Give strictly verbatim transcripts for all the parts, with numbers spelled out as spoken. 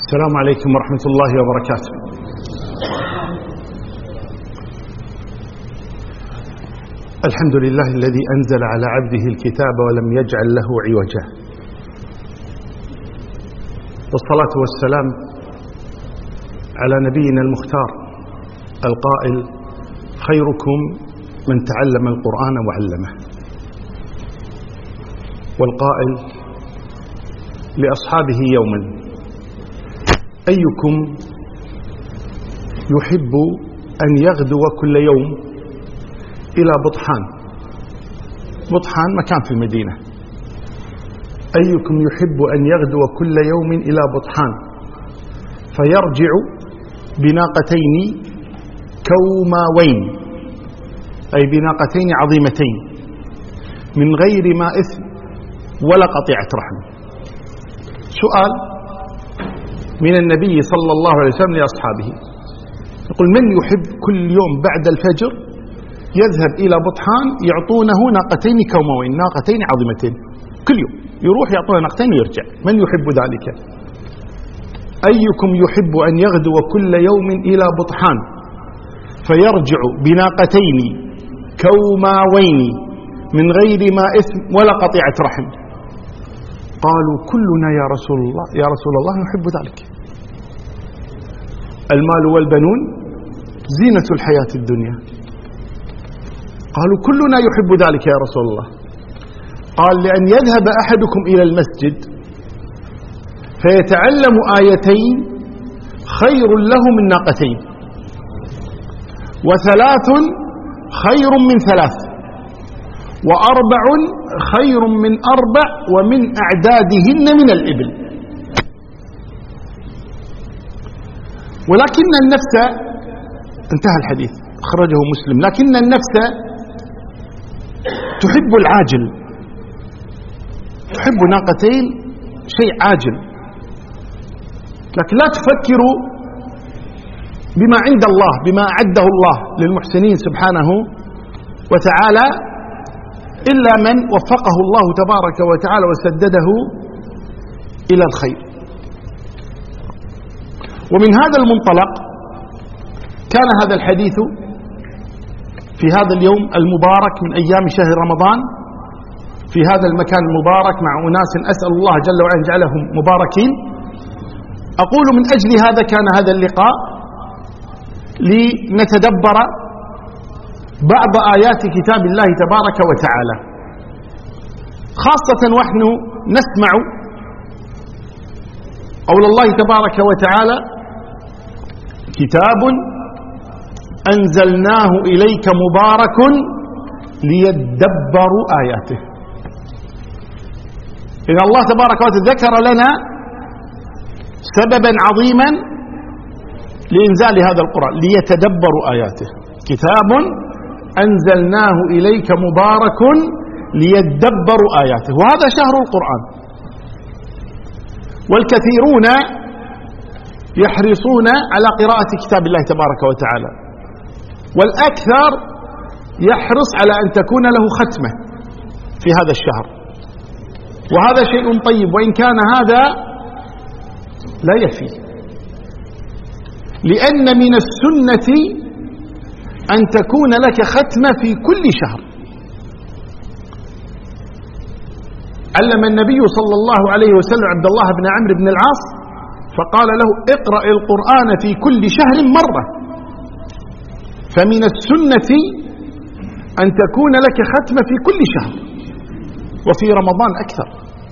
السلام عليكم ورحمة الله وبركاته. الحمد لله الذي أنزل على عبده الكتاب ولم يجعل له عوجا، والصلاة والسلام على نبينا المختار القائل: خيركم من تعلم القرآن وعلمه، والقائل لأصحابه يوما: أيكم يحب أن يغدو كل يوم إلى بطحان؟ بطحان مكان في المدينة. أيكم يحب أن يغدو كل يوم إلى بطحان فيرجع بناقتين كوماوين، أي بناقتين عظيمتين من غير ما إثم ولا قطيعة رحم؟ سؤال من النبي صلى الله عليه وسلم لأصحابه، يقول: من يحب كل يوم بعد الفجر يذهب إلى بطحان يعطونه ناقتين كوماوين، ناقتين عظيمتين، كل يوم يروح يعطونه ناقتين ويرجع؟ من يحب ذلك؟ أيكم يحب أن يغدو كل يوم إلى بطحان فيرجع بناقتين كوماوين من غير ما إثم ولا قطيعة رحم؟ قالوا: كلنا يا رسول الله يا رسول الله نحب ذلك. المال والبنون زينة الحياة الدنيا. قالوا: كلنا يحب ذلك يا رسول الله. قال: لأن يذهب أحدكم إلى المسجد فيتعلم آيتين خير له من ناقتين، وثلاث خير من ثلاث، وأربع خير من أربع ومن أعدادهن من الإبل. ولكن النفس، انتهى الحديث، أخرجه مسلم، لكن النفس تحب العاجل، تحب ناقتين شيء عاجل، لكن لا تفكر بما عند الله، بما أعده الله للمحسنين سبحانه وتعالى، إلا من وفقه الله تبارك وتعالى وسدده إلى الخير. ومن هذا المنطلق كان هذا الحديث في هذا اليوم المبارك من أيام شهر رمضان، في هذا المكان المبارك مع أناس أسأل الله جل وعلا أن يجعلهم مباركين. أقول من أجل هذا كان هذا اللقاء لنتدبر بعض آيات كتاب الله تبارك وتعالى، خاصة ونحن نسمع قول الله تبارك وتعالى: كتاب أنزلناه إليك مبارك ليدبروا آياته. إن الله تبارك وتعالى ذكر لنا سببا عظيما لإنزال هذا القرآن: ليتدبروا آياته. كتاب أنزلناه إليك مبارك ليدبروا آياته، وهذا شهر القرآن، والكثيرون يحرصون على قراءة كتاب الله تبارك وتعالى، والأكثر يحرص على أن تكون له ختمة في هذا الشهر، وهذا شيء طيب، وإن كان هذا لا يكفي، لأن من السنة أن تكون لك ختمة في كل شهر. علم النبي صلى الله عليه وسلم عبد الله بن عمرو بن العاص فقال له: اقرأ القرآن في كل شهر مرة. فمن السنة أن تكون لك ختمة في كل شهر، وفي رمضان أكثر.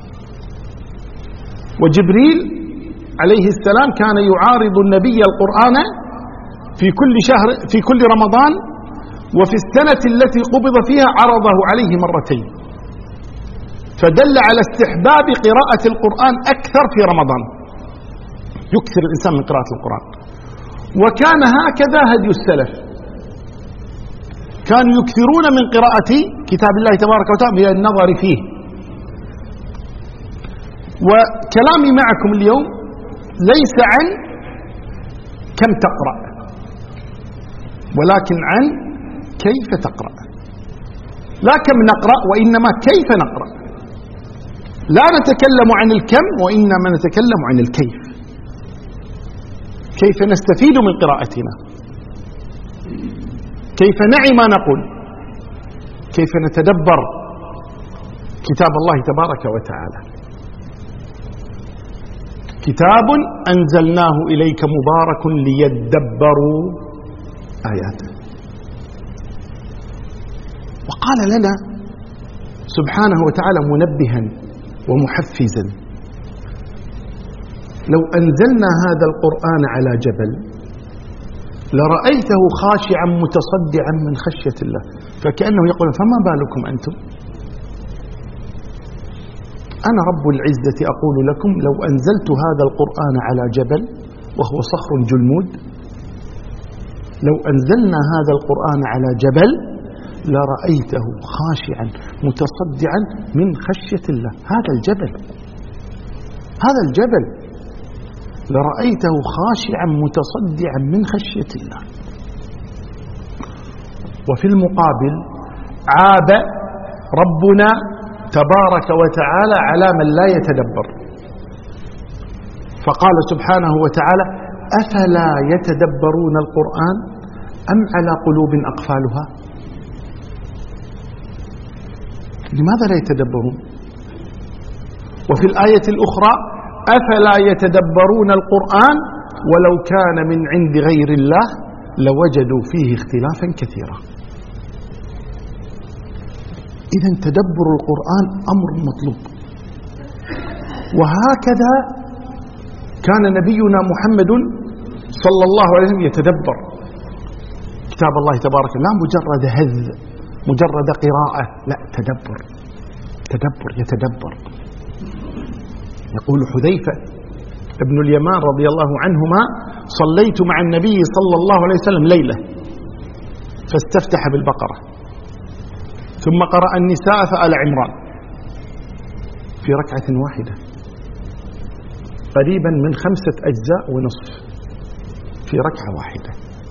وجبريل عليه السلام كان يعارض النبي القرآن في كل شهر في كل رمضان، وفي السنة التي قبض فيها عرضه عليه مرتين، فدل على استحباب قراءة القرآن أكثر في رمضان، يكثر الإنسان من قراءة القرآن. وكان هكذا هدي السلف، كانوا يكثرون من قراءة كتاب الله تبارك وتعالى من النظر فيه. وكلامي معكم اليوم ليس عن كم تقرأ، ولكن عن كيف تقرأ. لا كم نقرأ، وإنما كيف نقرأ. لا نتكلم عن الكم، وإنما نتكلم عن الكيف. كيف نستفيد من قراءتنا، كيف نعي ما نقول، كيف نتدبر كتاب الله تبارك وتعالى. كتاب أنزلناه إليك مبارك ليدبروا آياته. وقال لنا سبحانه وتعالى منبها ومحفزا: لو أنزلنا هذا القرآن على جبل لرأيته خاشعا متصدعا من خشية الله. فكأنه يقول: فما بالكم أنتم؟ أنا رب العزة أقول لكم لو أنزلت هذا القرآن على جبل وهو صخر جلمود، لو أنزلنا هذا القرآن على جبل لرأيته خاشعا متصدعا من خشية الله. هذا الجبل، هذا الجبل لرأيته خاشعا متصدعا من خشية الله. وفي المقابل عاب ربنا تبارك وتعالى على من لا يتدبر، فقال سبحانه وتعالى: أفلا يتدبرون القرآن أم على قلوب أقفالها؟ لماذا لا يتدبرون؟ وفي الآية الأخرى: أفلا يتدبرون القرآن ولو كان من عند غير الله لوجدوا فيه اختلافا كثيرا. إذن تدبر القرآن أمر مطلوب. وهكذا كان نبينا محمد صلى الله عليه وسلم يتدبر كتاب الله تبارك، لا مجرد هذ مجرد قراءة، لا، تدبر تدبر يتدبر. يقول حذيفة ابن اليمان رضي الله عنهما: صليت مع النبي صلى الله عليه وسلم ليلة فاستفتح بالبقرة ثم قرأ النساء فآل عمران في ركعة واحدة، قريبا من خمسة أجزاء ونصف في ركعة واحدة،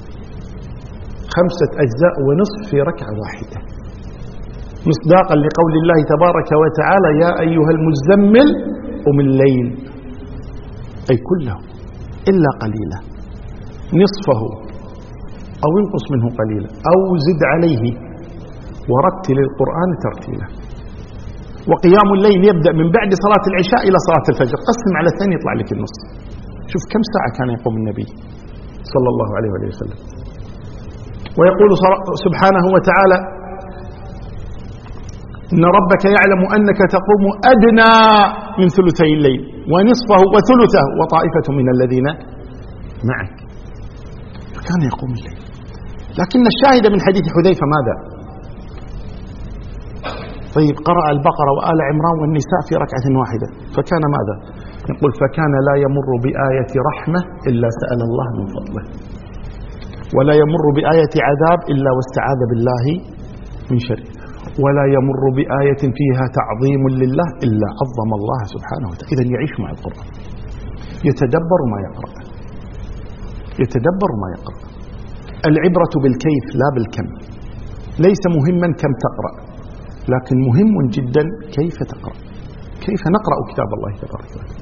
خمسة أجزاء ونصف في ركعة واحدة، مصداقا لقول الله تبارك وتعالى: يا أيها المزمل قم الليل، أي كله إلا قليلا، نصفه أو انقص منه قليلا أو زد عليه ورتل القرآن ترتيلا. وقيام الليل يبدأ من بعد صلاة العشاء إلى صلاة الفجر، قسم على اثنين يطلع لك النص. شوف كم ساعة كان يقوم النبي صلى الله عليه وسلم. ويقول سبحانه وتعالى: إن ربك يعلم أنك تقوم أدنى من ثلثي الليل ونصفه وثلثه وطائفة من الذين معك. فكان يقوم الليل. لكن الشاهد من حديث حذيفة ماذا؟ طيب، قرأ البقرة وآل عمران والنساء في ركعة واحدة، فكان ماذا؟ يقول: فكان لا يمر بآية رحمة إلا سأل الله من فضله، ولا يمر بآية عذاب إلا واستعاذ بالله من شره، ولا يمر بآية فيها تعظيم لله إلا عظم الله سبحانه وتعالى. إذن يعيش مع القرآن، يتدبر ما يقرأ، يتدبر ما يقرأ. العبرة بالكيف لا بالكم. ليس مهما كم تقرأ، لكن مهم جدا كيف تقرأ، كيف نقرأ كتاب الله تبارك وتعالى.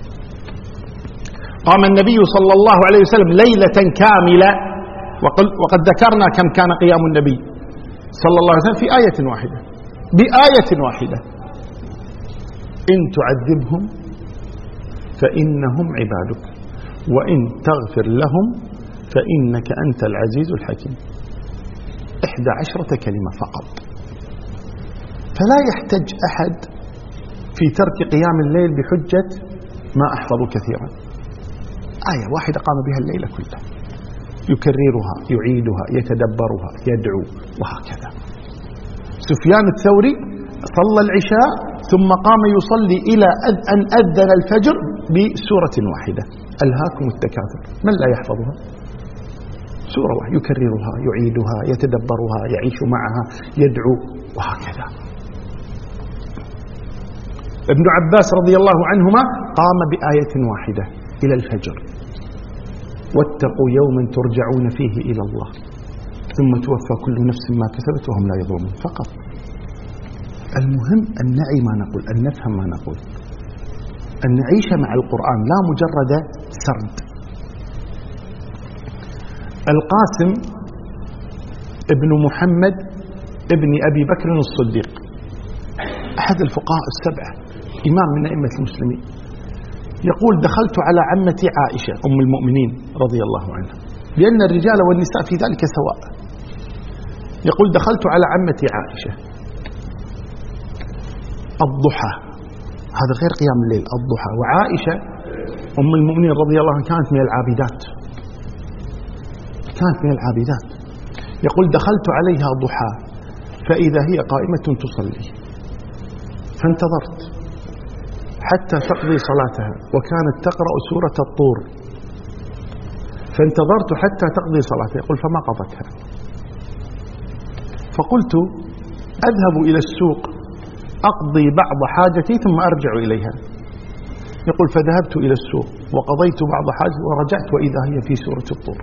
قام النبي صلى الله عليه وسلم ليلة كاملة، وقد ذكرنا كم كان قيام النبي صلى الله عليه وسلم في آية واحدة، بآية واحدة: إن تعذبهم فإنهم عبادك وإن تغفر لهم فإنك أنت العزيز الحكيم. إحدى عشرة كلمة فقط. فلا يحتج أحد في ترك قيام الليل بحجة ما أحفظ كثيرا. آية واحدة قام بها الليلة كلها، يكررها، يعيدها، يتدبرها، يدعو، وهكذا. سفيان الثوري صلى العشاء ثم قام يصلي إلى أن أذن الفجر بسورة واحدة: ألهاكم التكاثر. من لا يحفظها؟ سورة واحدة يكررها، يعيدها، يتدبرها، يعيش معها، يدعو، وهكذا. ابن عباس رضي الله عنهما قام بآية واحدة إلى الفجر: واتقوا يوما ترجعون فيه إلى الله ثم توفى كل نفس ما كسبت وهم لا يظلمون. فقط. المهم أن نعي ما نقول، أن نفهم ما نقول، أن نعيش مع القرآن، لا مجرد سرد. القاسم ابن محمد ابن أبي بكر الصديق، أحد الفقهاء السبعة، إمام من أئمة المسلمين، يقول: دخلت على عمتي عائشة أم المؤمنين رضي الله عنها، لأن الرجال والنساء في ذلك سواء. يقول: دخلت على عمتي عائشة الضحى، هذا غير قيام الليل، الضحى. وعائشة أم المؤمنين رضي الله عنها كانت من العابدات، كانت من العابدات. يقول: دخلت عليها ضحى فإذا هي قائمة تصلي، فانتظرت حتى تقضي صلاتها، وكانت تقرأ سورة الطور، فانتظرت حتى تقضي صلاتها. يقول: فما قضتها، فقلت: أذهب إلى السوق أقضي بعض حاجتي ثم أرجع إليها. يقول: فذهبت إلى السوق وقضيت بعض حاجتي ورجعت وإذا هي في سورة الطور،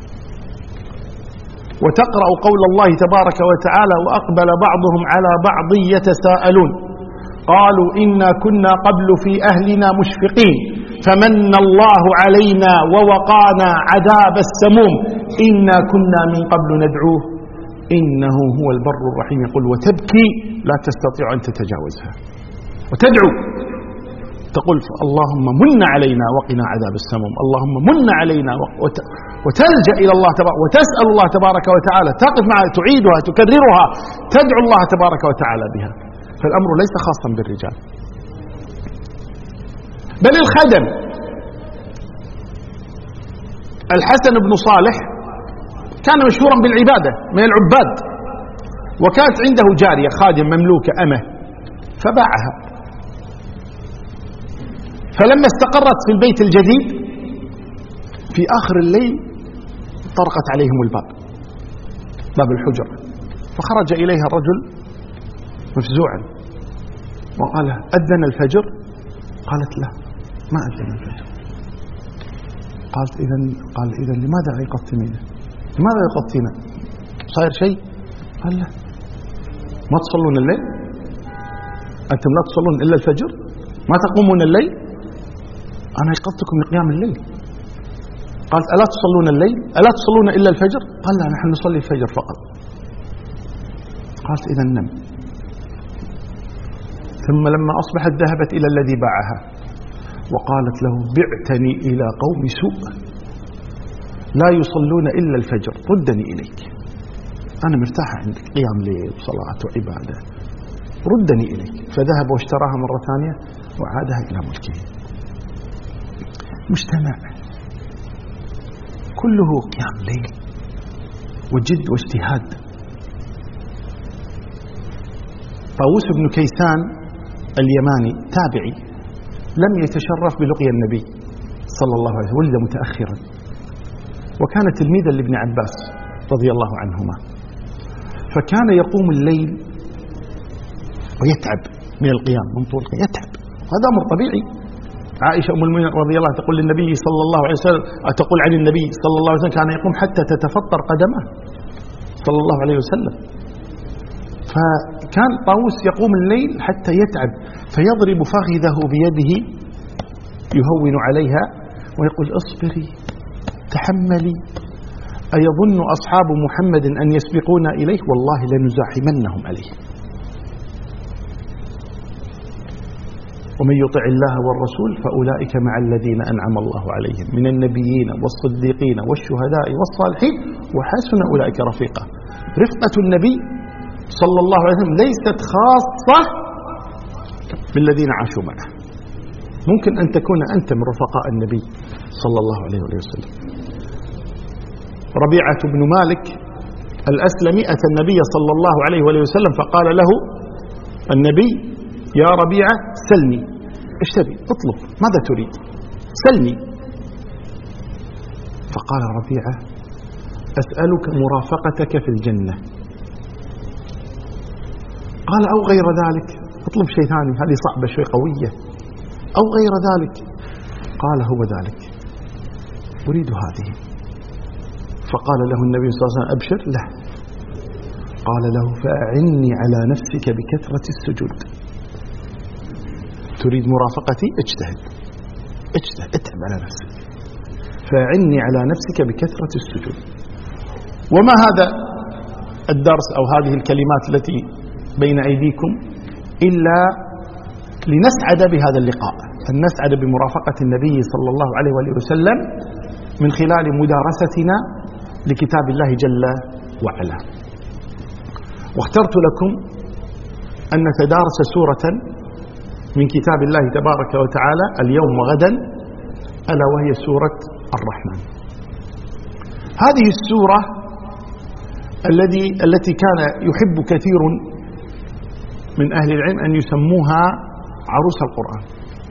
وتقرأ قول الله تبارك وتعالى: وأقبل بعضهم على بعض يتساءلون قالوا إنا كنا قبل في أهلنا مشفقين فمن الله علينا ووقانا عذاب السموم إنا كنا من قبل ندعوه إنه هو البر الرحيم. يقول: وتبكي لا تستطيع أن تتجاوزها، وتدعو تقول: اللهم من علينا وقنا عذاب السموم، اللهم من علينا، وتلجأ إلى الله تبارك وتسأل الله تبارك وتعالى، تقف معها، تعيدها، تكررها، تدعو الله تبارك وتعالى بها. فالأمر ليس خاصا بالرجال، بل الخدم. الحسن بن صالح كان مشهورا بالعبادة، من العباد، وكانت عنده جارية خادم مملوكة أمه، فباعها. فلما استقرت في البيت الجديد في آخر الليل طرقت عليهم الباب، باب الحجر، فخرج إليها الرجل مفزوعا وقال: أذن الفجر؟ قالت: لا، ما أذن الفجر. قالت: إذن قال: إذن لماذا أيقظتنينا؟ لماذا أيقظتنا؟ صاير شيء؟ قال: لا. ما تصلون الليل؟ أنتم لا تصلون إلا الفجر؟ ما تقومون الليل؟ أنا أيقظتكم لقيام الليل. قالت: ألا تصلون الليل؟ ألا تصلون إلا الفجر؟ قال: لا، نحن نصلي الفجر فقط. قالت: إذن نم. ثم لما أصبحت ذهبت إلى الذي باعها وقالت له: بعتني إلى قوم سوء لا يصلون إلا الفجر، ردني إليك، أنا مرتاحة عندك، قيام ليل وصلاة وعبادة، ردني إليك. فذهب واشتراها مرة ثانية وعادها إلى ملكه. مجتمع كله قيام ليل وجد واجتهاد. طاووس بن كيسان اليماني تابعي لم يتشرف بلقيا النبي صلى الله عليه وسلم، ولد متأخرا، وكان تلميذا لابن عباس رضي الله عنهما، فكان يقوم الليل ويتعب من القيام، من طول القيام يتعب، هذا أمر طبيعي. عائشة أم المؤمنين رضي الله عنها تقول للنبي صلى الله عليه وسلم، تقول عن النبي صلى الله عليه وسلم: كان يقوم حتى تتفطر قدمه صلى الله عليه وسلم. فكان طاووس يقوم الليل حتى يتعب، فيضرب فخذه بيده يهون عليها ويقول: اصبري، تحملي، أيظن أصحاب محمد أن يسبقونا إليه؟ والله لنزاحمنهم عليه. ومن يطع الله والرسول فأولئك مع الذين أنعم الله عليهم من النبيين والصديقين والشهداء والصالحين وحسن أولئك رفيقا. رفقة النبي صلى الله عليه وسلم ليست خاصة بالذين عاشوا معه، ممكن أن تكون أنت من رفقاء النبي صلى الله عليه وسلم. ربيعة بن مالك الأسلمي أتى النبي صلى الله عليه وسلم فقال له النبي: يا ربيعة سلني، ايش تبي؟ اطلب، ماذا تريد؟ سلني. فقال ربيعة: أسألك مرافقتك في الجنة. قال: أو غير ذلك، اطلب شيء ثاني، هذه صعبة شوي قوية، أو غير ذلك. قال: هو ذلك، أريد هذه. فقال له النبي صلى الله عليه وسلم: أبشر. لا. قال له: فأعني على نفسك بكثرة السجود. تريد مرافقتي؟ اجتهد، اجتهد، اتعب على نفسك. فأعني على نفسك بكثرة السجود. وما هذا الدرس أو هذه الكلمات التي بين أيديكم إلا لنسعد بهذا اللقاء، أن نسعد بمرافقة النبي صلى الله عليه وآله وسلم من خلال مدارستنا لكتاب الله جل وعلا. واخترت لكم أن نتدارس سورة من كتاب الله تبارك وتعالى اليوم وغدا، ألا وهي سورة الرحمن. هذه السورة الذي التي كان يحب كثير من أهل العلم أن يسموها عروس القرآن،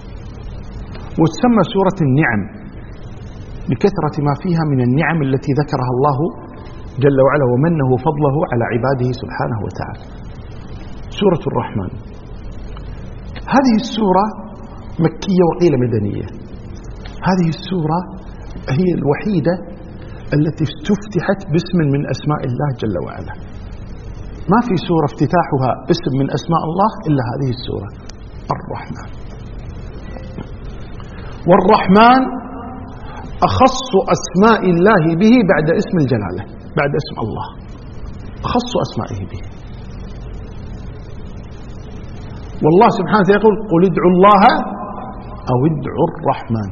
وتسمى سورة النعم لكثرة ما فيها من النعم التي ذكرها الله جل وعلا ومنه وفضله على عباده سبحانه وتعالى. سورة الرحمن هذه السورة مكية وقيل مدنية. هذه السورة هي الوحيدة التي استفتحت باسم من أسماء الله جل وعلا. ما في سورة افتتاحها اسم من أسماء الله إلا هذه السورة الرحمن. والرحمن أخص أسماء الله به بعد اسم الجلالة، بعد اسم الله أخص أسمائه به. والله سبحانه وتعالى يقول قل ادعوا الله أو ادعوا الرحمن.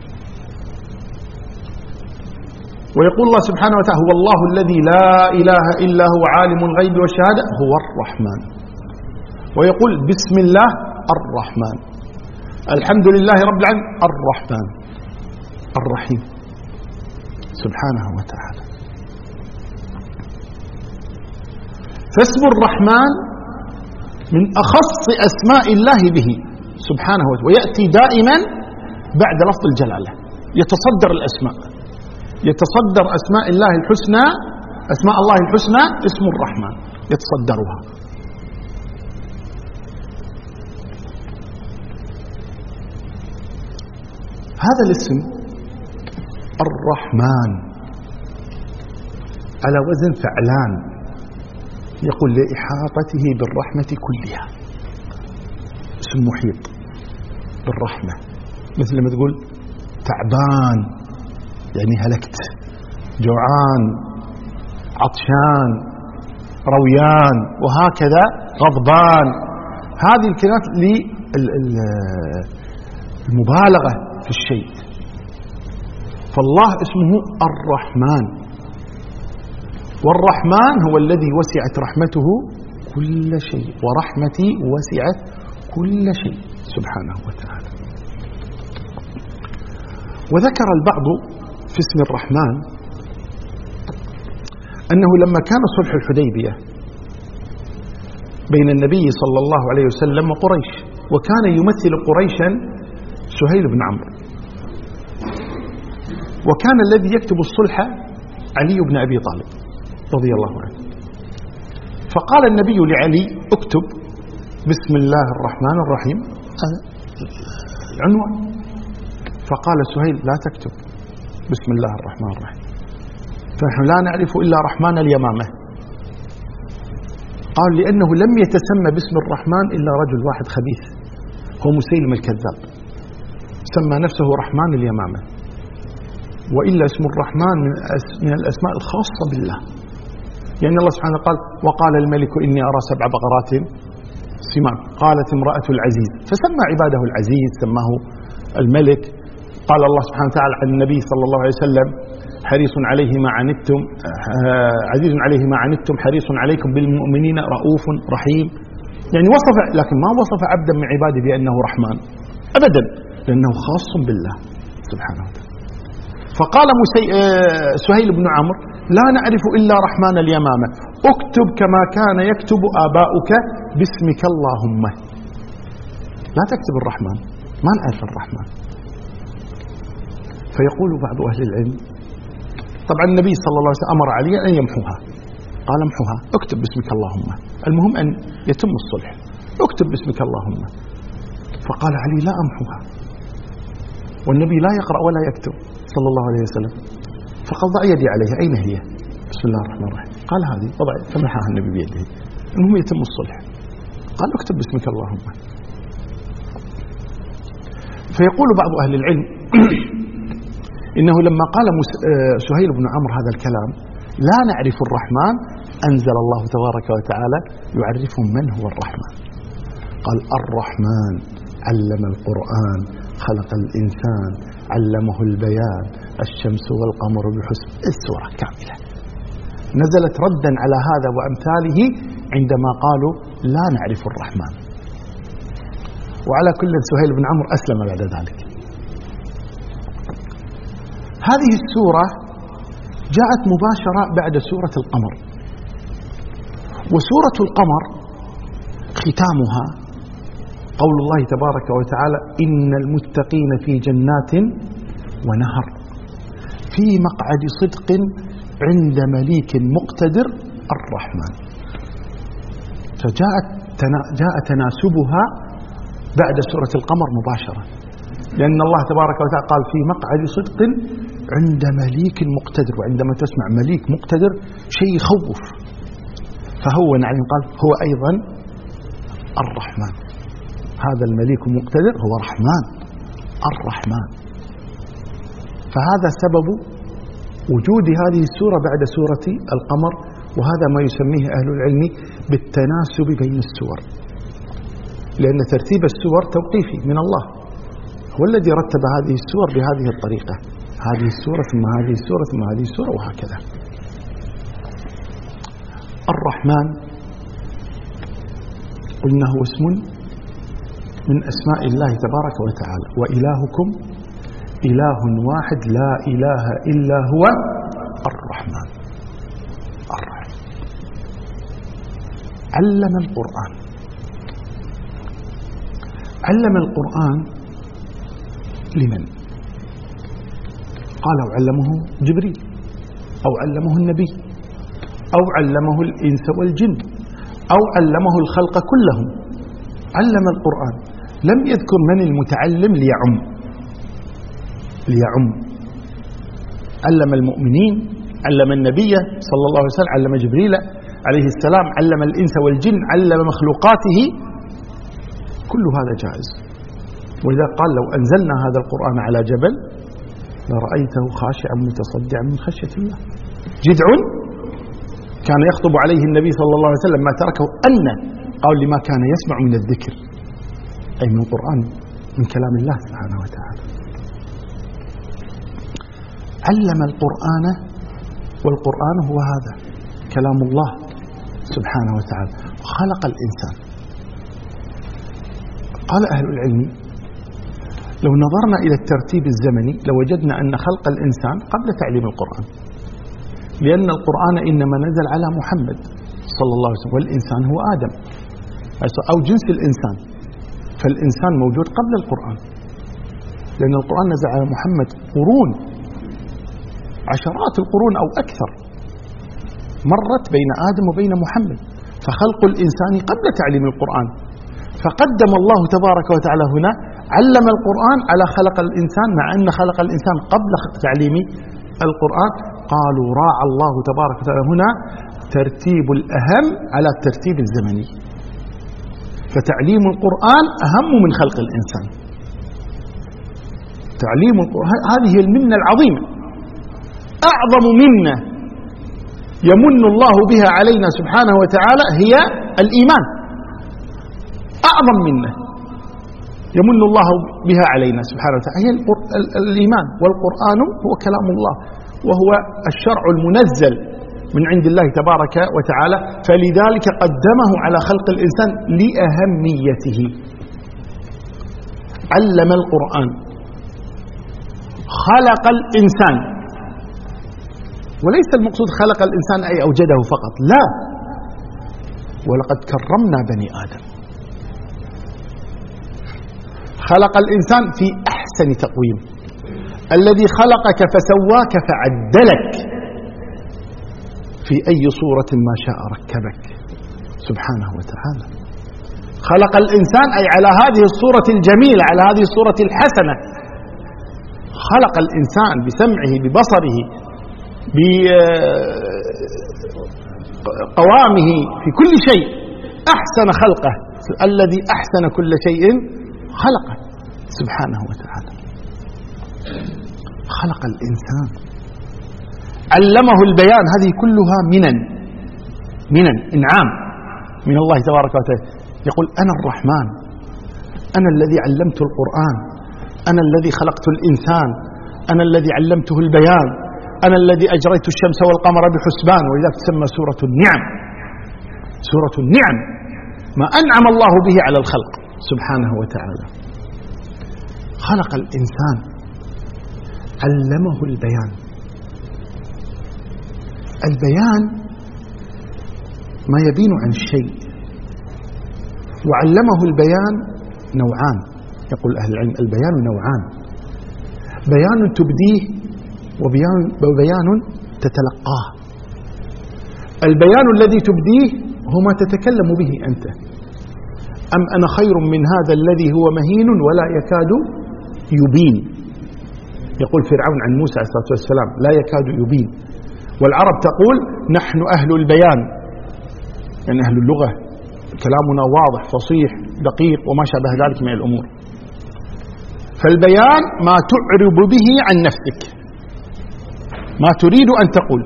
ويقول الله سبحانه وتعالى هو الله الذي لا إله إلا هو عالم الغيب والشهادة هو الرحمن. ويقول بسم الله الرحمن، الحمد لله رب العالمين الرحمن الرحيم سبحانه وتعالى. فاسم الرحمن من أخص أسماء الله به سبحانه وتعالى، ويأتي دائما بعد لفظ الجلالة، يتصدر الأسماء، يتصدر أسماء الله الحسنى، أسماء الله الحسنى اسم الرحمن يتصدرها. هذا الاسم الرحمن على وزن فعلان، يقول لإحاطته بالرحمة كلها، اسم محيط بالرحمة، مثل ما تقول تعبان يعني هلكت، جوعان، عطشان، رويان، وهكذا غضبان. هذه الكلمات للمبالغة في الشيء. فالله اسمه الرحمن، والرحمن هو الذي وسعت رحمته كل شيء، ورحمتي وسعت كل شيء سبحانه وتعالى. وذكر البعض في اسم الرحمن أنه لما كان صلح الحديبية بين النبي صلى الله عليه وسلم وقريش، وكان يمثل قريشا سهيل بن عمرو، وكان الذي يكتب الصلح علي بن أبي طالب رضي الله عنه. فقال النبي لعلي اكتب بسم الله الرحمن الرحيم العنوان. فقال سهيل لا تكتب بسم الله الرحمن الرحيم، فنحن لا نعرف إلا رحمن اليمامة. قال لأنه لم يتسمى باسم الرحمن إلا رجل واحد خبيث هو مسيلم الكذاب، سمى نفسه رحمن اليمامة. وإلا اسم الرحمن من الأسماء الخاصة بالله، يعني الله سبحانه قال وقال الملك إني أرى سبع بقرات سمان، قالت امرأة العزيز، فسمى عباده العزيز، سماه الملك. قال الله سبحانه وتعالى عن النبي صلى الله عليه وسلم حريص عليه ما عنتم عزيز عليه ما عنتم حريص عليكم بالمؤمنين رؤوف رحيم. يعني وصف، لكن ما وصف عبدا من عباده بأنه رحمن أبدا، لأنه خاص بالله سبحانه وتعالى. فقال سهيل بن عمرو لا نعرف إلا رحمن اليمامة، اكتب كما كان يكتب آباؤك باسمك اللهم. لا تكتب الرحمن، ما نعرف الرحمن. فيقول بعض أهل العلم، طبعا النبي صلى الله عليه وسلم أمر علي أن يمحوها، قال امحوها اكتب باسمك اللهم، المهم أن يتم الصلح، اكتب باسمك اللهم. فقال علي لا أمحوها، والنبي لا يقرأ ولا يكتب صلى الله عليه وسلم. فقال ضع يدي عليها، أين هي؟ بسم الله الرحمن الرحيم. قال هذه، وضع، فمحاها النبي بيده. المهم يتم الصلح. قال اكتب باسمك اللهم. فيقول بعض أهل العلم إنه لما قال سهيل بن عمرو هذا الكلام لا نعرف الرحمن، أنزل الله تبارك وتعالى يعرفهم من هو الرحمن. قال الرحمن علم القرآن خلق الإنسان علمه البيان الشمس والقمر بحسب. السورة كاملة نزلت ردا على هذا وأمثاله عندما قالوا لا نعرف الرحمن. وعلى كل سهيل بن عمرو أسلم بعد ذلك. هذه السورة جاءت مباشرة بعد سورة القمر، وسورة القمر ختامها قول الله تبارك وتعالى إن المتقين في جنات ونهر في مقعد صدق عند مليك مقتدر الرحمن. فجاءت جاء تناسبها بعد سورة القمر مباشرة، لأن الله تبارك وتعالى قال في مقعد صدق عند مليك مقتدر. وعندما تسمع مليك مقتدر شيء يخوف، فهو نعم قال هو أيضا الرحمن. هذا المليك مقتدر هو رحمن الرحمن. فهذا سبب وجود هذه السورة بعد سورة القمر، وهذا ما يسميه أهل العلم بالتناسب بين السور، لأن ترتيب السور توقيفي من الله، هو الذي رتب هذه السور بهذه الطريقة، هذه السورة ثم هذه السورة ثم هذه السورة وهكذا. الرحمن قلنا هو اسم من أسماء الله تبارك وتعالى، وإلهكم إله واحد لا إله إلا هو الرحمن الرحيم. علم القرآن. علم القرآن لمن؟ قالوا علمه جبريل، أو علمه النبي، أو علمه الإنس والجن، أو علمه الخلق كلهم. علم القرآن، لم يذكر من المتعلم ليعم ليعم علم المؤمنين، علم النبي صلى الله عليه وسلم، علم جبريل عليه السلام، علم الإنس والجن، علم مخلوقاته، كل هذا جائز. ولذا قال لو أنزلنا هذا القرآن على جبل لرأيته خاشعا متصدعا من خشية الله. جذع كان يخطب عليه النبي صلى الله عليه وسلم ما تركه أن قال لما كان يسمع من الذكر، أي من القرآن، من كلام الله سبحانه وتعالى. علم القرآن، والقرآن هو هذا كلام الله سبحانه وتعالى. خلق الإنسان. قال أهل العلم لو نظرنا إلى الترتيب الزمني لوجدنا أن خلق الإنسان قبل تعليم القرآن، لأن القرآن إنما نزل على محمد صلى الله عليه وسلم، والإنسان هو آدم أو جنس الإنسان، فالإنسان موجود قبل القرآن، لأن القرآن نزل على محمد قرون، عشرات القرون أو أكثر مرت بين آدم وبين محمد، فخلق الإنسان قبل تعليم القرآن. فقدم الله تبارك وتعالى هنا علم القرآن على خلق الإنسان، مع أن خلق الإنسان قبل تعليم القرآن. قالوا راعى الله تبارك وتعالى هنا ترتيب الأهم على الترتيب الزمني، فتعليم القرآن أهم من خلق الإنسان. تعليم القرآن هذه هي المنة العظيمة، أعظم منة يمن الله بها علينا سبحانه وتعالى هي الإيمان. أعظم منة يمن الله بها علينا سبحانه وتعالى هي الإيمان، والقرآن هو كلام الله، وهو الشرع المنزل من عند الله تبارك وتعالى، فلذلك قدمه على خلق الإنسان لأهميته. علم القرآن، خلق الإنسان، وليس المقصود خلق الإنسان أي أوجده فقط، لا، ولقد كرمنا بني آدم. خلق الإنسان في أحسن تقويم، الذي خلقك فسواك فعدلك في أي صورة ما شاء ركبك سبحانه وتعالى. خلق الإنسان أي على هذه الصورة الجميلة، على هذه الصورة الحسنة. خلق الإنسان بسمعه، ببصره، بقوامه، في كل شيء أحسن خلقه. الذي أحسن كل شيء خلقه سبحانه وتعالى. خلق الإنسان علمه البيان، هذه كلها منن منن إنعام من الله تبارك وتعالى. يقول أنا الرحمن، أنا الذي علمت القرآن، أنا الذي خلقت الإنسان، أنا الذي علمته البيان، أنا الذي أجريت الشمس والقمر بحسبان. ولذلك تسمى سورة النعم، سورة النعم، ما أنعم الله به على الخلق سبحانه وتعالى. خلق الإنسان، علمه البيان. البيان ما يبين عن الشيء، وعلمه البيان نوعان. يقول أهل العلم البيان نوعان: بيان تبديه وبيان, وبيان تتلقاه. البيان الذي تبديه هو ما تتكلم به أنت. أم أنا خير من هذا الذي هو مهين ولا يكاد يبين. يقول فرعون عن موسى عليه الصلاة والسلام لا يكاد يبين. والعرب تقول نحن أهل البيان، يعني أهل اللغة، كلامنا واضح فصيح دقيق وما شابه ذلك من الأمور. فالبيان ما تعرب به عن نفسك، ما تريد أن تقول،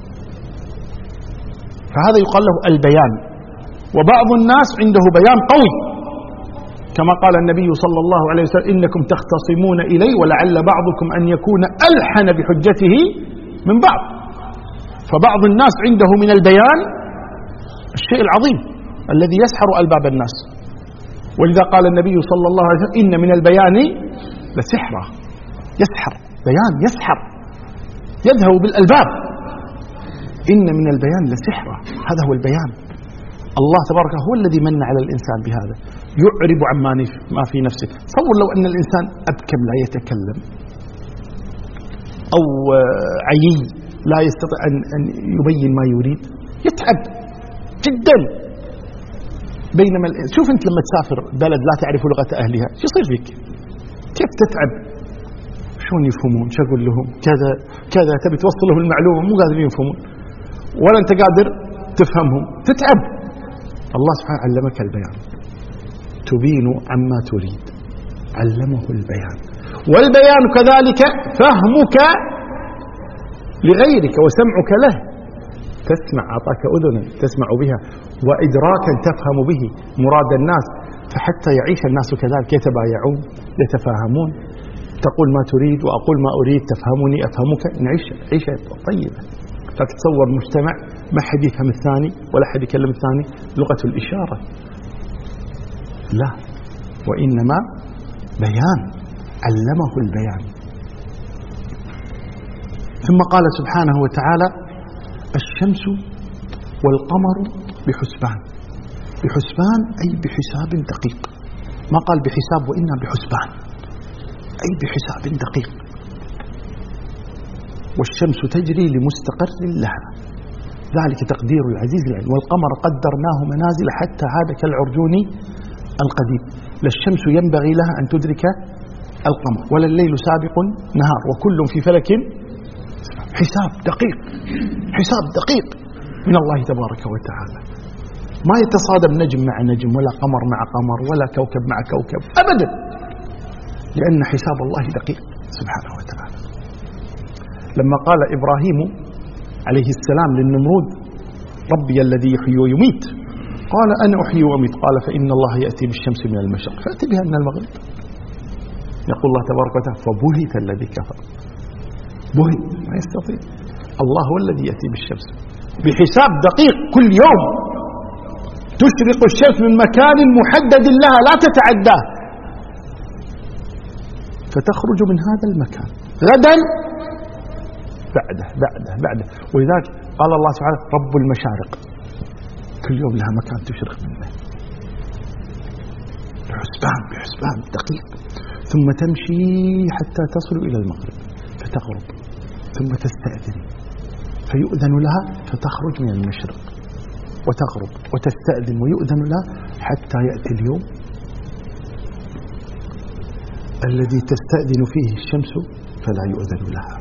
فهذا يقال له البيان. وبعض الناس عنده بيان قوي، كما قال النبي صلى الله عليه وسلم إنكم تختصمون إلي ولعل بعضكم أن يكون ألحن بحجته من بعض. فبعض الناس عنده من البيان الشيء العظيم الذي يسحر ألباب الناس. ولذا قال النبي صلى الله عليه وسلم إن من البيان لسحرة، يسحر، بيان يسحر يذهب بالألباب. إن من البيان لسحرة، هذا هو البيان. الله تبارك هو الذي من على الإنسان بهذا، يعرب عما ما في نفسه. تصور لو أن الإنسان أبكم لا يتكلم، أو عيي لا يستطيع أن يبين ما يريد، يتعب جدا. بينما شوف أنت لما تسافر بلد لا تعرف لغة أهلها شو يصير فيك؟ كيف تتعب؟ شلون يفهمون؟ شو أقول لهم؟ كذا كذا، تبي توصل لهم المعلومة مو قادرين يفهمون، ولا أنت قادر تفهمهم، تتعب. الله سبحانه علمك البيان، تبين عما تريد، علمه البيان. والبيان كذلك فهمك لغيرك وسمعك له، تسمع، أعطاك أذنا تسمع بها، وإدراكا تفهم به مراد الناس، فحتى يعيش الناس كذلك، يتبايعون يتفاهمون، تقول ما تريد وأقول ما أريد، تفهمني أفهمك، نعيش عيشة طيبة. فتتصور مجتمع ما حد يفهم الثاني ولا حد يكلم الثاني، لغة الإشارة لا، وإنما بيان، علمه البيان. ثم قال سبحانه وتعالى الشمس والقمر بحسبان. بحسبان أي بحساب دقيق، ما قال بحساب وإنما بحسبان، أي بحساب دقيق. والشمس تجري لمستقر لها، ذلك تقدير العزيز العليم. والقمر قدرناه منازل حتى عاد كالعرجون القديم. لا الشمس ينبغي لها أن تدرك القمر، ولا الليل سابق نهار، وكل في فلك. حساب دقيق، حساب دقيق من الله تبارك وتعالى. ما يتصادم نجم مع نجم، ولا قمر مع قمر، ولا كوكب مع كوكب أبدا، لأن حساب الله دقيق سبحانه وتعالى. لما قال إبراهيم عليه السلام للنمرود ربي الذي يحيي ويميت، قال أنا أحيي وأميت، قال فإن الله يأتي بالشمس من المشرق فأتي بها من المغرب. يقول الله تبارك وتعالى فبهت الذي كفر، بهت ما يستطيع. الله هو الذي يأتي بالشمس بحساب دقيق، كل يوم تشرق الشمس من مكان محدد لها لا تتعداه، فتخرج من هذا المكان غدا بعده بعده بعده. ولذلك قال الله سبحانه رب المشارق، كل يوم لها مكان تشرق منه، بحسبان بحسبان دقيق. ثم تمشي حتى تصل إلى المغرب فتغرب، ثم تستأذن فيؤذن لها فتخرج من المشرق وتغرب وتستأذن ويؤذن لها حتى يأتي اليوم الذي تستأذن فيه الشمس فلا يؤذن لها،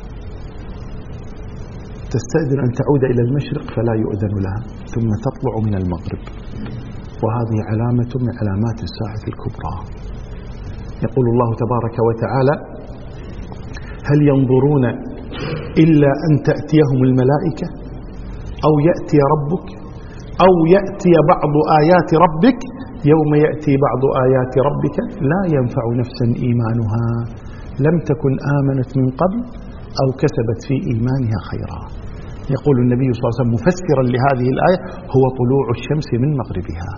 تستأذن أن تعود إلى المشرق فلا يؤذن لها، ثم تطلع من المغرب. وهذه علامة من علامات الساعة الكبرى. يقول الله تبارك وتعالى هل ينظرون إلا أن تأتيهم الملائكة أو يأتي ربك أو يأتي بعض آيات ربك. يوم يأتي بعض آيات ربك لا ينفع نفسا إيمانها لم تكن آمنت من قبل أو كسبت في إيمانها خيرا. يقول النبي صلى الله عليه وسلم مفسرا لهذه الآية: هو طلوع الشمس من مغربها.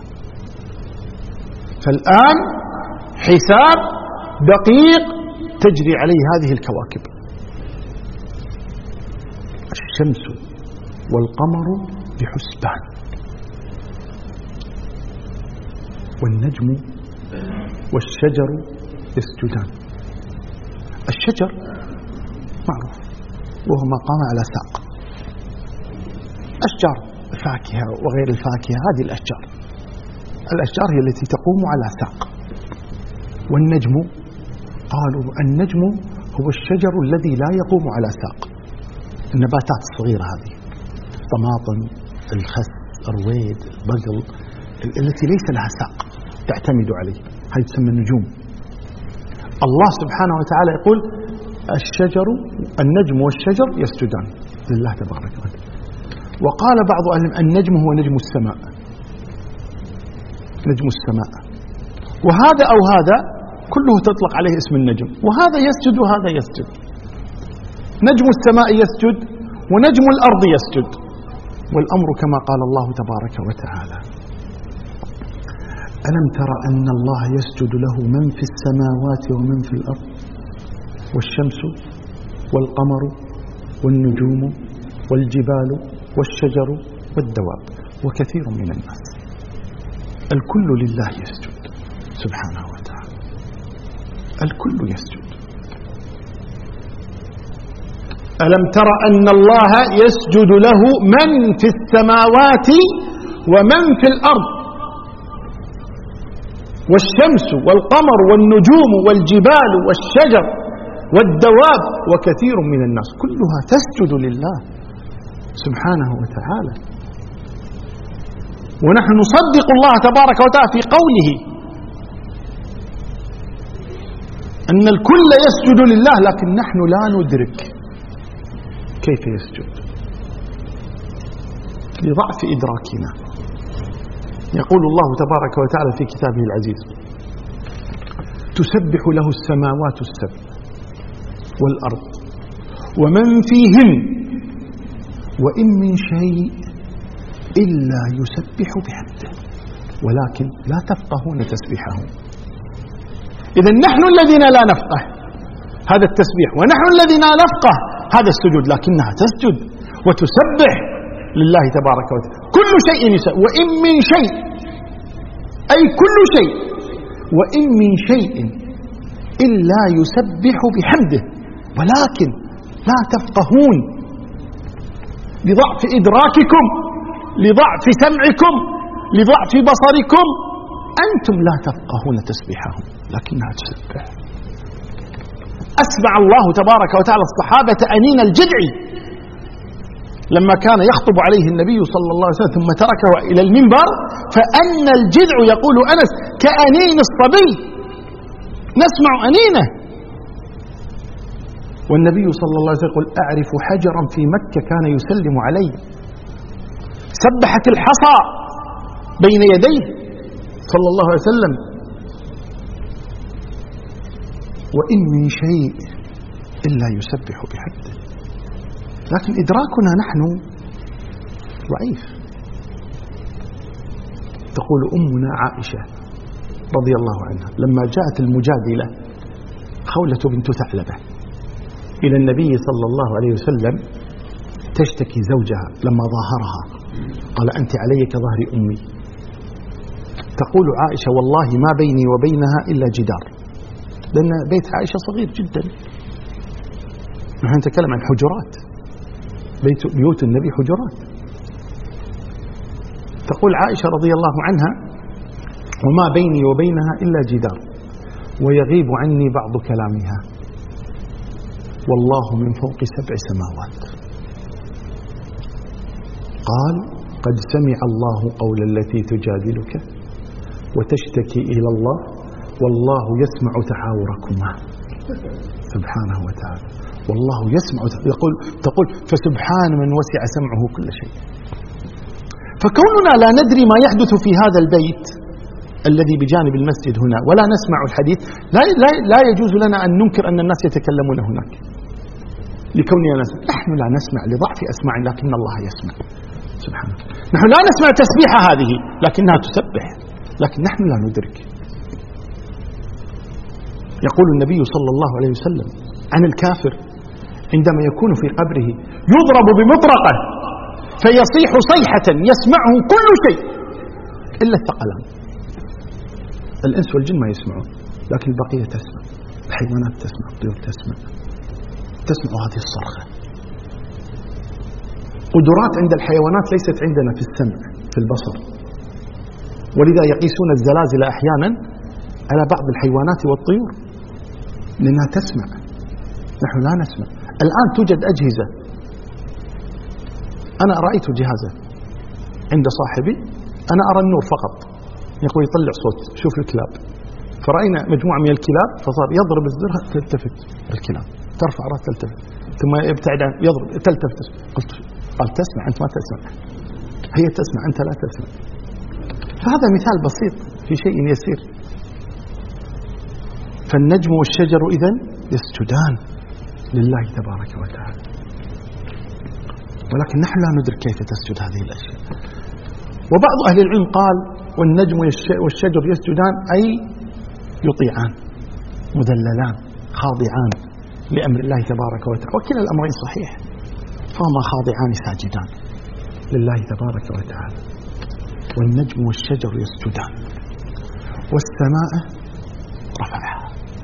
فالآن حساب دقيق تجري عليه هذه الكواكب. الشمس والقمر بحسبان، والنجم والشجر يسجدان. الشجر معروف وهو ما قام على ساق، أشجار الفاكهة وغير الفاكهة هذه الأشجار الأشجار هي التي تقوم على ساق. والنجم قالوا النجم هو الشجر الذي لا يقوم على ساق، النباتات الصغيرة هذه، طماطم، الخس، الرويد، البقل، التي ليس لها ساق تعتمد عليه، هذه تسمى النجوم. الله سبحانه وتعالى يقول الشجر النجم والشجر يسجدان لله تبارك وتعالى. وقال بعض أهل النجم هو نجم السماء، نجم السماء، وهذا أو هذا كله تطلق عليه اسم النجم، وهذا يسجد وهذا يسجد. نجم السماء يسجد ونجم الأرض يسجد، والأمر كما قال الله تبارك وتعالى: ألم تر أن الله يسجد له من في السماوات ومن في الأرض والشمس والقمر والنجوم والجبال والشجر والدواب وكثير من الناس. الكل لله يسجد سبحانه وتعالى، الكل يسجد. ألم تر أن الله يسجد له من في السماوات ومن في الأرض والشمس والقمر والنجوم والجبال والشجر والدواب وكثير من الناس، كلها تسجد لله سبحانه وتعالى. ونحن نصدق الله تبارك وتعالى في قوله أن الكل يسجد لله، لكن نحن لا ندرك كيف يسجد لضعف إدراكنا. يقول الله تبارك وتعالى في كتابه العزيز: تسبح له السماوات السبع والأرض ومن فيهن وإن من شيء إلا يسبح بحمده ولكن لا تفقهون تسبيحهم. إذن نحن الذين لا نفقه هذا التسبيح، ونحن الذين نفقه هذا السجود، لكنها تسجد وتسبح لله تبارك وتعالى. كل شيء يسبح، وإن من شيء أي كل شيء، وإن من شيء إلا يسبح بحمده ولكن لا تفقهون، لضعف إدراككم، لضعف سمعكم، لضعف بصركم، أنتم لا تفقهون تسبيحهم لكنها تسبح. أسمع الله تبارك وتعالى الصحابة أنين الجذع لما كان يخطب عليه النبي صلى الله عليه وسلم ثم تركه إلى المنبر، فأن الجذع يقول أنس كأنين الصبي، نسمع أنينه. والنبي صلى الله عليه وسلم يقول: أعرف حجرا في مكة كان يسلم علي، سبحت الحصى بين يديه صلى الله عليه وسلم. وإن من شيء إلا يسبح بحمده، لكن إدراكنا نحن ضعيف. تقول أمنا عائشة رضي الله عنها لما جاءت المجادلة خولة بنت ثعلبة إلى النبي صلى الله عليه وسلم تشتكي زوجها لما ظاهرها، قال: أنت علي كظهر أمي. تقول عائشة: والله ما بيني وبينها إلا جدار، لأن بيت عائشة صغير جدا، نحن نتكلم عن حجرات، بيت بيوت النبي حجرات. تقول عائشة رضي الله عنها: وما بيني وبينها إلا جدار ويغيب عني بعض كلامها والله من فوق سبع سماوات. قال: قد سمع الله قول التي تجادلك وتشتكي إلى الله والله يسمع تحاوركما سبحانه وتعالى. والله يسمع. يقول تقول فسبحان من وسع سمعه كل شيء. فكوننا لا ندري ما يحدث في هذا البيت الذي بجانب المسجد هنا ولا نسمع الحديث، لا, لا, لا يجوز لنا أن ننكر أن الناس يتكلمون هناك لكوننا نسمع. نحن لا نسمع لضعف أسماع، لكن الله يسمع سبحانه. نحن لا نسمع تسبيحة هذه لكنها تسبح، لكن نحن لا ندرك. يقول النبي صلى الله عليه وسلم عن الكافر عندما يكون في قبره يضرب بمطرقة فيصيح صيحة يسمعه كل شيء إلا الثقلان. الإنس والجن ما يسمعون، لكن البقية تسمع، الحيوانات تسمع، الطيور تسمع، تسمع هذه الصرخة. قدرات عند الحيوانات ليست عندنا في السمع في البصر، ولذا يقيسون الزلازل أحيانا على بعض الحيوانات والطيور لأنها تسمع، نحن لا نسمع. الآن توجد أجهزة، أنا رأيت جهازا عند صاحبي، أنا أرى النور فقط، يقول يطلع صوت، شوف الكلاب. فرأينا مجموعة من الكلاب فصار يضرب الزر تلتفت الكلاب، ترفع رأس تلتفت، ثم يبتعد يضرب تلتفت. قلت قال تسمع أنت ما تسمع، هي تسمع أنت لا تسمع. فهذا مثال بسيط في شيء يسير. فالنجم والشجر إذن يسجدان لله تبارك وتعالى، ولكن نحن لا ندرك كيف تسجد هذه الأشياء. وبعض أهل العلم قال والنجم والشجر يسجدان أي يطيعان مذللان خاضعان لأمر الله تبارك وتعالى، وكلا الأمرين صحيح، فهما خاضعان ساجدان لله تبارك وتعالى. والنجم والشجر يسجدان. والسماء رفعها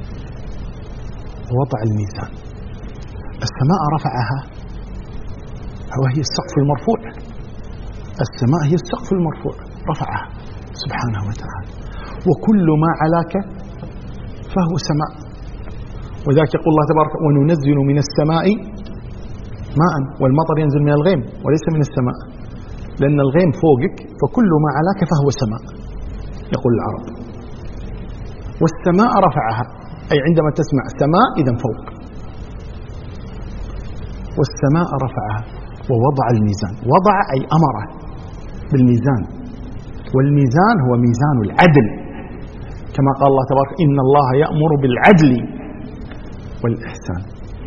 ووضع الميزان. السماء رفعها وهي السقف المرفوع، السماء هي السقف المرفوع، رفعها سبحانه وتعالى. وكل ما علاك فهو سماء. وذلك يقول الله تبارك وننزل من السماء ماء، والمطر ينزل من الغيم وليس من السماء، لأن الغيم فوقك، فكل ما علاك فهو سماء يقول العرب. والسماء رفعها أي عندما تسمع سماء إذن فوق. والسماء رفعها ووضع الميزان. وضع أي أمر بالميزان، والميزان هو ميزان العدل، كما قال الله تبارك إن الله يأمر بالعدل والإحسان.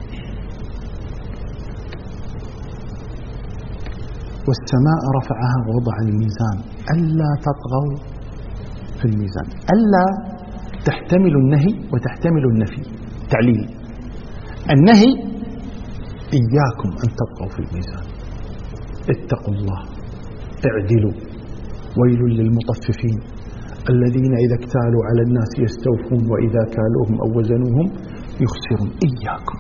والسماء رفعها ووضع الميزان ألا تطغوا في الميزان. ألا تحتمل النهي وتحتمل النفي، تعليل. النهي إياكم أن تطغوا في الميزان، اتقوا الله اعدلوا، ويل للمطففين الذين إذا اكتالوا على الناس يستوفون وإذا كالوهم أو وزنوهم يخسرون. إياكم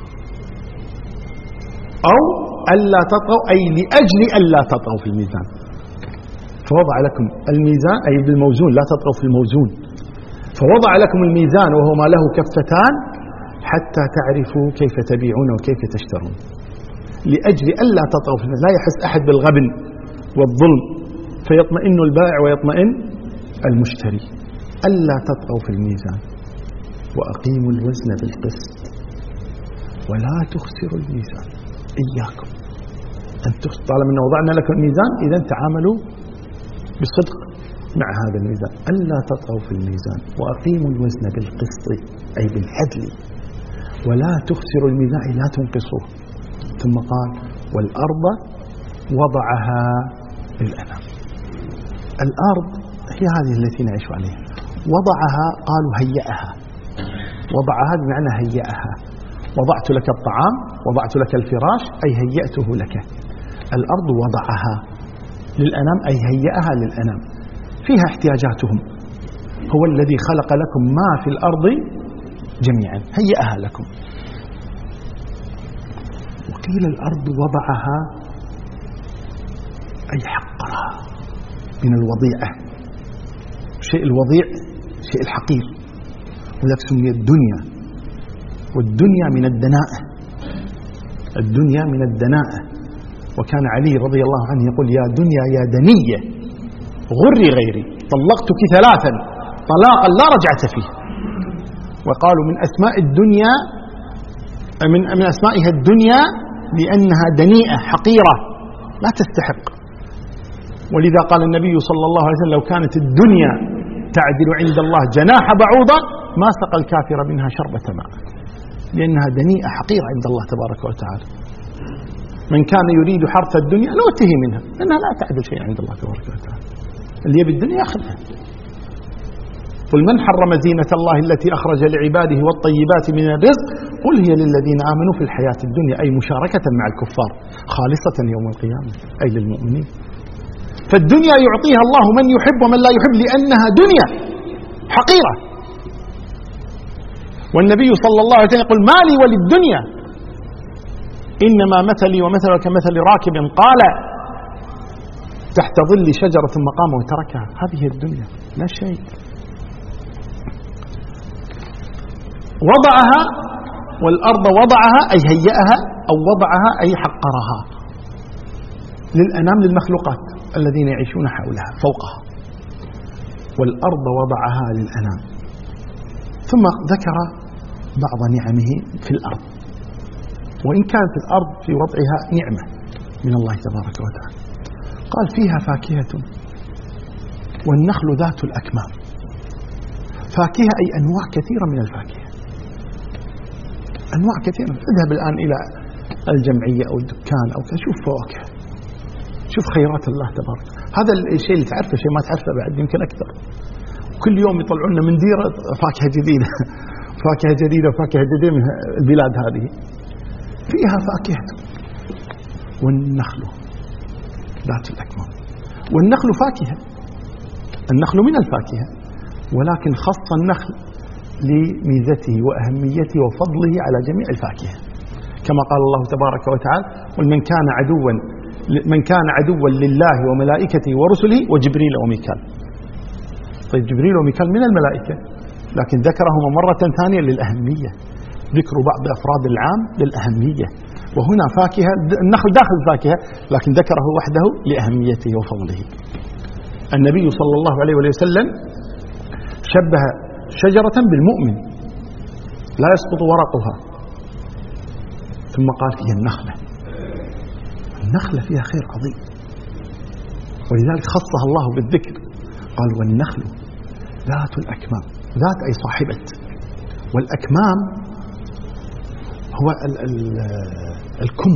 أو ألا تطغوا أي لأجل ألا تطغوا في الميزان. فوضع لكم الميزان أي بالموزون، لا تطغوا في الموزون. فوضع لكم الميزان وهو ما له كفتان حتى تعرفوا كيف تبيعون وكيف تشترون، لأجل ألا تطغوا في الميزان. لا يحس أحد بالغبن والظلم فيطمئن البائع ويطمئن المشتري. ألا تطغوا في الميزان وأقيموا الوزن بالقسط ولا تخسروا الميزان. إياكم أن تخسروا، طالما أن وضعنا لكم الميزان إذن تعاملوا بصدق مع هذا الميزان. ألا تطغوا في الميزان وأقيموا الوزن بالقسط أي بالعدل ولا تخسروا الميزان أي لا تنقصوه. ثم قال والأرض وضعها للأنام. الأرض هي هذه التي نعيش عليها. وضعها قالوا هيئها، وضعها بمعنى هيئها. وضعت لك الطعام، وضعت لك الفراش أي هيئته لك. الأرض وضعها للأنام أي هيئها للأنام، فيها احتياجاتهم. هو الذي خلق لكم ما في الأرض جميعا، هيئها لكم. وقيل الأرض وضعها أي حقرها من الوضيعة. شيء الوضيع شيء الحقير، وذلك سمي الدنيا. والدنيا من الدناءة، الدنيا من الدناءة. وكان علي رضي الله عنه يقول يا دنيا يا دنية غري غيري طلقتك ثلاثا طلاقا لا رجعت فيه. وقالوا من أسماء الدنيا من من أسمائها الدنيا لأنها دنيئة حقيرة لا تستحق. ولذا قال النبي صلى الله عليه وسلم: لو كانت الدنيا تعدل عند الله جناح بعوضة ما سقى الكافر منها شربة ماء، لأنها دنيئة حقيرة عند الله تبارك وتعالى. من كان يريد حرث الدنيا نؤته منها، لأنها لا تعدل شيء عند الله تبارك وتعالى. اللي يبي الدنيا يأخذها. قل من حرم زينة الله التي أخرج لعباده والطيبات من الرزق قل هي للذين آمنوا في الحياة الدنيا، أي مشاركة مع الكفار، خالصة يوم القيامة، أي للمؤمنين. فالدنيا يعطيها الله من يحب ومن لا يحب، لأنها دنيا حقيرة. والنبي صلى الله عليه وسلم يقول: ما لي وللدنيا إنما مثلي ومثلك كمثل راكب قال تحت ظل شجرة ثم قام وتركها. هذه هي الدنيا، لا شيء. وضعها، والأرض وضعها أي هيئها، أو وضعها أي حقرها للأنام، للمخلوقات الذين يعيشون حولها فوقها. والأرض وضعها للأنام. ثم ذكر بعض نعمه في الأرض، وإن كانت الأرض في وضعها نعمة من الله تبارك وتعالى. قال: فيها فاكهة والنخل ذات الأكمام. فاكهة أي أنواع كثيرة من الفاكهة، أنواع كثيرة. اذهب الآن إلى الجمعية أو الدكان أو كذا، شوف فواكه، شوف خيرات الله تبارك. هذا الشيء اللي تعرفه، شيء ما تعرفه بعد يمكن أكثر. كل يوم يطلعون لنا من ديرة فاكهة جديدة فاكهة جديدة وفاكهة جديدة من البلاد هذه. فيها فاكهة والنخل ذات الأكمام. والنخل فاكهة، النخل من الفاكهة، ولكن خص النخل لميزته وأهميته وفضله على جميع الفاكهة، كما قال الله تبارك وتعالى: ومن كان عدوا من كان عدوا لله وملائكته ورسله وجبريل وميكال. طيب جبريل وميكال من الملائكة، لكن ذكرهما مرة ثانية للأهمية، ذكر بعض أفراد العام للأهمية. وهنا فاكهة، النخل داخل الفاكهة، لكن ذكره وحده لأهميته وفضله. النبي صلى الله عليه وسلم شبه شجرة بالمؤمن لا يسقط ورقها، ثم قال: فيها النخلة. النخلة فيها خير عظيم، ولذلك خصها الله بالذكر. قال: والنخل ذات الأكمام. ذات أي صاحبة. والأكمام هو ال ال الكم.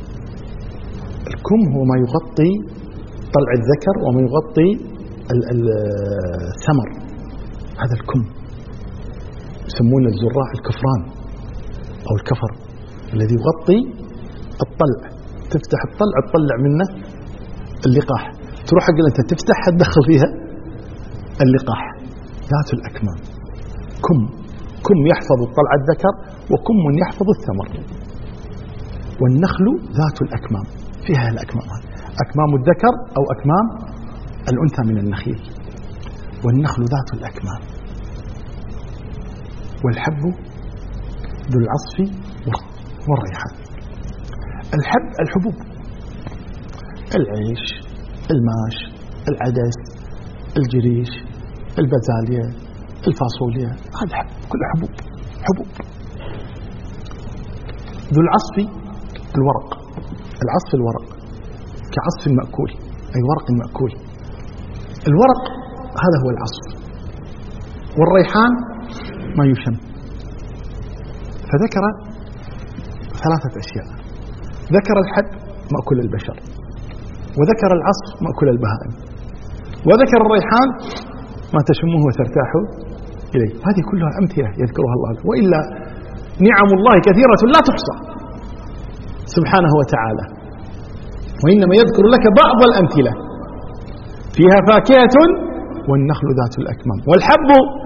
الكم هو ما يغطي طلع الذكر وما يغطي الثمر، هذا الكم. يسمونه الزراع الكفران أو الكفر، الذي يغطي الطلع. تفتح الطلع تطلع منه اللقاح، تروح أقل أنت تفتح تدخل فيها اللقاح. ذات الأكمام، كم كم يحفظ الطلع الذكر، وكم يحفظ الثمر. والنخل ذات الأكمام، فيها الأكمام، أكمام الذكر أو أكمام الأنثى من النخيل. والنخل ذات الأكمام. والحب ذو العصف والريحان. الحب الحبوب، العيش، الماش، العدس، الجريش، البازاليا، الفاصوليا، هذا حب، كل حبوب حبوب. ذو العصف الورق. العصف الورق كعصف المأكول، أي ورق المأكول. الورق هذا هو العصف. والريحان ما يشم. فذكر ثلاثة أشياء: ذكر الحب مأكل البشر، وذكر العصف مأكل البهائم، وذكر الريحان ما تشموه وترتاحوا إليه. هذه كلها أمثلة يذكرها الله، وإلا نعم الله كثيرة لا تحصى سبحانه وتعالى، وإنما يذكر لك بعض الأمثلة. فيها فاكهة والنخل ذات الأكمام. والحب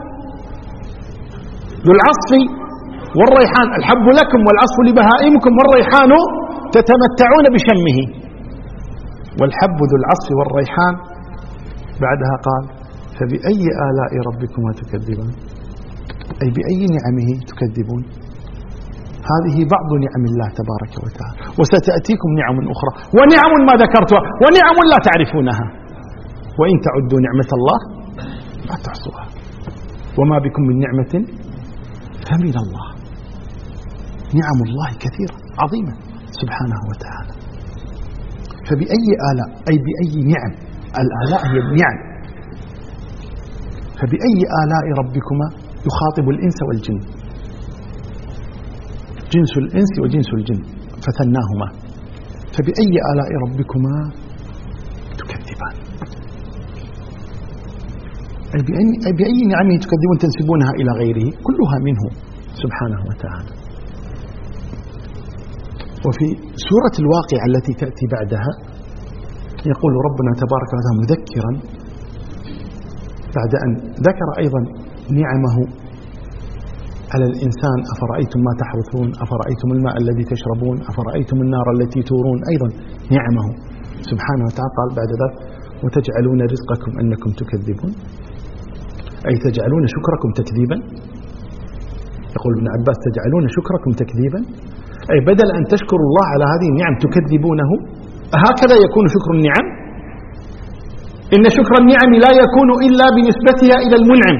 ذو العصف والريحان. الحب لكم والعصف لبهائمكم والريحان تتمتعون بشمه. والحب ذو العصف والريحان. بعدها قال: فبأي آلاء ربكما تكذبون، أي بأي نعمه تكذبون. هذه بعض نعم الله تبارك وتعالى، وستأتيكم نعم أخرى، ونعم ما ذكرتها، ونعم لا تعرفونها، وإن تعدوا نعمة الله لا تحصوها، وما بكم من نعمة فمن الله. نعم الله كثيرة عظيمة سبحانه وتعالى. فبأي آلاء أي بأي نعم، الآلاء هي النعم، فبأي آلاء ربكما يخاطب الإنس والجن، جنس الإنس وجنس الجن فثناهما، فبأي آلاء ربكما تكذبان، أي بأي, أي بأي نعمه تكذبون تنسبونها إلى غيره، كلها منه سبحانه وتعالى. وفي سورة الواقع التي تأتي بعدها يقول ربنا تبارك وتعالى مذكرا بعد أن ذكر أيضا نعمه على الإنسان: أفرأيتم ما تحرثون، أفرأيتم الماء الذي تشربون، أفرأيتم النار التي تورون، أيضا نعمه سبحانه وتعالى. قال بعد ذلك: وتجعلون رزقكم أنكم تكذبون، أي تجعلون شكركم تكذيبا. يقول ابن عباس: تجعلون شكركم تكذيبا، أي بدل أن تشكروا الله على هذه النعم تكذبونه. هكذا يكون شكر النعم؟ إن شكر النعم لا يكون إلا بنسبتها إلى المنعم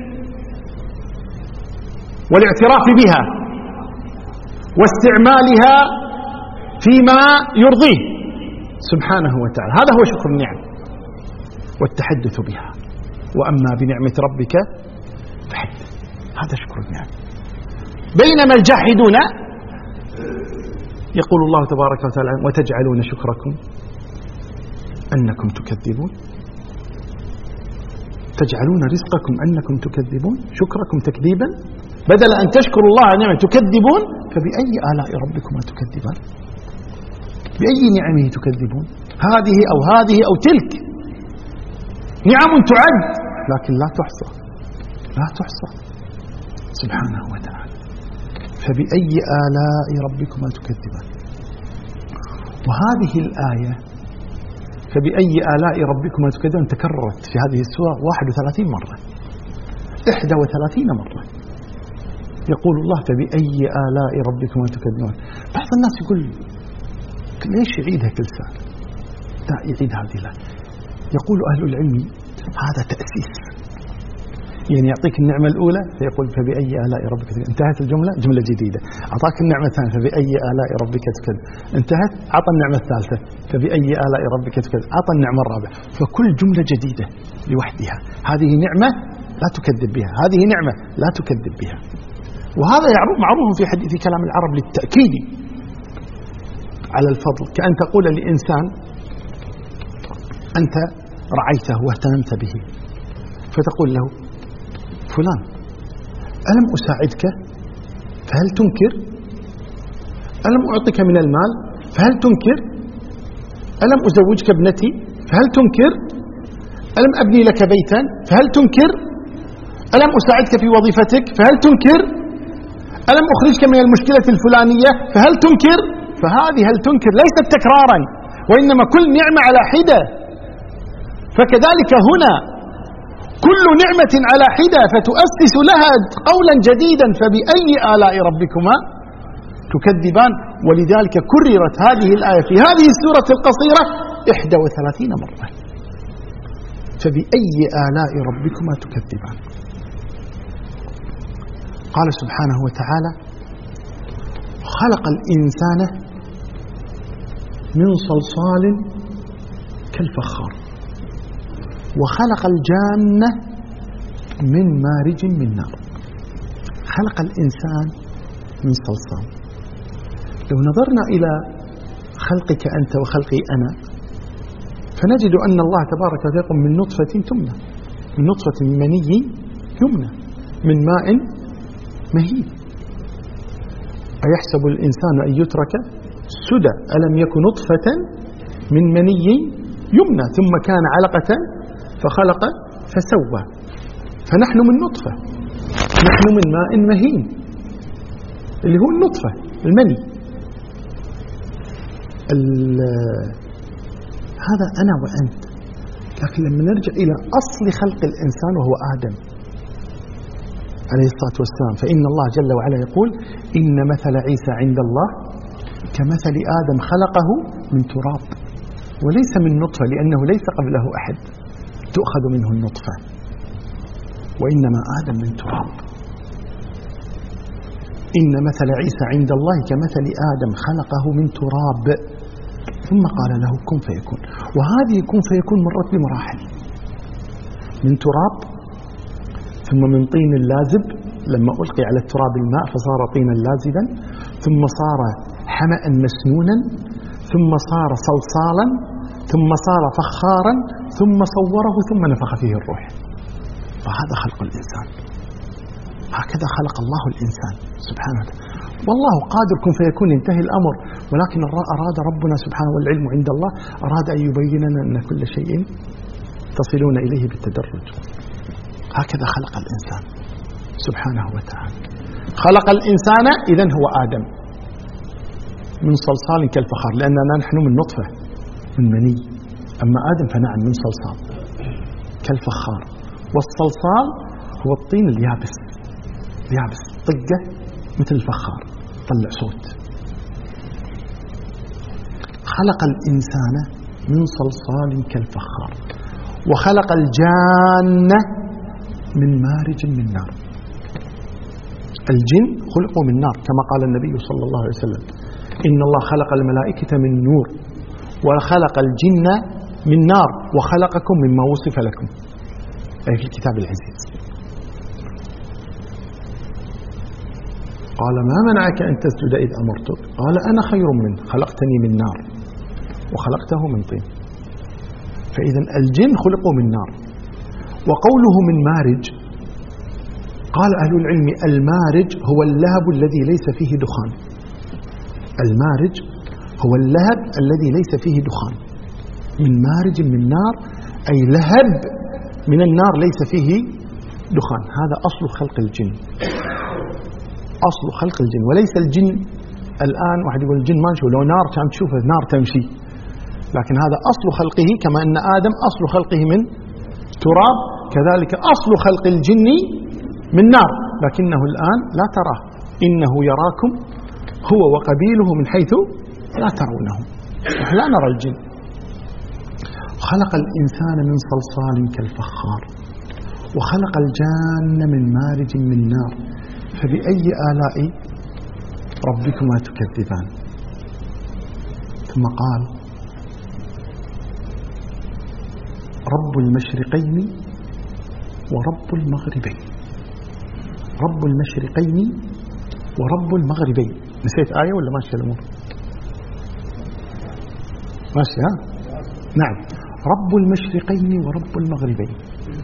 والاعتراف بها واستعمالها فيما يرضيه سبحانه وتعالى، هذا هو شكر النعم والتحدث بها. وأما بنعمة ربك فحدث، هذا شكر النعم. بينما الجاحدون يقول الله تبارك وتعالى: وتجعلون شكركم أنكم تكذبون، تجعلون رزقكم أنكم تكذبون، شكركم تكذيبا، بدل أن تشكروا الله على نعمة تكذبون. فبأي آلاء ربكما تكذبان؟ بأي نعمه تكذبون؟ هذه أو هذه أو تلك نعم تعد لكن لا تحصى، لا تحصى سبحانه وتعالى. فبأي آلاء ربكما تكذبان. وهذه الآية فبأي آلاء ربكما تكذبان تكررت في هذه السورة واحد وثلاثين مرة، إحدى وثلاثين مرة يقول الله: فبأي آلاء ربكما تكذبان. بعض الناس يقول: ليش يعيدها كل سنة؟ لا يعيد هذه لا. يقول أهل العلم: هذا تأسيس، يعني يعطيك النعمة الأولى فيقول: فبأي آلاء ربك تكذب، انتهت الجملة، جملة جديدة. أعطاك النعمة الثانية: فبأي آلاء ربك تكذب، انتهت، عطى النعمة الثالثة: فبأي آلاء ربك تكذب، عطى النعمة الرابعة. فكل جملة جديدة لوحدها، هذه نعمة لا تكذب بها، هذه نعمة لا تكذب بها. وهذا معروف في حديث كلام العرب للتأكيد على الفضل، كأن تقول لإنسان: أنت رعيته واهتممت به، فتقول له: فلان ألم أساعدك فهل تنكر؟ ألم أعطيك من المال فهل تنكر؟ ألم أزوجك ابنتي فهل تنكر؟ ألم أبني لك بيتا فهل تنكر؟ ألم أساعدك في وظيفتك فهل تنكر؟ ألم أخرجك من المشكلة الفلانية فهل تنكر؟ فهذه هل تنكر ليست تكرارا، وإنما كل نعمة على حدة. فكذلك هنا كل نعمة على حدة فتؤسس لها قولا جديدا: فبأي آلاء ربكما تكذبان. ولذلك كررت هذه الآية في هذه السورة القصيرة إحدى وثلاثين مرة: فبأي آلاء ربكما تكذبان. قال سبحانه وتعالى: خلق الإنسان من صلصال كالفخار، وخلق الجنة من مارج من نار. خلق الإنسان من صلصال. لو نظرنا إلى خلقك أنت وخلقي أنا فنجد أن الله تبارك وتعالى من نطفة تمنى، من نطفة مني يمنى، من ماء مهين. أيحسب الإنسان أن يترك سدى؟ ألم يكن نطفة من مني يمنى ثم كان علقة فخلق فسوى. فنحن من نطفة، نحن من ماء مهين اللي هو النطفة المني. هذا أنا وأنت. لكن لما نرجع إلى أصل خلق الإنسان وهو آدم عليه الصلاة والسلام، فإن الله جل وعلا يقول: إن مثل عيسى عند الله كمثل آدم خلقه من تراب وليس من نطفة، لأنه ليس قبله أحد تؤخذ منه النطفة، وإنما آدم من تراب. إن مثل عيسى عند الله كمثل آدم خلقه من تراب ثم قال له كن فيكون. وهذه كن فيكون مرت بمراحل، من تراب ثم من طين لازب لما ألقي على التراب الماء فصار طينا لازبا، ثم صار حمأ مسنونا، ثم صار صلصالا، ثم صار فخارا، ثم صوره ثم نفخ فيه الروح. فهذا خلق الإنسان، هكذا خلق الله الإنسان سبحانه وتعالى. والله قادر كن فيكون، ينتهي الأمر، ولكن أراد ربنا سبحانه والعلم عند الله، أراد أن يبين لنا أن كل شيء تصلون إليه بالتدرج. هكذا خلق الإنسان سبحانه وتعالى. خلق الإنسان إذن هو آدم من صلصال كالفخار، لأننا نحن من نطفة من مني، أما آدم فنعم من صلصال كالفخار. والصلصال هو الطين اليابس، يابس طقة مثل الفخار طلع صوت. خلق الإنسان من صلصال كالفخار، وخلق الجان من مارج من نار. الجن خلقوا من نار كما قال النبي صلى الله عليه وسلم إن الله خلق الملائكة من نور وخلق الجن من نار وخلقكم مما وصف لكم، أي في الكتاب العزيز. قال ما منعك أن تسجد إذ أمرتك؟ قال أنا خير منه، خلقتني من نار وخلقته من طين. فإذا الجن خلقوا من نار. وقوله من مارج، قال أهل العلم المارج هو اللهب الذي ليس فيه دخان. المارج هو اللهب الذي ليس فيه دخان. من مارج من نار أي لهب من النار ليس فيه دخان. هذا أصل خلق الجن، أصل خلق الجن، وليس الجن الآن واحد يقول الجن ما نشوف، لو نار كان تشوفه نار تمشي، لكن هذا أصل خلقه. كما أن آدم أصل خلقه من تراب، كذلك أصل خلق الجن من نار، لكنه الآن لا تراه، إنه يراكم هو وقبيله من حيث لا ترونهم، لا نرى الجن. خلق الإنسان من صلصال كالفخار، وخلق الجان من مارج من نار، فبأي آلاء ربكما تكذبان. ثم قال رب المشرقين ورب المغربين. رب المشرقين ورب المغربين. نسيت آية ولا ماشي الأمور؟ ماشي ها؟ نعم. رب المشرقين ورب المغربين.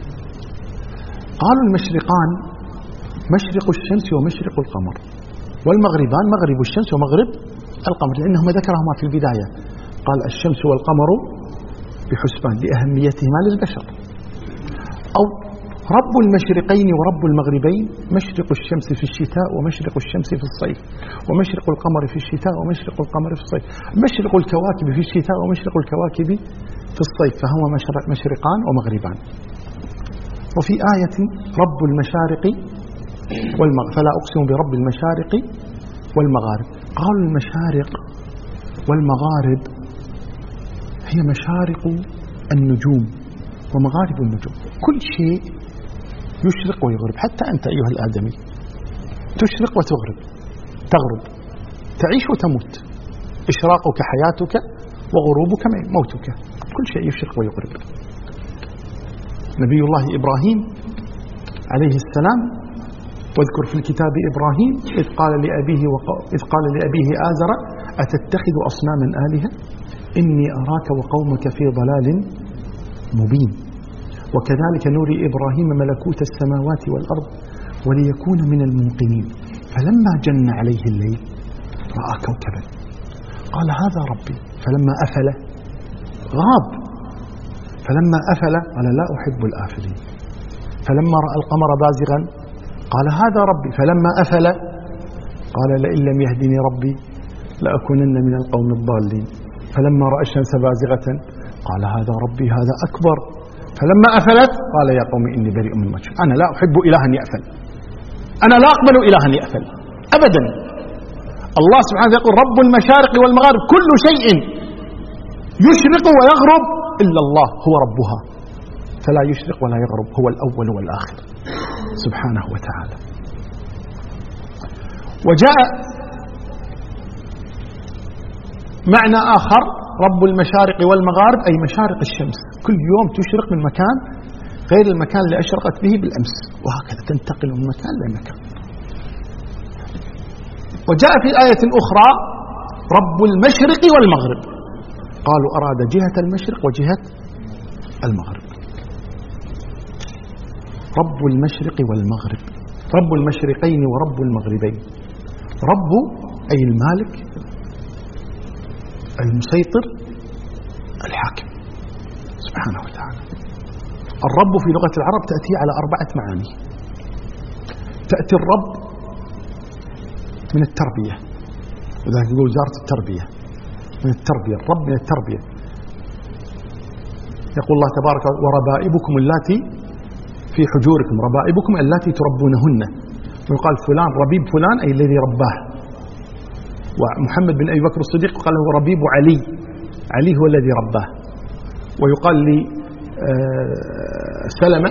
قالوا المشرقان مشرق الشمس ومشرق القمر، والمغربان مغرب الشمس ومغرب القمر، لأنهما ذكرهما في البداية، قال الشمس والقمر بحسبان لأهميتهما للبشر. أو رب المشرقين ورب المغربين، مشرق الشمس في الشتاء ومشرق الشمس في الصيف، ومشرق القمر في الشتاء ومشرق القمر في الصيف، مشرق الكواكب في الشتاء ومشرق الكواكب في الصيف، فهو مشرقان ومغربان. وفي آية رب المشارق والمغرب، فلا أقسم برب المشارق والمغارب. قالوا المشارق والمغارب هي مشارق النجوم ومغارب النجوم، كل شيء يشرق ويغرب، حتى أنت أيها الآدمي تشرق وتغرب، تغرب، تعيش وتموت، إشراقك حياتك وغروبك موتك، كل شيء يشرق ويغرب. نبي الله إبراهيم عليه السلام، واذكر في الكتاب إبراهيم إذ قال لأبيه إذ قال لأبيه آزر أتتخذ أصناما آلهة إني أراك وقومك في ضلال مبين. وكذلك نوري إبراهيم ملكوت السماوات والأرض وليكون من الموقنين، فلما جن عليه الليل رأى كوكبا قال هذا ربي، فلما أفل غاب، فلما أفل قال لا أحب الآفلين، فلما رأى القمر بازغا قال هذا ربي، فلما أفل قال لئن لم يهدني ربي لأكونن من القوم الضالين، فلما رأى الشمس بازغة قال هذا ربي هذا أكبر، فلما أفلت قال يا قوم إني بريء مما تشركون. أنا لا أحب إلها يأفل، أنا لا أقبل إلها يأفل أبدا. الله سبحانه يقول رب المشارق والمغارب، كل شيء يشرق ويغرب إلا الله هو ربها، فلا يشرق ولا يغرب، هو الأول والآخر سبحانه وتعالى. وجاء معنى آخر رب المشارق والمغارب أي مشارق الشمس، كل يوم تشرق من مكان غير المكان اللي أشرقت به بالأمس، وهكذا تنتقل من مكان لمكان. وجاء في آية أخرى رب المشرق والمغرب، قالوا أراد جهة المشرق وجهة المغرب. رب المشرق والمغرب، رب المشرقين ورب المغربين. رب أي المالك المسيطر الحاكم سبحانه وتعالى. الرب في لغة العرب تأتي على أربعة معاني. تأتي الرب من التربية، وذلك يقول وزارة التربية، من التربية، الرب من التربية. يقول الله تبارك وتعالى وربائبكم اللاتي في حجوركم، ربائبكم اللاتي تربونهن. ويقال فلان ربيب فلان أي الذي رباه. ومحمد بن أبي بكر الصديق قال هو ربيب علي، علي هو الذي رباه. ويقال لي سلمة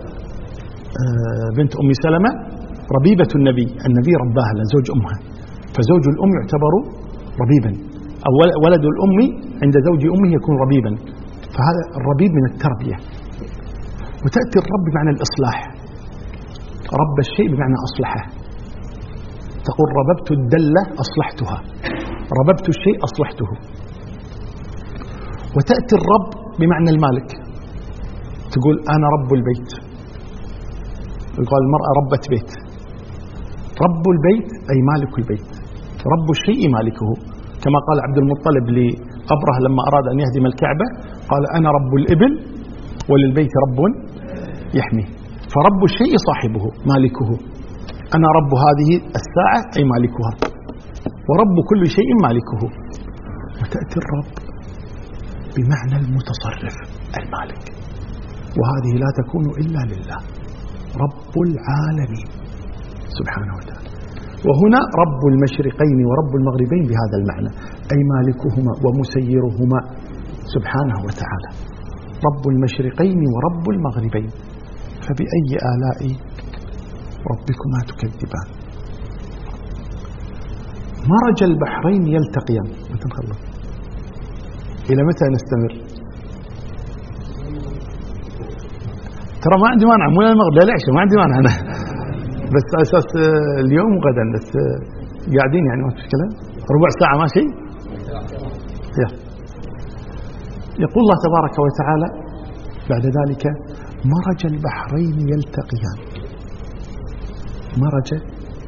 بنت أم سلمة ربيبة النبي، النبي رباها لزوج أمها، فزوج الأم يعتبر ربيبا، أو ولد الأم عند زوج أمه يكون ربيبا، فهذا الربيب من التربية. وتأتي الرب بمعنى الإصلاح، رب الشيء بمعنى أصلحه، تقول رببت الدلة أصلحتها، رببت الشيء أصلحته. وتأتي الرب بمعنى المالك، تقول أنا رب البيت، يقال المرأة ربة بيت. رب البيت أي مالك البيت، رب الشيء مالكه، كما قال عبد المطلب لقبره لما أراد أن يهدم الكعبة قال أنا رب الإبل وللبيت رب يحميه. فرب الشيء صاحبه مالكه، أنا رب هذه الساعة أي مالكها، ورب كل شيء مالكه. وتأتي الرب بمعنى المتصرف المالك، وهذه لا تكون إلا لله رب العالمين سبحانه وتعالى. وهنا رب المشرقين ورب المغربين بهذا المعنى، أي مالكهما ومسيرهما سبحانه وتعالى. رب المشرقين ورب المغربين، فبأي آلاء ربكما تكذبان. مرج البحرين يلتقيان، متى نخلص؟ إلى متى نستمر؟ ترى ما عندي مانع، مو المغرب لا العشاء ما عندي مانع أنا، بس على أساس اليوم وغدا بس قاعدين يعني ما في مشكلة، ربع ساعة ماشي؟ يقول الله تبارك وتعالى بعد ذلك مرج البحرين يلتقيان. مرج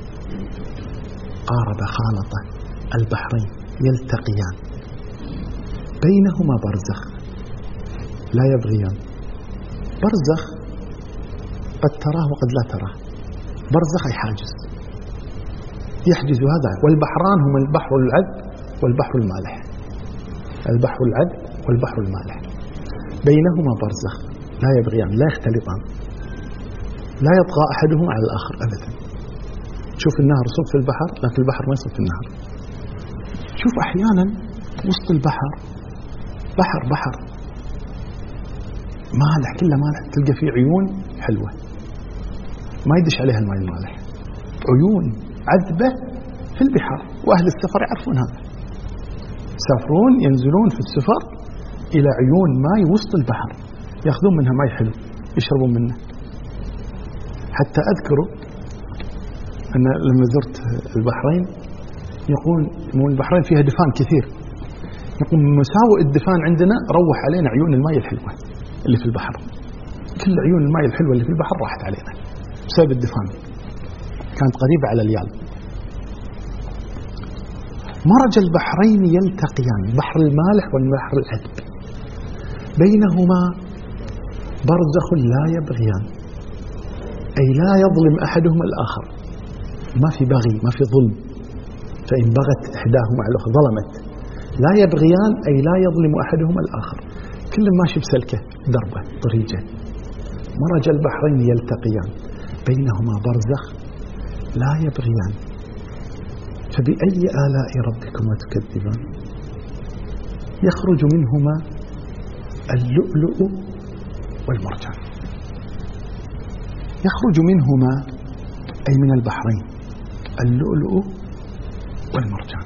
قارب خالط البحرين يلتقيان بينهما برزخ لا يبغيان. برزخ قد تراه وقد لا تراه، برزخ أي حاجز يحجز هذا. والبحران هما البحر العذب والبحر المالح، البحر العذب والبحر المالح بينهما برزخ لا يبغيان لا يختلطان، لا يطغى أحدهما على الآخر أبدا. شوف النهر يصب في البحر لكن البحر ما يصب في النهر. شوف أحيانا وسط البحر بحر بحر مالح كله مالح، تلقى فيه عيون حلوة ما يدش عليها الماء المالح، عيون عذبة في البحر، وأهل السفر يعرفون هذا، يسافرون ينزلون في السفر إلى عيون ماء وسط البحر يأخذون منها ماء حلو يشربون منه. حتى أذكر أن لما زرت البحرين يقول البحرين فيها دفان كثير، يقول مساوئ الدفان عندنا روح علينا عيون الماء الحلوة اللي في البحر، كل عيون الماء الحلوة اللي في البحر راحت علينا بسبب الدفان، كانت قريبة على اليال. مرج البحرين يلتقيان، بحر المالح والبحر العذب بينهما برزخ لا يبغيان، أي لا يظلم أحدهما الآخر، ما في بغي ما في ظلم، فإن بغت إحداهما على الأخرى ظلمت. لا يبغيان أي لا يظلم أحدهما الآخر، كل ماشي بسلكه دربة طريقة. مرج البحرين يلتقيان بينهما برزخ لا يبغيان، فبأي آلاء ربكما تكذبان. يخرج منهما اللؤلؤ اللؤلؤ والمرجان.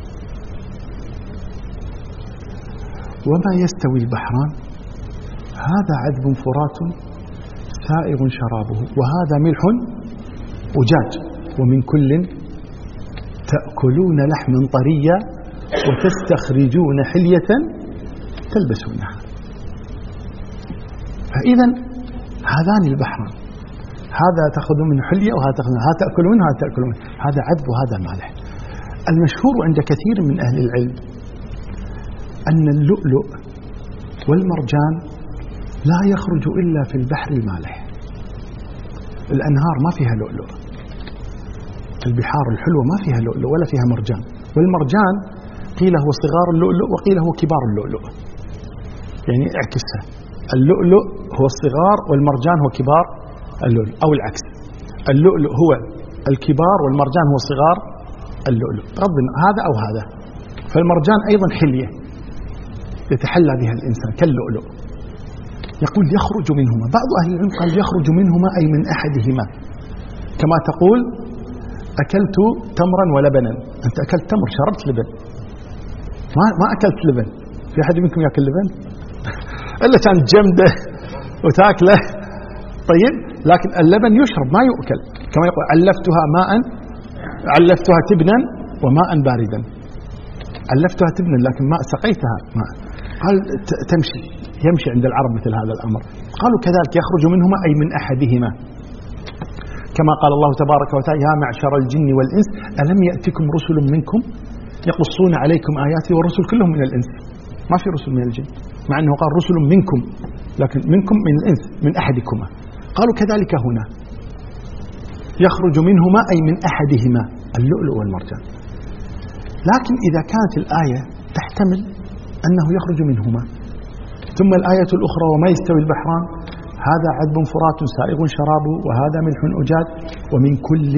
وما يستوي البحران هذا عذب فرات سائغ شرابه وهذا ملح أجاج ومن كل تأكلون لحما طريا وتستخرجون حلية تلبسونها. فإذا هذان البحران، هذا تأخذ منه حلية وهذا تأخذ منه، هذا تأكل منه وهذا تأكل منه، هذا عذب وهذا مالح. المشهور عند كثير من أهل العلم أن اللؤلؤ والمرجان لا يخرج إلا في البحر المالح. الأنهار ما فيها لؤلؤ، البحار الحلوة ما فيها لؤلؤ ولا فيها مرجان. والمرجان قيل هو صغار اللؤلؤ وقيل هو كبار اللؤلؤ، يعني اعكسها، اللؤلؤ هو الصغار والمرجان هو كبار اللؤلؤ، أو العكس، اللؤلؤ هو الكبار والمرجان هو صغار اللؤلؤ، بغض هذا أو هذا. فالمرجان أيضا حلية يتحلى بها الإنسان كاللؤلؤ. يقول يخرج منهما، بعض أهل العلم قال يخرج منهما أي من أحدهما، كما تقول أكلت تمرا ولبنا، أنت أكلت تمر شربت لبن، ما ما أكلت لبن. في أحد منكم يأكل لبن؟ إلا كانت جمدة وتأكله. طيب، لكن اللبن يشرب ما يؤكل، كما يقول علفتها ماء، علفتها تبنا وماء باردا، علفتها تبنا لكن ما سقيتها ماء. قال تمشي، يمشي عند العرب مثل هذا الأمر. قالوا كذلك يخرج منهما أي من أحدهما، كما قال الله تبارك وتعالى يا معشر الجن والإنس ألم يأتكم رسل منكم يقصون عليكم آياتي، والرسل كلهم من الإنس، ما في رسل من الجن، مع أنه قال رسل منكم، لكن منكم من الإنس من أحدكما. قالوا كذلك هنا يخرج منهما أي من أحدهما اللؤلؤ والمرجان. لكن إذا كانت الآية تحتمل أنه يخرج منهما، ثم الآية الأخرى وما يستوي البحران هذا عذب فرات سائغ شرابه وهذا ملح أجاج ومن كل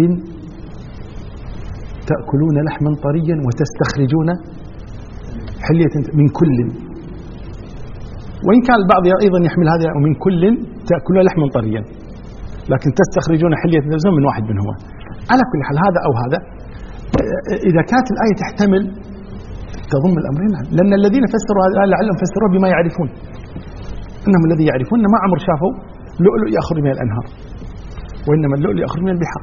تأكلون لحما طريا وتستخرجون حلية، من كل، وإن كان البعض أيضا يحمل هذا ومن كل تأكلون لحما طريا، لكن تستخرجون حلية تلبسون من واحد منهما. على كل حال هذا أو هذا، إذا كانت الآية تحتمل تضم الأمرين، لأن الذين فسروا هذا لعلهم فسروها بما يعرفون، إنهم الذي يعرفون ما عمر شافوا لؤلؤ يخرج من الأنهار، وإنما اللؤلؤ يخرج من البحار.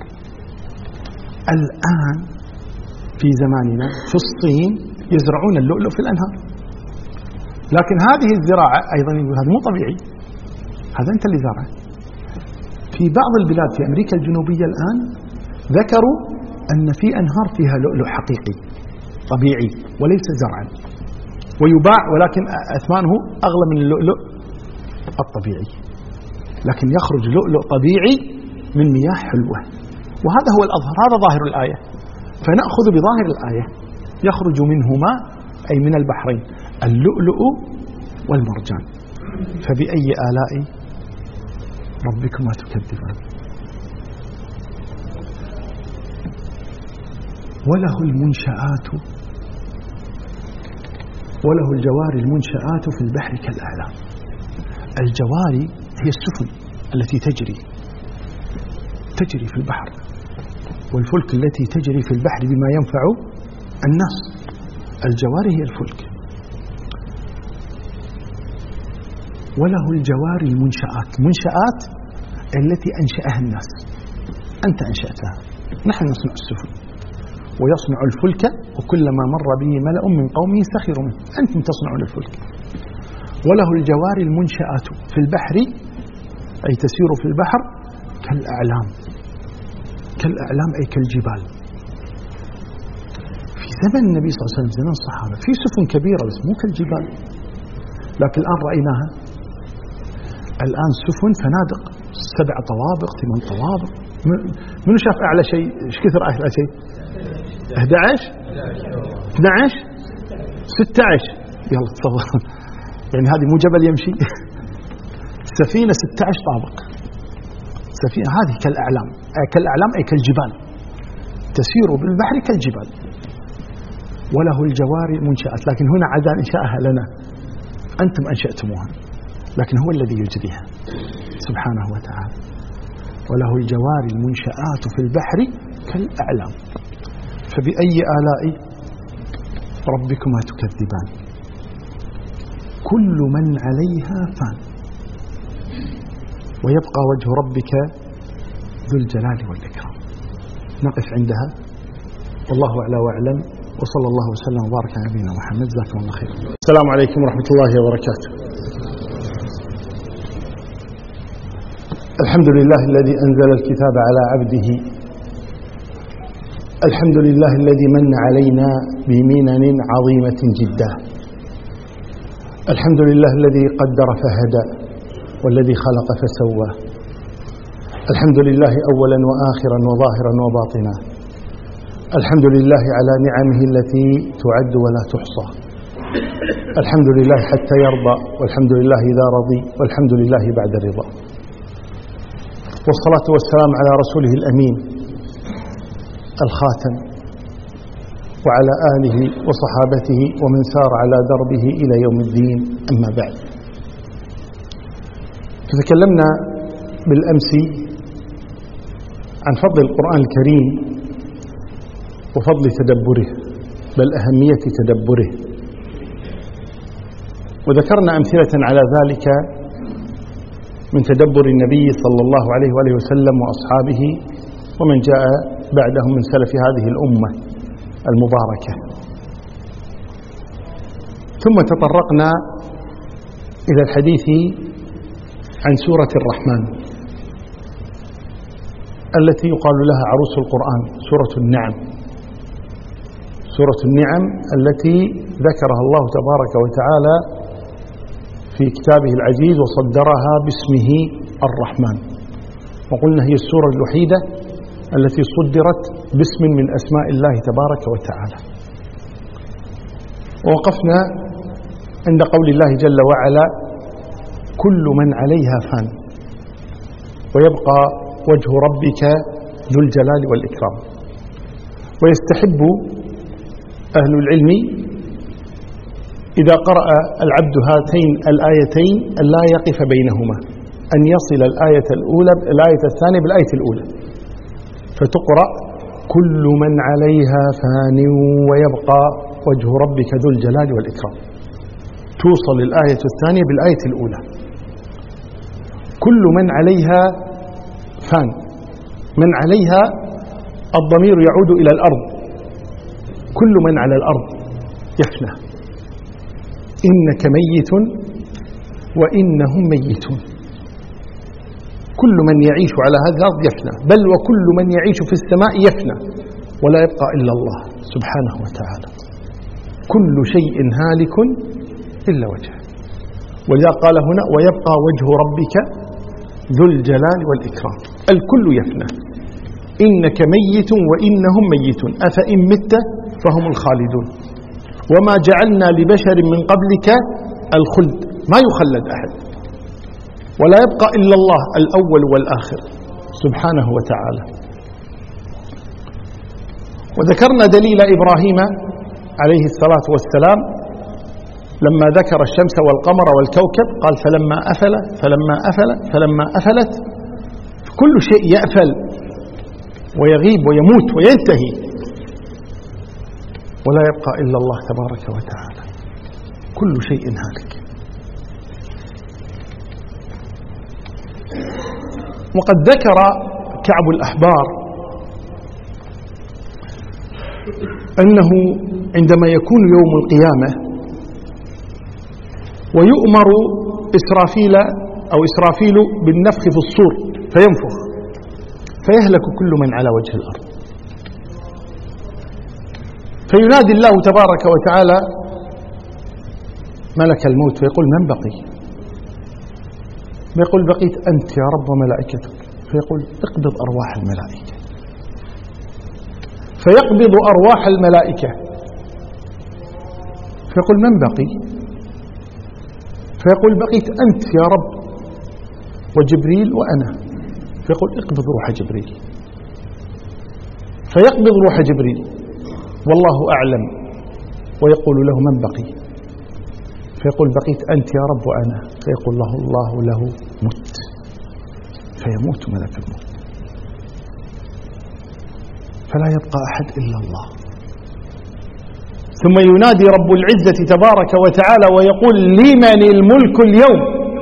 الآن في زماننا في الصين يزرعون اللؤلؤ في الأنهار، لكن هذه الزراعة أيضا هذا مو طبيعي، هذا أنت اللي زرعه. في بعض البلاد في أمريكا الجنوبية الآن ذكروا أن في أنهار فيها لؤلؤ حقيقي طبيعي وليس زرعا، ويباع ولكن أثمانه أغلى من اللؤلؤ الطبيعي، لكن يخرج لؤلؤ طبيعي من مياه حلوة، وهذا هو الأظهر، هذا ظاهر الآية، فنأخذ بظاهر الآية يخرج منهما أي من البحرين اللؤلؤ والمرجان. فبأي آلاء ربكما تكذبان. وله المنشآت وله الجوار المنشآت في البحر كالأعلام. الجواري هي السفن التي تجري تجري في البحر، والفلك التي تجري في البحر بما ينفع الناس. الجواري هي الفلك. وله الجوار المنشآت، منشآت التي أنشأها الناس، أنت أنشأتها، نحن نصنع السفن ويصنع الفلك، وكلما مر به ملأ من قومه سخروا منه، أنتم تصنعون الفلك. وله الجوار المنشآت في البحر أي تسير في البحر كالأعلام، كالأعلام أي كالجبال. في زمن النبي صلى الله عليه وسلم زمن الصحابة في سفن كبيرة بس مو كالجبال، لكن الآن رأيناها، الآن سفن فنادق سبع طوابق ثمان طوابق. منو شاف أعلى شيء؟ إيش كثر أعلى شيء؟ أحد عشر اثنا عشر ستة عشر يلا تصور، يعني هذه مو جبل يمشي سفينة ستة عشر طابق، سفينة هذه كالأعلام، كالأعلام أي كالجبال، تسير بالبحر كالجبال. وله الجوار المنشآت، لكن هنا عدا إنشاءها لنا، أنتم أنشأتموها، لكن هو الذي يجريها سبحانه وتعالى. وله الجوار المنشآت في البحر كالأعلام. فبأي آلاء ربكما تكذبان. كل من عليها فان ويبقى وجه ربك ذو الجلال والإكرام. نقف عندها، والله أعلى وأعلم، وصلى الله وسلم وبارك على نبينا محمد. جزاكم الله خير. السلام عليكم ورحمة الله وبركاته. الحمد لله الذي أنزل الكتاب على عبده. الحمد لله الذي من علينا بمنن عظيمة جدا. الحمد لله الذي قدر فهدى والذي خلق فسوى. الحمد لله أولا وآخرا وظاهرا وباطنا. الحمد لله على نعمه التي تعد ولا تحصى. الحمد لله حتى يرضى، والحمد لله إذا رضي، والحمد لله بعد الرضا. والصلاة والسلام على رسوله الأمين الخاتم، وعلى آله وصحابته ومن سار على دربه إلى يوم الدين. أما بعد، فتكلمنا بالأمس عن فضل القرآن الكريم وفضل تدبره، بل أهمية تدبره، وذكرنا أمثلة على ذلك من تدبر النبي صلى الله عليه وآله وسلم وأصحابه ومن جاء بعدهم من سلف هذه الأمة المباركة. ثم تطرقنا إلى الحديث عن سورة الرحمن التي يقال لها عروس القرآن، سورة النعم. سورة النعم التي ذكرها الله تبارك وتعالى في كتابه العزيز وصدرها باسمه الرحمن، وقلنا هي السورة الوحيدة التي صدرت باسم من أسماء الله تبارك وتعالى. ووقفنا عند قول الله جل وعلا: كل من عليها فان ويبقى وجه ربك ذو الجلال والإكرام. ويستحب أهل العلم إذا قرأ العبد هاتين الآيتين أن لا يقف بينهما، أن يصل الآية الأولى الآية الثانية بالآية الأولى، فتقرأ: كل من عليها فان ويبقى وجه ربك ذو الجلال والإكرام. توصل الآية الثانية بالآية الأولى. كل من عليها فان، من عليها الضمير يعود إلى الأرض. كل من على الأرض يفنى. إنك ميت وإنهم ميتون. كل من يعيش على هذه الأرض يفنى، بل وكل من يعيش في السماء يفنى، ولا يبقى إلا الله سبحانه وتعالى. كل شيء هالك إلا وجهه. ولذا قال هنا: ويبقى وجه ربك ذو الجلال والإكرام. الكل يفنى. إنك ميت وإنهم ميتون أفإن مت فهم الخالدون وما جعلنا لبشر من قبلك الخلد، ما يخلد أحد. ولا يبقى إلا الله الأول والآخر سبحانه وتعالى. وذكرنا دليل إبراهيم عليه الصلاة والسلام لما ذكر الشمس والقمر والكوكب، قال: فلما أفل فلما أفل فلما أفلت. كل شيء يأفل ويغيب ويموت وينتهي، ولا يبقى إلا الله تبارك وتعالى. كل شيء هالك. وقد ذكر كعب الأحبار أنه عندما يكون يوم القيامة ويؤمر إسرافيل أو إسرافيل بالنفخ في الصور فينفخ، فيهلك كل من على وجه الأرض. فينادي الله تبارك وتعالى ملك الموت فيقول: من بقي؟ فيقول: بقيت أنت يا رب وملائكتك. فيقول: اقبض أرواح الملائكة. فيقبض أرواح الملائكة. فيقول: من بقي؟ فيقول: بقيت أنت يا رب وجبريل وأنا. فيقول: اقبض روح جبريل. فيقبض روح جبريل والله أعلم، ويقول له: من بقي؟ فيقول: بقيت أنت يا رب وأنا. فيقول له الله له: مت. فيموت ملك الموت. فلا يبقى أحد إلا الله. ثم ينادي رب العزة تبارك وتعالى ويقول لمن الملك اليوم،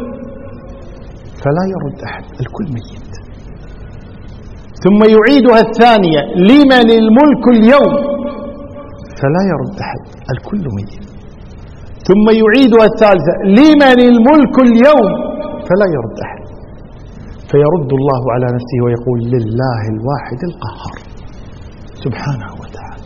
فلا يرد أحد، الكل ميت. ثم يعيدها الثانية لمن الملك اليوم، فلا يرد أحد، الكل ميت. ثم يعيدها الثالثة لمن الملك اليوم، فلا يرد أحد، فيرد الله على نفسه ويقول لله الواحد القهار سبحانه وتعالى.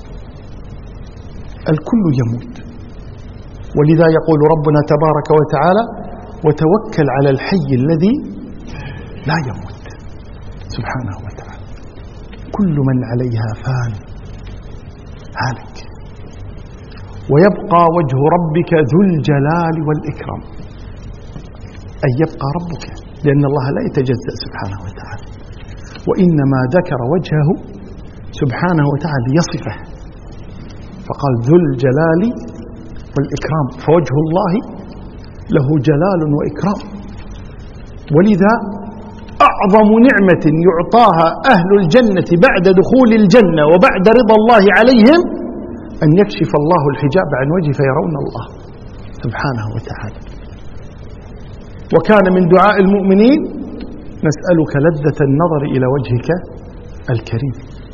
الكل يموت، ولذا يقول ربنا تبارك وتعالى وتوكل على الحي الذي لا يموت سبحانه وتعالى. كل من عليها فان هالك، ويبقى وجه ربك ذو الجلال والإكرام، أي يبقى ربك، لأن الله لا يتجزأ سبحانه وتعالى، وإنما ذكر وجهه سبحانه وتعالى ليصفه، فقال ذو الجلال والإكرام، فوجه الله له جلال وإكرام. ولذا أعظم نعمة يعطاها أهل الجنة بعد دخول الجنة وبعد رضا الله عليهم أن يكشف الله الحجاب عن وجهه فيرون الله سبحانه وتعالى. وكان من دعاء المؤمنين نسألك لذة النظر إلى وجهك الكريم.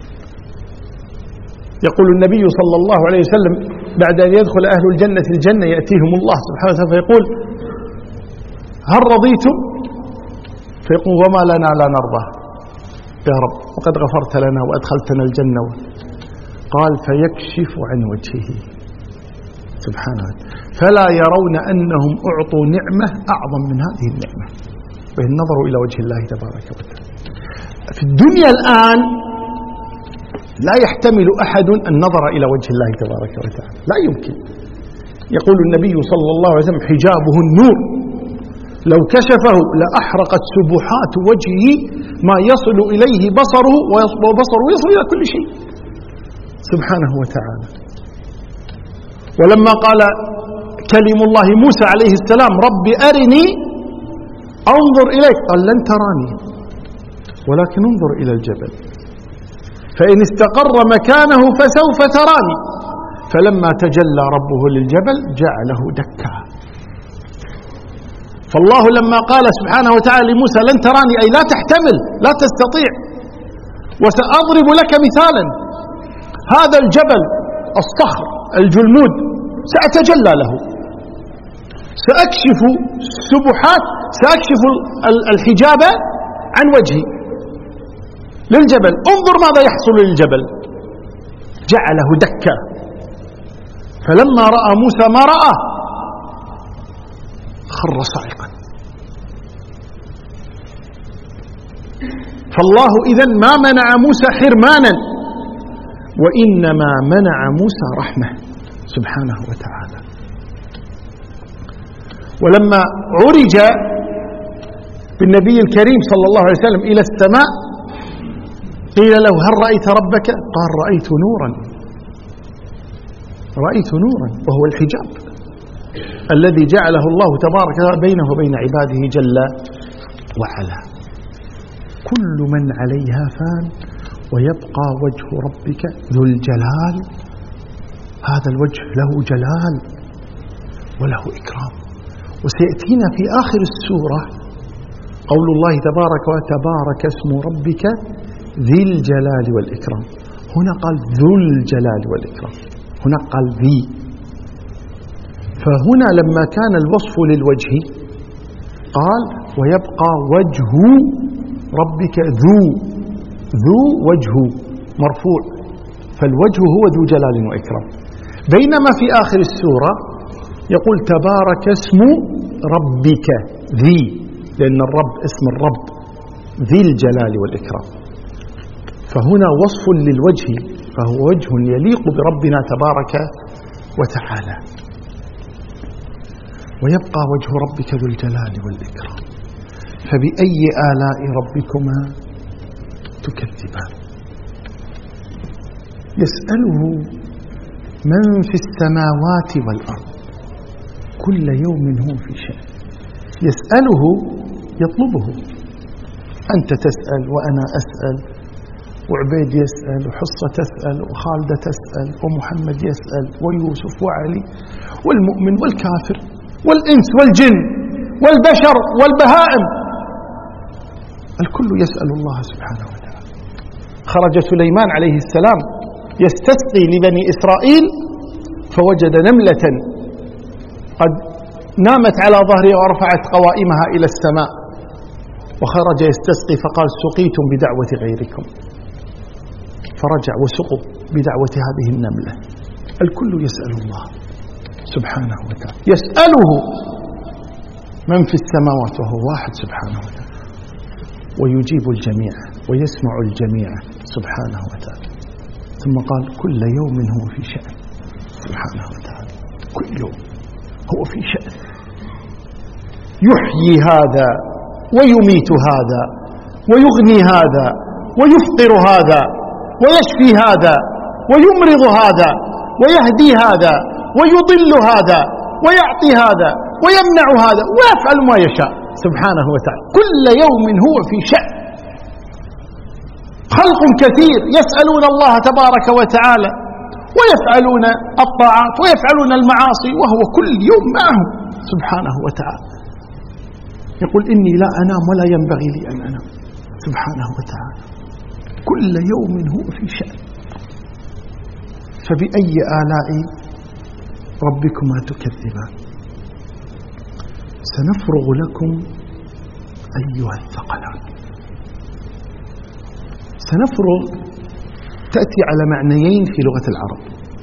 يقول النبي صلى الله عليه وسلم بعد أن يدخل أهل الجنة الجنة يأتيهم الله سبحانه وتعالى فيقول هل رضيتم؟ فيقول وما لنا لا نرضى يا رب وقد غفرت لنا وأدخلتنا الجنة. قال فيكشف عن وجهه سبحانه فلا يرون أنهم أعطوا نعمة أعظم من هذه النعمة، وهي النظر إلى وجه الله تبارك وتعالى. في الدنيا الآن لا يحتمل أحد النظر إلى وجه الله تبارك وتعالى، لا يمكن. يقول النبي صلى الله عليه وسلم حجابه النور، لو كشفه لأحرقت سبحات وجهه ما يصل إليه بصره وبصره يصل إلى كل شيء سبحانه وتعالى. ولما قال كلم الله موسى عليه السلام رب أرني أنظر إليك، قال لن تراني ولكن انظر إلى الجبل فإن استقر مكانه فسوف تراني. فلما تجلى ربه للجبل جعله دكا. فالله لما قال سبحانه وتعالى لموسى لن تراني أي لا تحتمل لا تستطيع، وسأضرب لك مثالا، هذا الجبل الصخر الجلمود سأتجلى له، سأكشف سبحات سأكشف الحجاب عن وجهي للجبل، انظر ماذا يحصل للجبل، جعله دكا. فلما رأى موسى ما رأى خر صاعقا. فالله إذن ما منع موسى حرمانا، وإنما منع موسى رحمة سبحانه وتعالى. ولما عرج بالنبي الكريم صلى الله عليه وسلم إلى السماء قيل له هل رأيت ربك؟ قال رأيت نورا، رأيت نورا، وهو الحجاب الذي جعله الله تبارك وتعالى بينه وبين عباده جل وعلا. كل من عليها فان ويبقى وجه ربك ذو الجلال. هذا الوجه له جلال وله إكرام. وسيأتينا في آخر السورة قول الله تبارك وتبارك اسم ربك ذي الجلال والإكرام. هنا قال ذو الجلال والإكرام، هنا قال ذي. فهنا لما كان الوصف للوجه قال ويبقى وجه ربك ذو، ذو وجه مرفوع، فالوجه هو ذو جلال وإكرام. بينما في آخر السورة يقول تبارك اسم ربك ذي، لأن الرب اسم الرب ذي الجلال والإكرام. فهنا وصف للوجه، فهو وجه يليق بربنا تبارك وتعالى. ويبقى وجه ربك ذو الجلال والإكرام. فبأي آلاء ربكما تكذبان. يسأله من في السماوات والأرض كل يوم هو في شأن. يسأله يطلبه، أنت تسأل وأنا أسأل وعبيد يسأل، وحصة تسأل، وخالدة تسأل، ومحمد يسأل، ويوسف وعلي، والمؤمن والكافر، والإنس والجن والبشر والبهائم، الكل يسأل الله سبحانه وتعالى. خرج سليمان عليه السلام يستسقي لبني إسرائيل فوجد نملة قد نامت على ظهرها ورفعت قوائمها إلى السماء، وخرج يستسقي فقال سقيتم بدعوة غيركم، فرجع وسقوا بدعوة هذه النملة. الكل يسأل الله سبحانه وتعالى، يسأله من في السماوات وهو واحد سبحانه وتعالى، ويجيب الجميع ويسمع الجميع سبحانه وتعالى. ثم قال كل يوم هو في شأن سبحانه وتعالى، كل يوم هو في شأن، يحيي هذا ويميت هذا، ويغني هذا ويفقر هذا، ويشفي هذا ويمرض هذا، ويهدي هذا ويضل هذا، ويعطي هذا ويمنع هذا، ويفعل ما يشاء سبحانه وتعالى. كل يوم هو في شأن. خلق كثير يسألون الله تبارك وتعالى، ويفعلون الطاعات ويفعلون المعاصي، وهو كل يوم معهم سبحانه وتعالى. يقول إني لا أنام ولا ينبغي لي أن أنام سبحانه وتعالى. كل يوم هو في شأن. فبأي آلاء ربكما تكذبان؟ سنفرغ لكم أيها الثقلان. سنفرغ تأتي على معنيين في لغة العرب.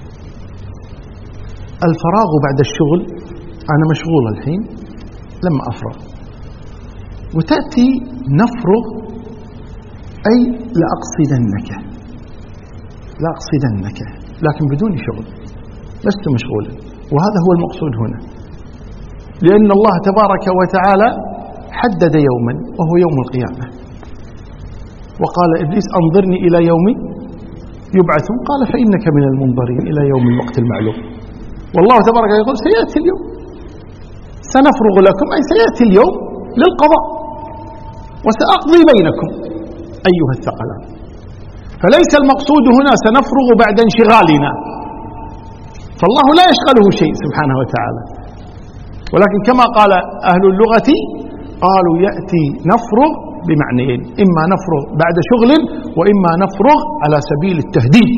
الفراغ بعد الشغل، أنا مشغول الحين لما أفرغ، وتأتي نفرغ أي لأقصدنك، لأقصدنك لكن بدون شغل، لست مشغولا. وهذا هو المقصود هنا، لأن الله تبارك وتعالى حدد يوما وهو يوم القيامة، وقال إبليس أنظرني إلى يوم يبعثون، قال فإنك من المنظرين إلى يوم الوقت المعلوم. والله تبارك يقول سيأتي اليوم، سنفرغ لكم أي سيأتي اليوم للقضاء، وسأقضي بينكم أيها الثقلان. فليس المقصود هنا سنفرغ بعد انشغالنا، فالله لا يشغله شيء سبحانه وتعالى، ولكن كما قال أهل اللغة قالوا يأتي نفرغ بمعنيين، إما نفرغ بعد شغل، وإما نفرغ على سبيل التهديد.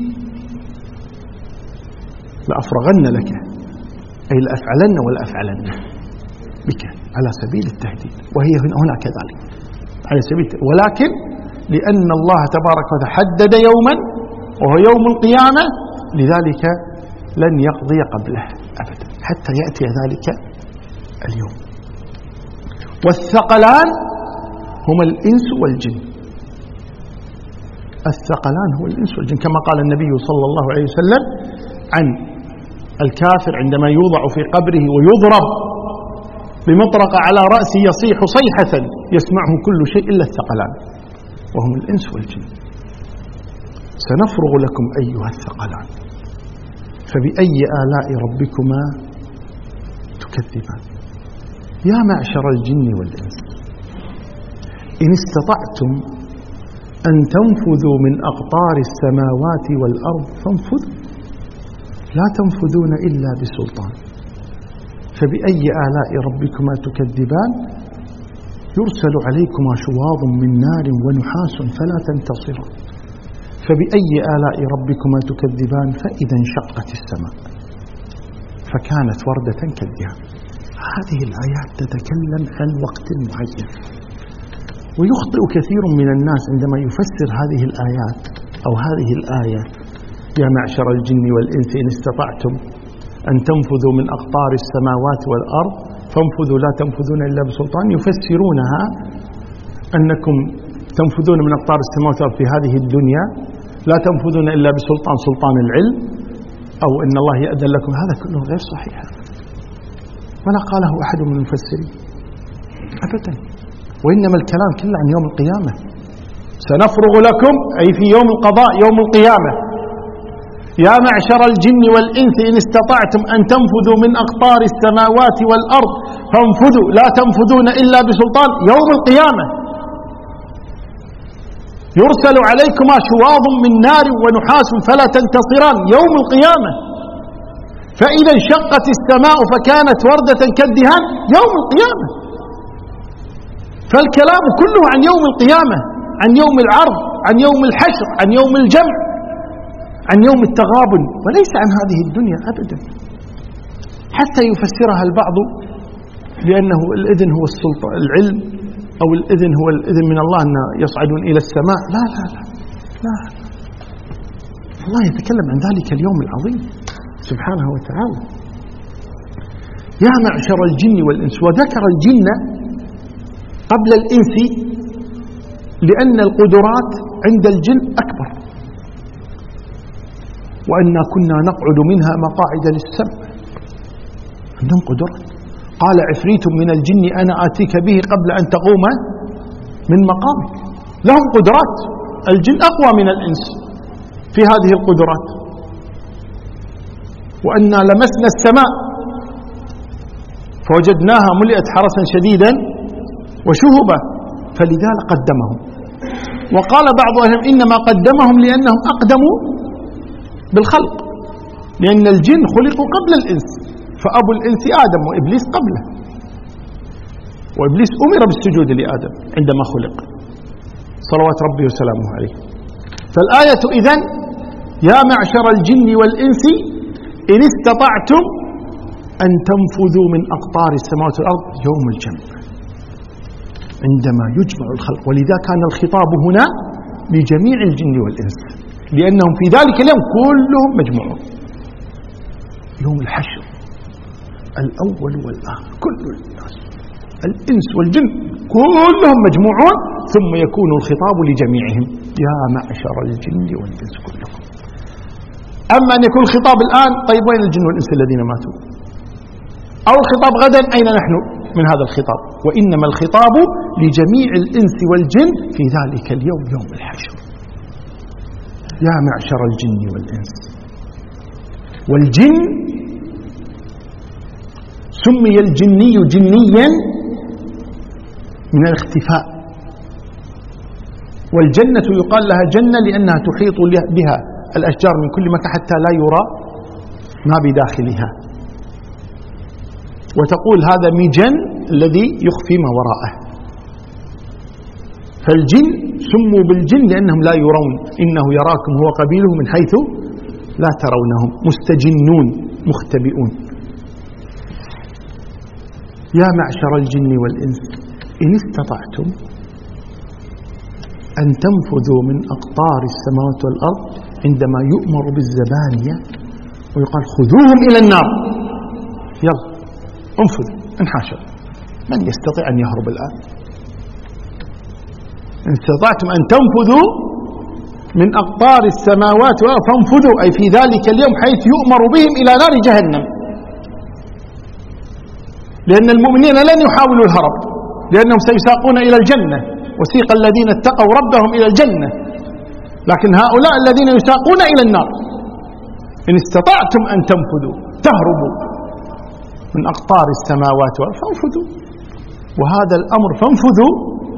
لأفرغن لك أي لأفعلن ولأفعلن بك على سبيل التهديد، وهي هنا كذلك على سبيل التهديد. ولكن لأن الله تبارك وتعالى حدد يوما وهو يوم القيامة، لذلك لن يقضي قبله أبدا حتى يأتي ذلك اليوم. والثقلان هما الإنس والجن. الثقلان هو الإنس والجن، كما قال النبي صلى الله عليه وسلم عن الكافر عندما يوضع في قبره ويضرب بمطرقة على رأسه يصيح صيحة يسمعه كل شيء إلا الثقلان، وهم الإنس والجن. سنفرغ لكم أيها الثقلان فبأي آلاء ربكما تكذبان؟ يا معشر الجن والإنس إن استطعتم أن تنفذوا من أقطار السماوات والأرض فانفذوا، لا تنفذون إلا بسلطان. فبأي آلاء ربكما تكذبان؟ يرسل عليكما شواظ من نار ونحاس فلا تنتصران. فبأي آلاء ربكما تكذبان؟ فإذا انشقت السماء فكانت وردة كالدهان. هذه الآيات تتكلم عن وقت معين، ويخطئ كثير من الناس عندما يفسر هذه الآيات أو هذه الآية يا معشر الجن والإنس إن استطعتم أن تنفذوا من أقطار السماوات والأرض فانفذوا لا تنفذون إلا بسلطان، يفسرونها أنكم تنفذون من أقطار السماوات والأرض في هذه الدنيا، لا تنفذون إلا بسلطان، سلطان العلم، أو إن الله يأذن لكم. هذا كله غير صحيح، ولا قاله أحد من المفسرين أبدا، وإنما الكلام كله عن يوم القيامة. سنفرغ لكم أي في يوم القضاء يوم القيامة. يا معشر الجن والإنس إن استطعتم أن تنفذوا من أقطار السماوات والأرض فانفذوا لا تنفذون إلا بسلطان، يوم القيامة. يرسل عليكما شواظ من نار ونحاس فلا تنتصران يوم القيامة. فإذا انشقت السماء فكانت وردة كالدهان يوم القيامة. فالكلام كله عن يوم القيامة، عن يوم العرض، عن يوم الحشر، عن يوم الجمع، عن يوم التغابن، وليس عن هذه الدنيا أبدا. حتى يفسرها البعض لأنه الإذن هو السلطة العلم، أو الإذن هو الإذن من الله أن يصعدون إلى السماء. لا لا لا لا الله يتكلم عن ذلك اليوم العظيم سبحانه وتعالى. يا معشر الجن والإنس، وذكر الجن قبل الإنس لأن القدرات عند الجن أكبر. وأنا كنا نقعد منها مقاعد للسمع، عندهم قدرات. قال عفريت من الجن أنا آتيك به قبل أن تقوم من مقامك. لهم قدرات، الجن أقوى من الإنس في هذه القدرات. وأنا لمسنا السماء فوجدناها ملئت حرسا شديدا وشهبا فلذلك قدمهم. وقال بعض أهلهم إنما قدمهم لأنهم أقدموا بالخلق، لأن الجن خلقوا قبل الإنس، فأبو الإنس آدم وإبليس قبله، وإبليس أمر بالسجود لآدم عندما خلق صلوات ربي وسلامه عليه. فالآية إذن يا معشر الجن والإنس إن استطعتم أن تنفذوا من أقطار السماوات والأرض يوم الجمع، عندما يجمع الخلق. ولذا كان الخطاب هنا لجميع الجن والإنس، لأنهم في ذلك اليوم كلهم مجموعون. يوم الحشر الأول والآخر، كل الناس الإنس والجن كلهم مجموعون، ثم يكون الخطاب لجميعهم يا معشر الجن والإنس كلكم. أما أن يكون الخطاب الآن طيب وين الجن والإنس الذين ماتوا؟ أو الخطاب غدا أين نحن من هذا الخطاب؟ وإنما الخطاب لجميع الإنس والجن في ذلك اليوم يوم الحشر. يا معشر الجن والإنس. والجن سمي الجني جنيا من الاختفاء. والجنة يقال لها جنة لأنها تحيط بها الأشجار من كل مكان حتى لا يرى ما بداخلها. وتقول هذا مجن الذي يخفي ما وراءه. فالجن سموا بالجن لأنهم لا يرون، إنه يراكم هو قبيله من حيث لا ترونهم، مستجنون مختبئون. يا معشر الجن والإنس إن استطعتم أن تنفذوا من أقطار السماوات والأرض، عندما يؤمر بالزبانية ويقال خذوهم إلى النار، يلا انفذوا انحاشوا. من يستطيع أن يهرب الآن؟ إن استطعتم أن تنفذوا من أقطار السماوات فانفذوا، أي في ذلك اليوم حيث يؤمر بهم إلى نار جهنم. لأن المؤمنين لن يحاولوا الهرب، لأنهم سيساقون إلى الجنة، وسيق الذين اتقوا ربهم إلى الجنة. لكن هؤلاء الذين يساقون إلى النار. إن استطعتم أن تنفذوا تهربوا من أقطار السماوات فانفذوا. وهذا الأمر فانفذوا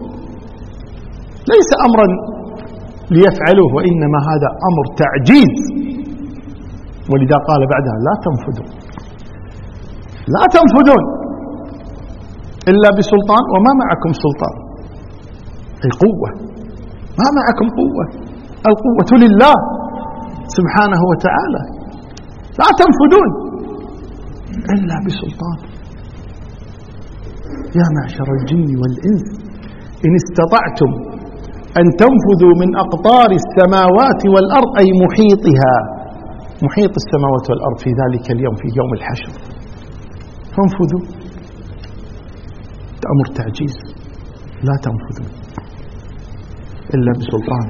ليس أمرا ليفعلوه، وإنما هذا أمر تعجيز. ولذا قال بعدها لا تنفذوا، لا تنفذون إلا بسلطان وما معكم سلطان، أي قوة، ما معكم قوة، القوة لله سبحانه وتعالى. لا تنفذون إلا بسلطان. يا معشر الجن والإنس إن استطعتم أن تنفذوا من أقطار السماوات والأرض، أي محيطها، محيط السماوات والأرض في ذلك اليوم في يوم الحشر، فانفذوا. أمر تعجيز، لا تنفذوا إلا بسلطان.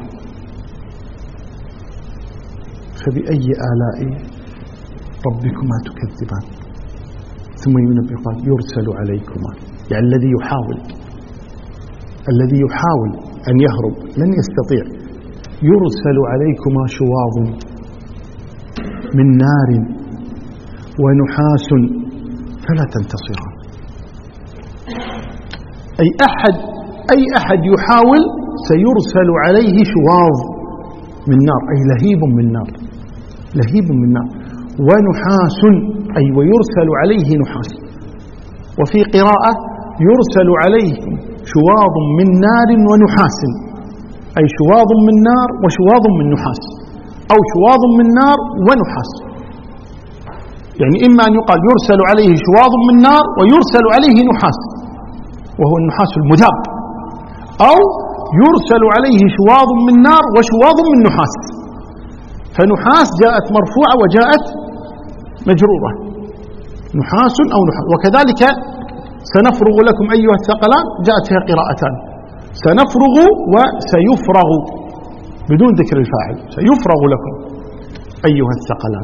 فبأي آلاء ربكما تكذبان؟ ثم ينبه قال يرسل عليكما، يعني الذي يحاول الذي يحاول أن يهرب لن يستطيع. يرسل عليكما شواظ من نار ونحاس فلا تنتصران. أي أحد أي أحد يحاول سيرسل عليه شواظ من نار أي لهيب من نار، لهيب من نار، ونحاس أي ويرسل عليه نحاس. وفي قراءة يرسل عليه شواظ من نار ونحاس أي شواظ من نار وشواظ من نحاس، أو شواظ من نار ونحاس. يعني إما أن يقال يرسل عليه شواظ من نار ويرسل عليه نحاس وهو النحاس المذاب، أو يرسل عليه شواظ من نار وشواظ من نحاس. فنحاس جاءت مرفوعة وجاءت مجرورة، نحاس أو نحاس. وكذلك سنفرغ لكم أيها الثقلان جاءت فيها قراءتان، سنفرغ وسيفرغ بدون ذكر الفاعل، سيفرغ لكم أيها الثقلان.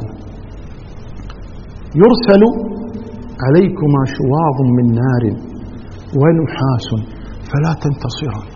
يرسل عليكما شواظ من نار ونحاس فلا تنتصران.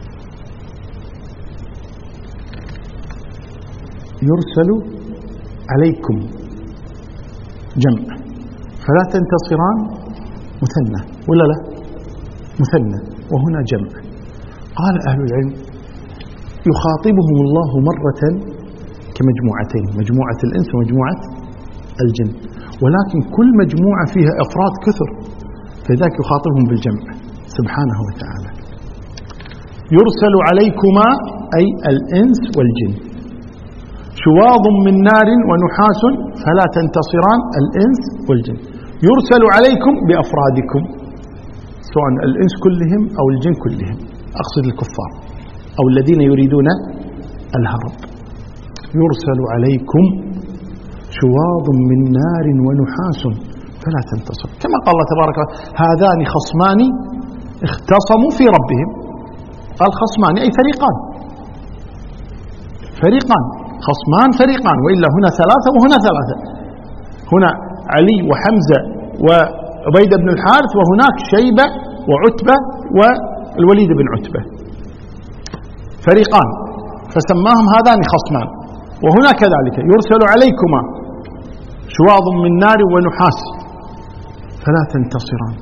يرسل عليكم جمع، فلا تنتصران مثنى ولا لا؟ مثنى، وهنا جمع. قال أهل العلم يخاطبهم الله مرة كمجموعتين، مجموعة الإنس ومجموعة الجن، ولكن كل مجموعة فيها أفراد كثر، فذاك يخاطبهم بالجمع سبحانه وتعالى. يرسل عليكما أي الإنس والجن، شواظ من نار ونحاس فلا تنتصران الإنس والجن. يرسل عليكم بأفرادكم سواء الإنس كلهم أو الجن كلهم، أقصد الكفار أو الذين يريدون الهرب. يرسل عليكم شواظ من نار ونحاس فلا تنتصر، كما قال الله تبارك وتعالى هذان خصمان اختصموا في ربهم. قال خصمان أي فريقان، فريقان خصمان فريقان، وإلا هنا ثلاثة وهنا ثلاثة، هنا علي وحمزة وعبيد بن الحارث، وهناك شيبة وعتبة والوليد بن عتبة، فريقان فسماهم هذان خصمان. وهنا كذلك يرسل عليكما شواظ من نار ونحاس فلا تنتصران.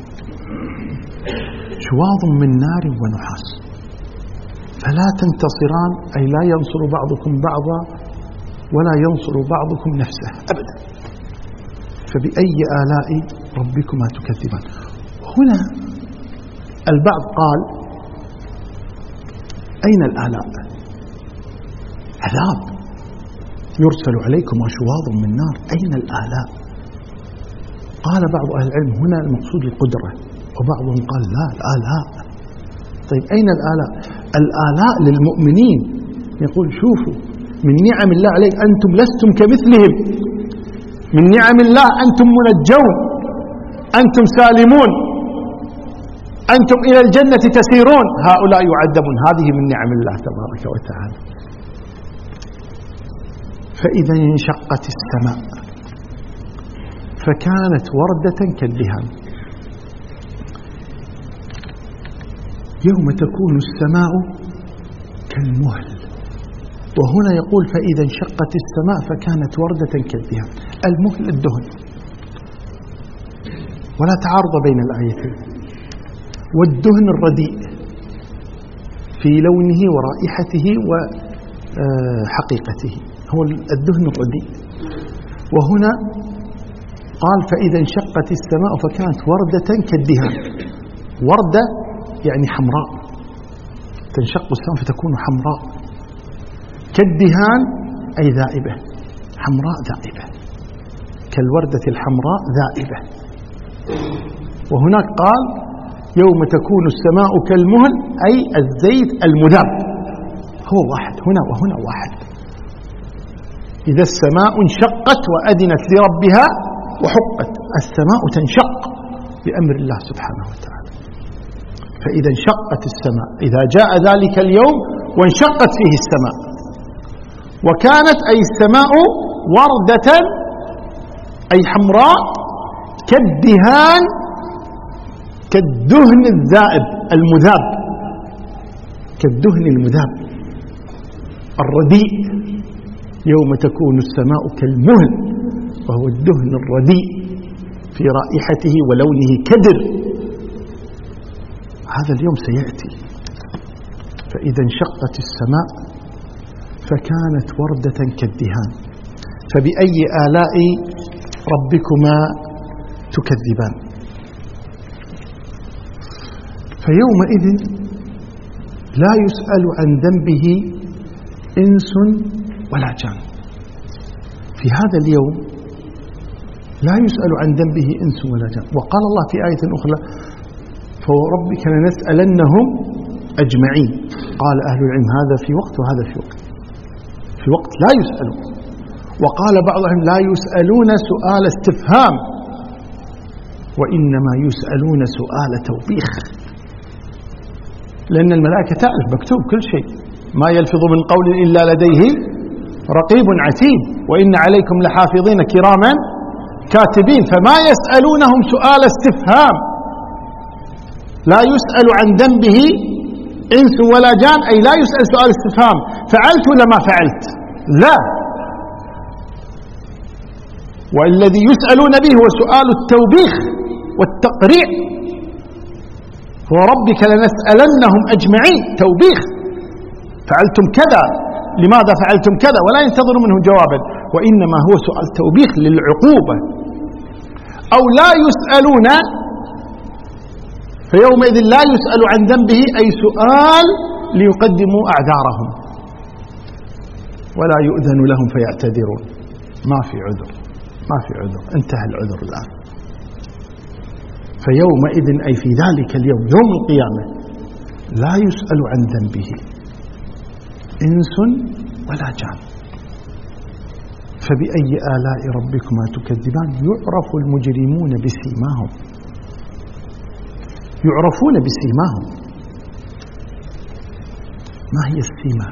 شواظ من نار ونحاس فلا تنتصران أي لا ينصر بعضكم بعضا ولا ينصر بعضكم نفسه أبدا. فبأي آلاء ربكما تكذبان. هنا البعض قال أين الآلاء؟ عذاب، يرسل عليكم شواظ من نار، أين الآلاء؟ قال بعض أهل العلم هنا المقصود القدرة، وبعضهم قال لا الآلاء. طيب أين الآلاء؟ الآلاء للمؤمنين، يقول شوفوا من نعم الله عليك أنتم لستم كمثلهم، من نعم الله أنتم منجون، أنتم سالمون، أنتم إلى الجنة تسيرون، هؤلاء يعذبون. هذه من نعم الله تبارك وتعالى. فإذا انشقت السماء فكانت وردة كالدهان. يوم تكون السماء كالمهل، وهنا يقول فإذا انشقت السماء فكانت وردة كالدهان. المهل الدهن، ولا تعارض بين الآيتين. والدهن الرديء في لونه ورائحته وحقيقته، هو الدهن الرديء. وهنا قال فإذا انشقت السماء فكانت وردة كالدهان. وردة يعني حمراء، تنشق السماء فتكون حمراء. كالدهان أي ذائبة، حمراء ذائبة، كالوردة الحمراء ذائبة. وهناك قال يوم تكون السماء كالمهل أي الزيت المذاب، هو واحد هنا وهنا واحد. إذا السماء انشقت وأذنت لربها وحقت، السماء تنشق بأمر الله سبحانه وتعالى. فإذا انشقت السماء، إذا جاء ذلك اليوم وانشقت فيه السماء، وكانت أي السماء وردة أي حمراء كالدهان، كالدهن الذائب المذاب، كالدهن المذاب الرديء. يوم تكون السماء كالمهل، وهو الدهن الرديء في رائحته ولونه كدر. هذا اليوم سيأتي، فإذا انشقت السماء فكانت وردة كالدهان فبأي آلاء ربكما تكذبان. فيومئذ لا يسأل عن ذنبه إنس ولا جان. في هذا اليوم لا يسأل عن ذنبه إنس ولا جان. وقال الله في آية أخرى فوربك لنسألنهم أجمعين. قال أهل العلم هذا في وقت وهذا في وقت، في وقت لا يسألون. وقال بعضهم لا يسألون سؤال استفهام وإنما يسألون سؤال توبيخ، لأن الملائكة تعرف مكتوب كل شيء، ما يلفظ من قول إلا لديه رقيب عتيد وإن عليكم لحافظين كراما كاتبين. فما يسألونهم سؤال استفهام. لا يسأل عن ذنبه إنس ولا جان، أي لا يسأل سؤال استفهام فعلت ولا ما فعلت، لا. والذي يسألون به هو سؤال التوبيخ والتقريع. وربك لنسألنهم أجمعين، توبيخ، فعلتم كذا، لماذا فعلتم كذا، ولا ينتظر منه جوابا، وإنما هو سؤال توبيخ للعقوبة. أو لا يسألون، فيومئذ لا يسأل عن ذنبه أي سؤال ليقدموا أعذارهم ولا يؤذن لهم فيعتذرون. ما في عذر، ما في عذر، انتهى العذر الآن. فيومئذ أي في ذلك اليوم يوم القيامة لا يسأل عن ذنبه إنس ولا جان. فبأي آلاء ربكما تكذبان. يعرف المجرمون بسيماهم، يعرفون بسيماهم. ما هي السيما؟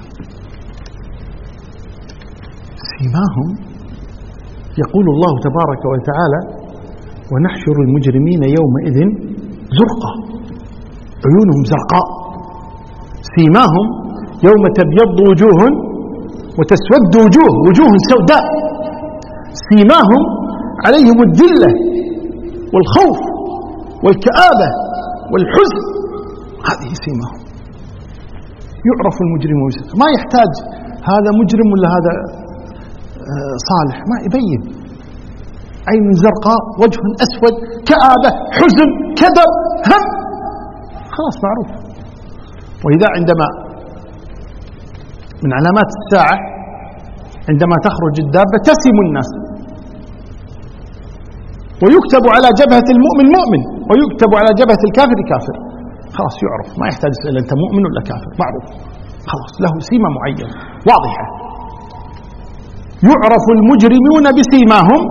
سيماهم يقول الله تبارك وتعالى ونحشر المجرمين يومئذ زرقا، عيونهم زرقاء. سيماهم يوم تبيض وجوه وتسود وجوه، وجوه سوداء. سيماهم عليهم الذلة والخوف والكآبة والحزن، هذه سيماهم. يعرف المجرم، ما يحتاج هذا مجرم ولا هذا صالح، ما يبين. عين زرقاء، وجه أسود، كآبة، حزن، كدر، هم، خلاص معروف. وإذا عندما من علامات الساعة عندما تخرج الدابة تسم الناس، ويكتب على جبهة المؤمن مؤمن ويكتب على جبهة الكافر كافر. خلاص يعرف، ما يحتاج يسأل أنت مؤمن ولا كافر، معروف خلاص، له سيمة معينة واضحة. يعرف المجرمون بسيماهم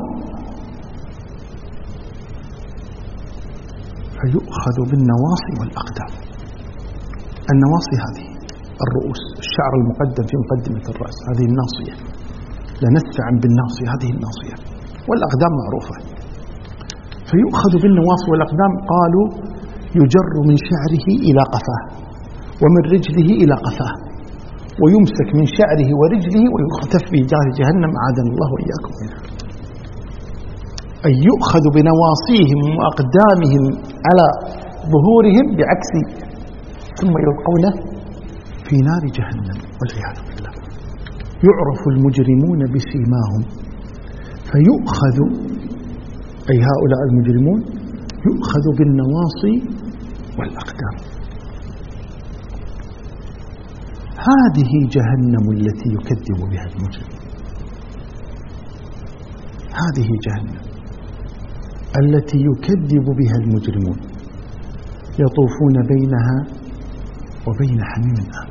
فيؤخذ بالنواصي والأقدام. النواصي هذه الرؤوس، الشعر المقدم في مقدمة الرأس، هذه الناصية، لنسفعا بالناصية، هذه الناصية. والأقدام معروفة. فيؤخذ بالنواصي والأقدام. قالوا يجر من شعره إلى قفاه ومن رجله إلى قفاه، ويمسك من شعره ورجله ويختف في جار جهنم، أعاذنا الله وإياكم منها. أي يؤخذ بنواصيهم وأقدامهم على ظهورهم بعكس، ثم يلقون في نار جهنم والعياذ بالله. يعرف المجرمون بسيماهم فيؤخذ، أي هؤلاء المجرمون يؤخذ بالنواصي والأقدام. هذه جهنم التي يكذب بها المجرم. هذه جهنم التي يكذب بها المجرمون، يطوفون بينها وبين حميم آن.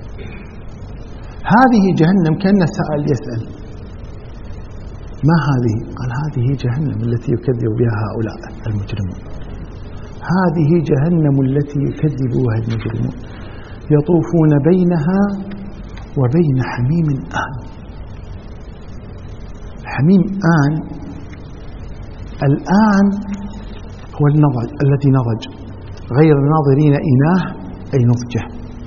هذه جهنم. كان سأل يسأل ما هذه؟ قال هذه جهنم التي يكذب بها هؤلاء المجرمون. هذه جهنم التي يكذب بها المجرمون، يطوفون بينها وبين حميم آن. حميم آن، الآن هو النضج الذي نضج، غير الناظرين إناه أي نضجه.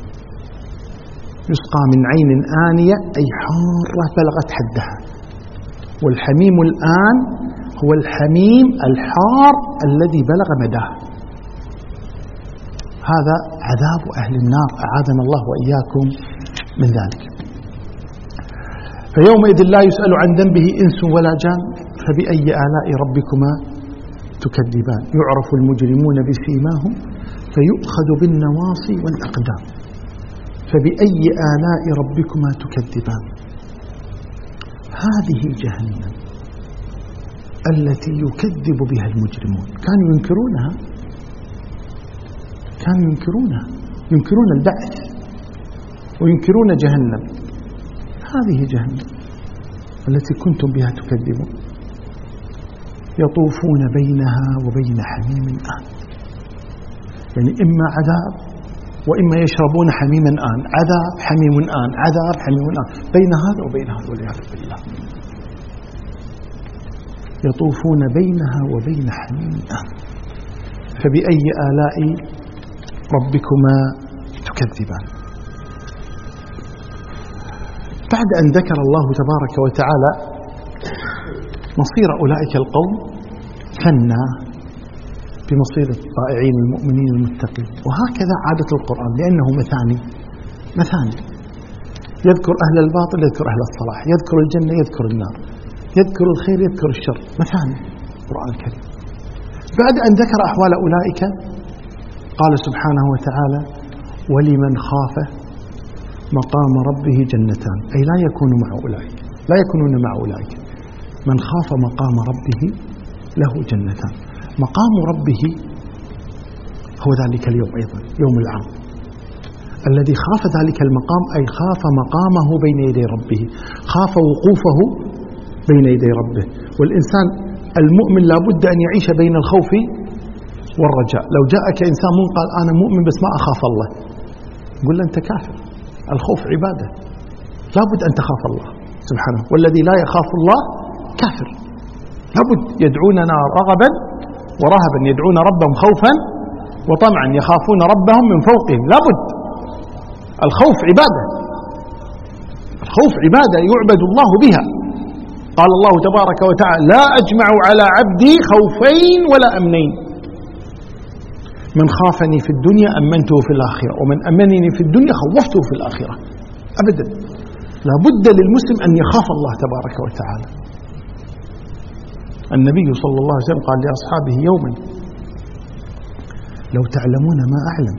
يسقى من عين آنية أي حارة بلغت حدها. والحميم الآن هو الحميم الحار الذي بلغ مداه. هذا عذاب أهل النار، أعاذنا الله وإياكم من ذلك. فيومئذ لا يسأل عن ذنبه إنس ولا جان فبأي آلاء ربكما تكذبان يعرف المجرمون بسيماهم فيؤخذ بالنواصي والأقدام فبأي آلاء ربكما تكذبان. هذه جهنم التي يكذب بها المجرمون، كانوا ينكرونها كانوا ينكرونها ينكرون البعث وينكرون جهنم. هذه جهنم التي كنتم بها تكذبون. يطوفون بينها وبين حميم آن، يعني إما عذاب وإما يشربون حميما آن، عذاب حميم آن، عذاب حميم آن، بين هذا وبين هذا والعياذ بالله. يطوفون بينها وبين حميم آن فبأي آلاء ربكما تكذبان. بعد أن ذكر الله تبارك وتعالى مصير أولئك القوم ثنى بمصير الطائعين المؤمنين المتقين. وهكذا عادة القرآن لأنه مثاني مثاني يذكر أهل الباطل يذكر أهل الصلاح، يذكر الجنة يذكر النار، يذكر الخير يذكر الشر، مثاني القرآن الكريم. بعد أن ذكر أحوال أولئك قال سبحانه وتعالى ولمن خاف مقام ربه جنتان، أي لا يكون مع أولئك لا يكونون مع أولئك. من خاف مقام ربه له جنتان. مقام ربه هو ذلك اليوم أيضا يوم العرض الذي خاف ذلك المقام، أي خاف مقامه بين يدي ربه، خاف وقوفه بين يدي ربه. والإنسان المؤمن لا بد أن يعيش بين الخوف والرجاء. لو جاءك إنسان مؤمن قال أنا مؤمن بس ما أخاف الله، قل له أنت كافر. الخوف عبادة، لا بد أن تخاف الله سبحانه. والذي لا يخاف الله كافر. لا بد يدعوننا رغبا ورهبا، يدعون ربهم خوفا وطمعا، يخافون ربهم من فوقهم. لا بد. الخوف عبادة، الخوف عبادة يعبد الله بها. قال الله تبارك وتعالى لا أجمع على عبدي خوفين ولا أمنين، من خافني في الدنيا أمنته في الآخرة، ومن أمنني في الدنيا خوفته في الآخرة. أبدا، لا بد للمسلم أن يخاف الله تبارك وتعالى. النبي صلى الله عليه وسلم قال لأصحابه يوما لو تعلمون ما أعلم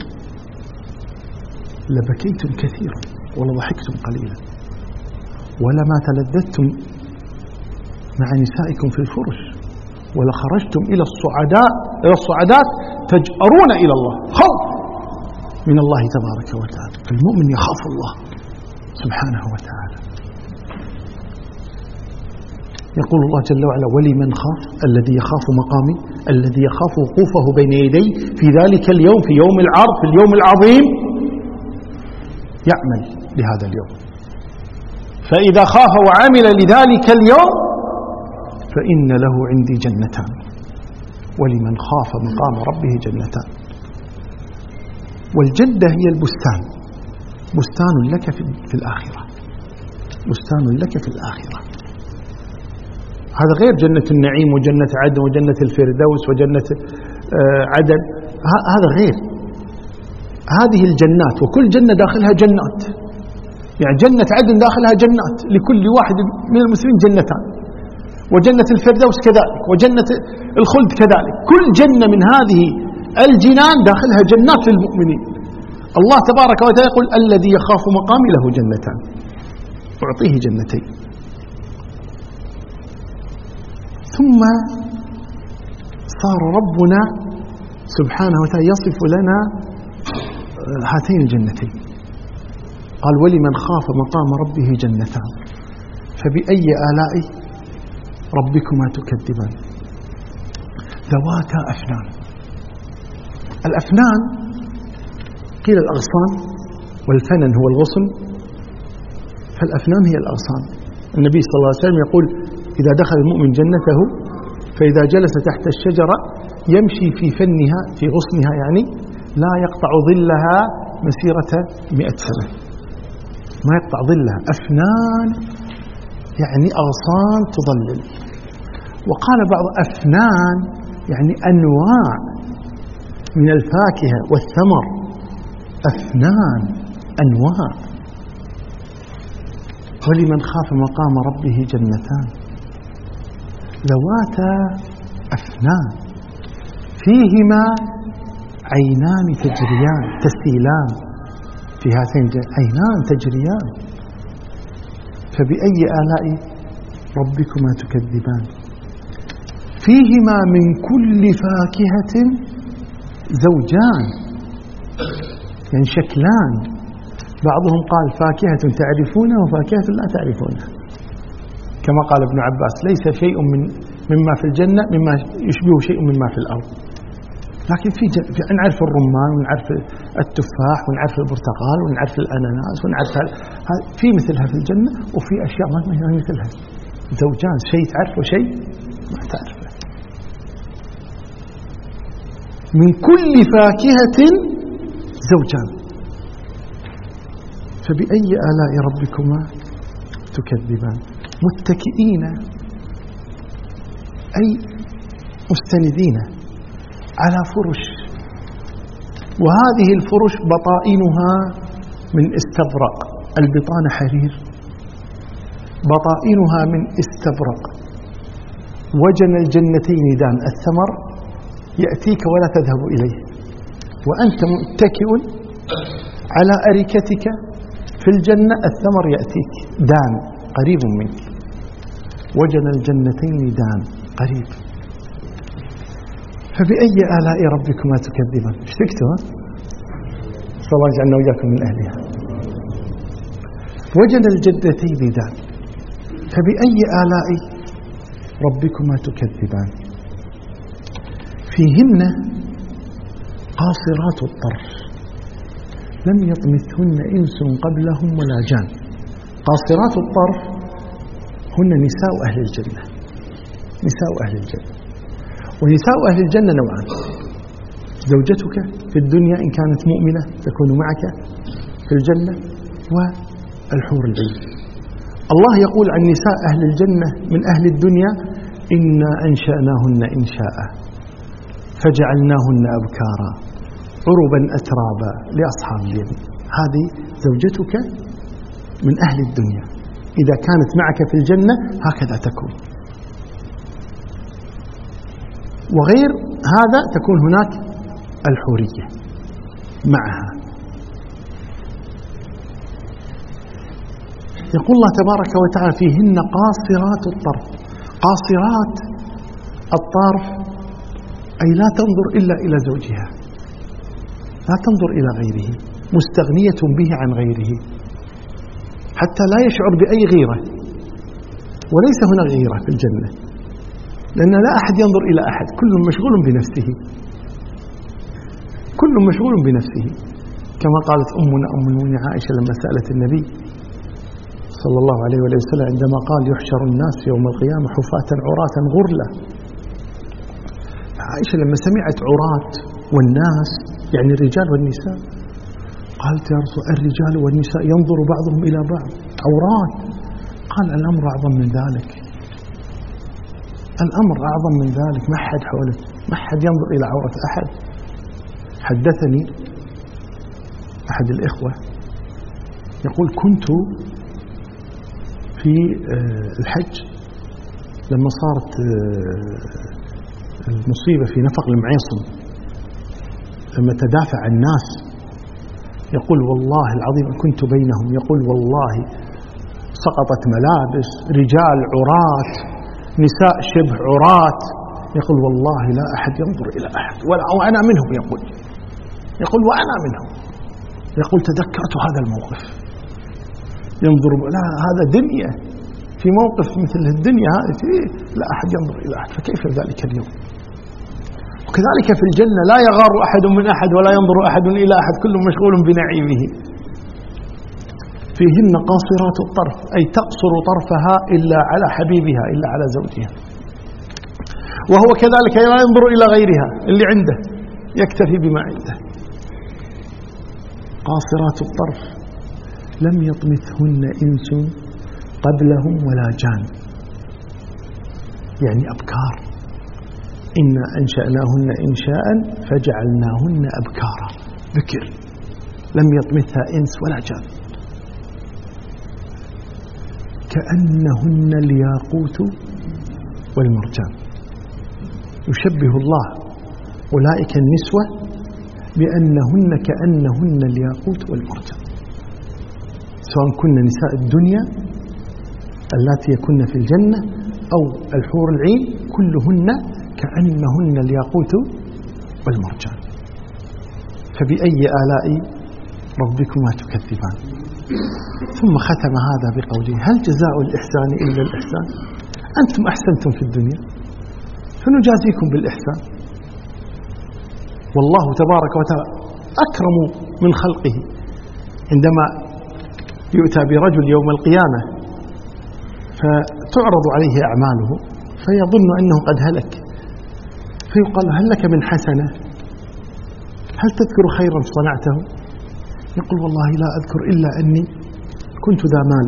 لبكيتم كثيرا ولضحكتم قليلا ولما تلذذتم مع نسائكم في الفرش ولخرجتم إلى الصعداء إلى الصعدات تجأرون إلى الله، خوف من الله تبارك وتعالى. فالمؤمن يخاف الله سبحانه وتعالى. يقول الله جل وعلا ولمن خاف، الذي يخاف مقامي، الذي يخاف وقوفه بين يدي في ذلك اليوم، في يوم العرض، في اليوم العظيم، يعمل لهذا اليوم. فإذا خاف وعمل لذلك اليوم فإن له عندي جنتان، ولمن خاف مقام ربه جنتان. والجنة هي البستان، بستان لك في الآخرة، بستان لك في الآخرة. هذا غير جنة النعيم وجنة عدن وجنة الفردوس وجنة عدن، هذا غير. هذه الجنات وكل جنة داخلها جنات، يعني جنة عدن داخلها جنات، لكل واحد من المسلمين جنتان، وجنة الفردوس كذلك، وجنة الخلد كذلك. كل جنة من هذه الجنان داخلها جنات للمؤمنين. الله تبارك وتعالى يقول الذي يخاف مقامي له جنتان، أعطيه جنتين. ثم صار ربنا سبحانه وتعالى يصف لنا هاتين الجنتين. قال ولمن خاف مقام ربه جنتان فبأي آلاء ربكما تكذبان ذواتا أفنان. الأفنان قيل الأغصان، والفنن هو الغصن، فالأفنان هي الأغصان. النبي صلى الله عليه وسلم يقول إذا دخل المؤمن جنته فإذا جلس تحت الشجرة يمشي في فنها في غصنها، يعني لا يقطع ظلها مسيرة مئة سنة، ما يقطع ظلها. أفنان يعني أغصان تظلل. وقال بعض أفنان يعني أنواع من الفاكهة والثمر أفنان أنواع. ولمن خاف مقام ربه جنتان ذواتا أفنان فيهما عينان تجريان تسيلان، في هاتين عينان تجريان. فبأي آلاء ربكما تكذبان فيهما من كل فاكهة زوجان، يعني شكلان. بعضهم قال فاكهة تعرفونها وفاكهة لا تعرفونها، كما قال ابن عباس ليس شيء من مما في الجنة مما يشبه شيء مما في الأرض. لكن في, في نعرف الرمان ونعرف التفاح ونعرف البرتقال ونعرف الأناناس ونعرف في مثلها في الجنة، وفي أشياء ما مثلها. زوجان، شيء تعرفه وشيء ما تعرفه. من كل فاكهة زوجان فبأي آلاء ربكما تكذبان متكئين أي مستندين على فرش، وهذه الفرش بطائنها من استبرق، البطانة حرير، بطائنها من استبرق. وجن الجنتين دان، الثمر يأتيك ولا تذهب إليه وأنت متكئ على أريكتك في الجنة، الثمر يأتيك دان قريب منك. وجن الجنتين دان قريب. فبأي آلاء ربكما تكذبان؟ اشتكتوا؟ صلى الله يجعلنا وإياكم من أهلها. وجن الجنتين دان فبأي آلاء ربكما تكذبان؟ فيهن قاصرات الطرف لم يطمثهن إنس قبلهم ولا جان. قاصرات الطرف هن نساء أهل الجنة، نساء أهل الجنة. ونساء أهل الجنة نوعان: زوجتك في الدنيا إن كانت مؤمنة تكون معك في الجنة، والحور العين. الله يقول عن نساء أهل الجنة من أهل الدنيا: إنا أنشأناهن إنشاء فجعلناهن أبكارا عربا أترابا لأصحاب اليمين. هذه زوجتك من أهل الدنيا، إذا كانت معك في الجنة هكذا تكون. وغير هذا تكون هناك الحورية معها. يقول الله تبارك وتعالى: فيهن قاصرات الطرف. قاصرات الطرف أي لا تنظر إلا إلى زوجها، لا تنظر إلى غيره، مستغنية به عن غيره حتى لا يشعر بأي غيرة. وليس هنا غيرة في الجنة، لأن لا أحد ينظر إلى أحد، كل مشغول بنفسه، كل مشغول بنفسه. كما قالت أمنا أم المؤمنين عائشة لما سألت النبي صلى الله عليه وسلم عندما قال: يحشر الناس يوم القيامة حفاة عراة غرلا. عائشة لما سمعت عراة والناس يعني الرجال والنساء قالت: يا رسول، الرجال والنساء ينظر بعضهم إلى بعض عورات. قال: الأمر أعظم من ذلك، الأمر أعظم من ذلك، ما حد حولك، ما حد ينظر إلى عورة أحد. حدثني أحد الإخوة يقول: كنت في الحج لما صارت المصيبة في نفق المعيصم، لما تدافع الناس، يقول: والله العظيم كنت بينهم، يقول: والله سقطت ملابس، رجال عراة، نساء شبه عراة. يقول: والله لا أحد ينظر إلى أحد ولا وأنا منهم. يقول يقول وأنا منهم. يقول: تذكرت هذا الموقف، ينظر لا هذا دنيا، في موقف مثل الدنيا هذه لا أحد ينظر إلى أحد، فكيف ذلك اليوم؟ وكذلك في الجنة لا يغار أحد من أحد ولا ينظر أحد إلى أحد، كل مشغول بنعيمه. فيهن قاصرات الطرف أي تقصر طرفها إلا على حبيبها، إلا على زوجها. وهو كذلك لا ينظر إلى غيرها، اللي عنده يكتفي بما عنده. قاصرات الطرف لم يطمثهن إنس قبلهم ولا جان، يعني أبكار إنا أنشأناهن إنشاء فجعلناهن أبكارا، ذكر لم يطمثها إنس ولا جان، كأنهن الياقوت والمرجان. يشبه الله أولئك النسوة بأنهن كأنهن الياقوت والمرجان، سواء كن نساء الدنيا اللاتي يكن في الجنة أو الحور العين، كلهن كأنهن الياقوت والمرجان. فبأي آلاء ربكما تكذبان. ثم ختم هذا بقوله: هل جزاء الإحسان إلا الإحسان؟ أنتم أحسنتم في الدنيا فنجازيكم بالإحسان. والله تبارك وتعالى أكرم من خلقه، عندما يؤتى برجل يوم القيامة فتعرض عليه أعماله فيظن أنه قد هلك، فيقال: هل لك من حسنة؟ هل تذكر خيرا صنعته؟ يقول: والله لا أذكر إلا أني كنت ذا مال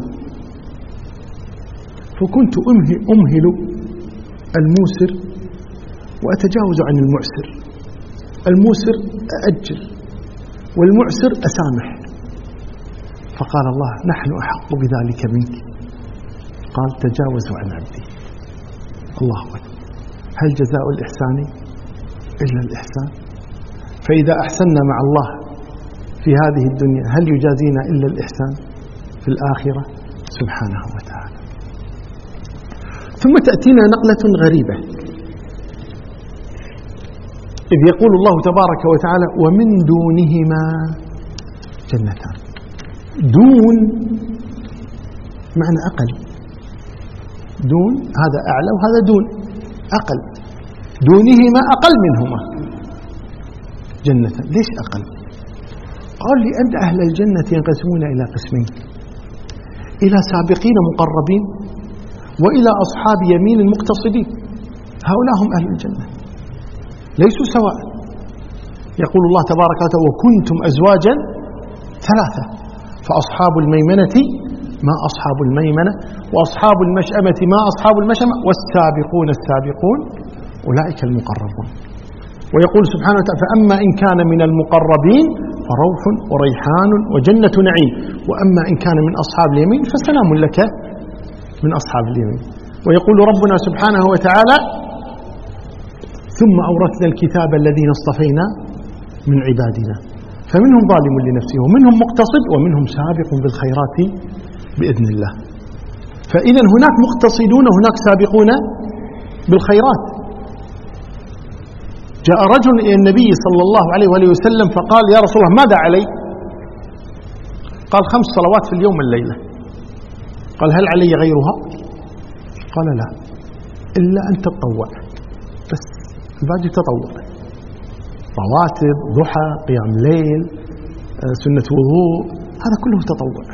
فكنت أمهل الموسر وأتجاوز عن المعسر، الموسر أأجل والمعسر أسامح. فقال الله: نحن أحق بذلك منك. قال: تجاوزوا عن عبدي. الله أكبر. هل جزاء الإحسان إلا الإحسان؟ فإذا أحسننا مع الله في هذه الدنيا هل يجازينا إلا الإحسان في الآخرة سبحانه وتعالى. ثم تأتينا نقلة غريبة، إذ يقول الله تبارك وتعالى: ومن دونهما جنتان. دون معنى أقل، دون هذا أعلى وهذا دون أقل، دونهما أقل منهما جنتان. ليش أقل؟ قال: لأن أهل الجنة ينقسمون إلى قسمين: إلى سابقين مقربين وإلى أصحاب يمين مقتصدين. هؤلاء هم أهل الجنة ليسوا سواء. يقول الله تبارك وتعالى: وكنتم أزواجا ثلاثة فأصحاب الميمنة ما أصحاب الميمنة وأصحاب المشأمة ما أصحاب المشأمة والسابقون السابقون أولئك المقربون. ويقول سبحانه وتعالى: فأما إن كان من المقربين فروح وريحان وجنة نعيم، وأما إن كان من أصحاب اليمين فسلام لك من أصحاب اليمين. ويقول ربنا سبحانه وتعالى: ثم أورثنا الكتاب الذين اصطفينا من عبادنا فمنهم ظالم لنفسه ومنهم مقتصد ومنهم سابق بالخيرات بإذن الله. فإذا هناك مقتصدون وهناك سابقون بالخيرات. جاء رجل إلى النبي صلى الله عليه وآله وسلم فقال: يا رسول الله ماذا علي؟ قال: خمس صلوات في اليوم والليلة. قال: هل علي غيرها؟ قال: لا، إلا أن تتطوع، بس الباقي تطوع، رواتب، ضحى، قيام ليل، سنة وضوء، هذا كله تطوع.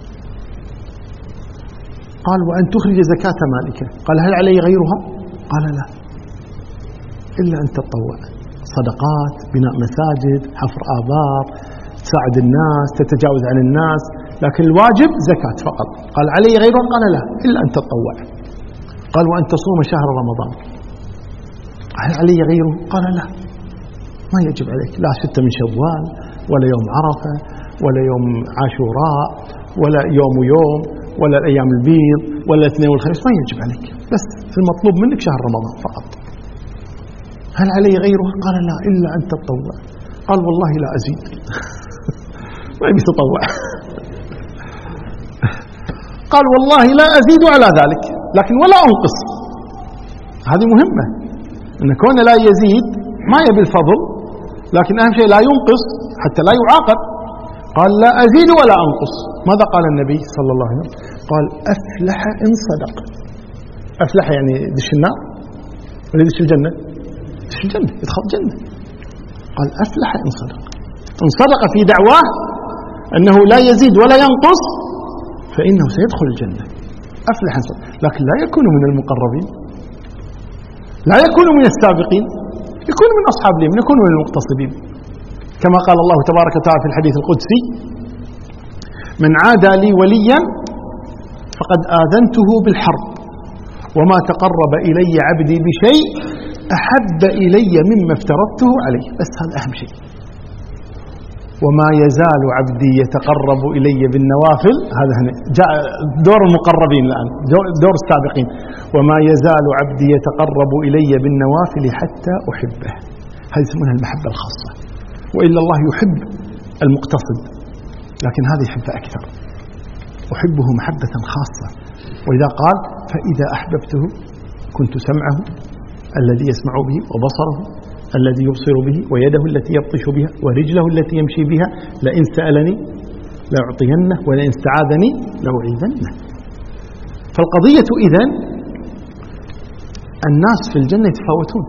قال: وأن تخرج زكاة مالك. قال: هل علي غيرها؟ قال: لا، إلا أن تتطوع، صدقات، بناء مساجد، حفر آبار، تساعد الناس، تتجاوز عن الناس، لكن الواجب زكاة فقط. قال: علي غيرها؟ قال: لا، إلا أن تتطوع. قال: وأن تصوم شهر رمضان. هل علي غيره؟ قال: لا، ما يجب عليك، لا ستة من شوال ولا يوم عرفة ولا يوم عاشوراء ولا يوم ويوم ولا الأيام البيض ولا الاثنين والخميس، ما يجب عليك، بس المطلوب منك شهر رمضان فقط. هل علي غيره؟ قال: لا، إلا أن تتطوع. قال: والله لا أزيد. ما يبي تطوع. قال: والله لا أزيد على ذلك، لكن ولا أنقص. هذه مهمة، أن كون لا يزيد ما يبي الفضل، لكن أهم شيء لا ينقص حتى لا يعاقب. قال: لا أزيد ولا أنقص. ماذا قال النبي صلى الله عليه وسلم؟ قال: أفلح إن صدق. أفلح يعني دش النار ولا دش الجنة؟ دش الجنة، يدخل الجنة. قال: أفلح إن صدق. إن صدق في دعواه أنه لا يزيد ولا ينقص فإنه سيدخل الجنة. أفلح إن صدق، لكن لا يكون من المقربين، لا يكون من السابقين، يكون من أصحاب اليمين، يكون من المقتصدين، كما قال الله تبارك وتعالى في الحديث القدسي: من عادى لي وليا فقد آذنته بالحرب وما تقرب إلي عبدي بشيء أحب إلي مما افترضته عليه، بس هذا أهم شيء. وما يزال عبدي يتقرب إلي بالنوافل، هذا هنا جاء دور المقربين الآن، دور السابقين. وما يزال عبدي يتقرب إلي بالنوافل حتى أحبه، هذه يسمونها المحبة الخاصة. وإلا الله يحب المقتصد، لكن هذه يحب أكثر، أحبه محبة خاصة. وإذا قال فإذا أحببته كنت سمعه الذي يسمع به، وبصره الذي يبصر به، ويده التي يبطش بها، ورجله التي يمشي بها، لئن سألني لأعطينه، ولئن استعاذني لأعيذنه. فالقضية إذن الناس في الجنة يتفاوتون.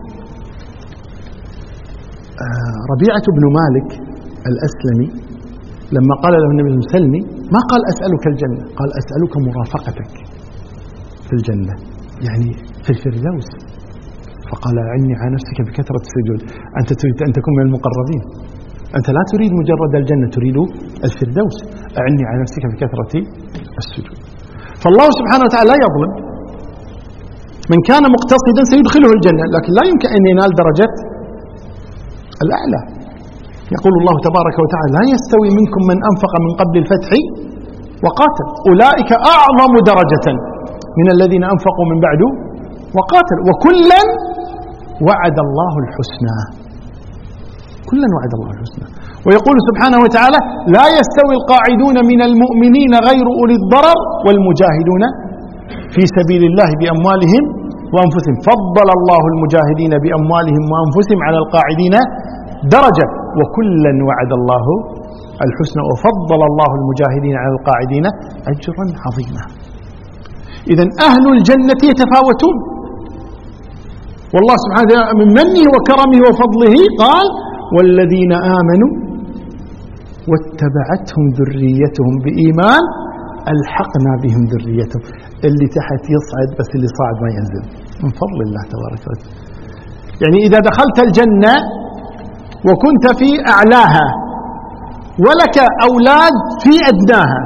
آه ربيعة بن مالك الأسلمي لما قال له النبي سلمي، ما قال أسألك الجنة، قال أسألك مرافقتك في الجنة، يعني في الفردوس. فقال أعني على نفسك بكثرة السجود، أنت تريد أن تكون من المقربين، أنت لا تريد مجرد الجنة، تريد الفردوس. أعني على نفسك بكثرة السجود. فالله سبحانه وتعالى لا يظلم، من كان مقتصدا سيدخله الجنة، لكن لا يمكن أن ينال درجة الأعلى. يقول الله تبارك وتعالى لا يستوي منكم من أنفق من قبل الفتح وقاتل أولئك أعظم درجة من الذين أنفقوا من بعد وقاتل وكلا وعد الله الحسنى، كلا وعد الله الحسنى. ويقول سبحانه وتعالى لا يستوي القاعدون من المؤمنين غير أولي الضرر والمجاهدون في سبيل الله بأموالهم وأنفسهم، فضل الله المجاهدين بأموالهم وأنفسهم على القاعدين درجة وكلا وعد الله الحسنى وفضل الله المجاهدين على القاعدين أجرا عظيما. إذن أهل الجنة يتفاوتون، والله سبحانه وتعالى من منه وكرمه وفضله قال والذين آمنوا واتبعتهم ذريتهم بإيمان ألحقنا بهم ذريتهم. اللي تحت يصعد، بس اللي صاعد ما ينزل، من فضل الله تبارك وتعالى. يعني إذا دخلت الجنة وكنت في أعلاها ولك أولاد في أدناها،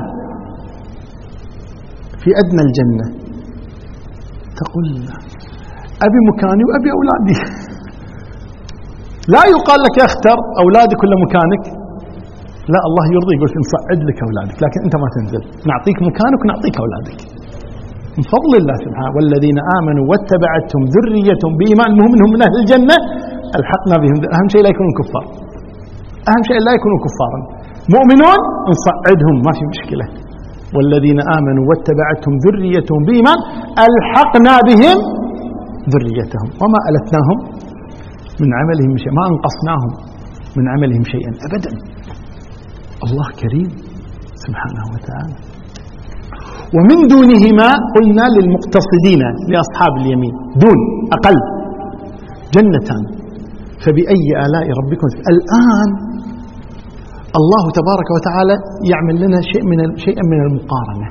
في أدنى الجنة، تقول أبي مكاني وأبي أولادي. لا يقال لك اختر أولادك ولا مكانك، لا، الله يرضي يقول نصعد لك أولادك، لكن أنت ما تنزل، نعطيك مكانك ونعطيك أولادك من فضل الله سبحانه. والذين آمنوا واتبعتهم ذريتهم بإيمان، المهم أنهم من أهل الجنة ألحقنا بهم. أهم شيء لا يكونوا كفار، أهم شيء لا يكونوا كفارا، مؤمنون نصعدهم ما في مشكلة. والذين آمنوا واتبعتهم ذريتهم بإيمان ألحقنا بهم ذريتهم وما ألتناهم من عملهم شيئا، ما أنقصناهم من عملهم شيئا أبدا. الله كريم سبحانه وتعالى. ومن دونهما قلنا للمقتصدين لأصحاب اليمين، دون أقل جنتان، فبأي آلاء ربكم. الآن الله تبارك وتعالى يعمل لنا شيء من شيئا من المقارنة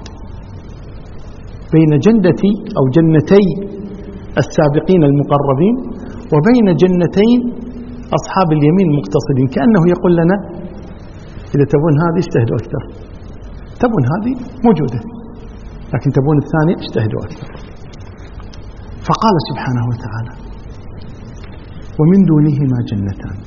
بين جنة أو جنتي السابقين المقربين وبين جنتين أصحاب اليمين المقتصدين، كأنه يقول لنا إذا تبون هذه اجتهدوا أكثر، تبون هذه موجودة، لكن تبون الثانية اجتهدوا أكثر. فقال سبحانه وتعالى ومن دونهما جنتان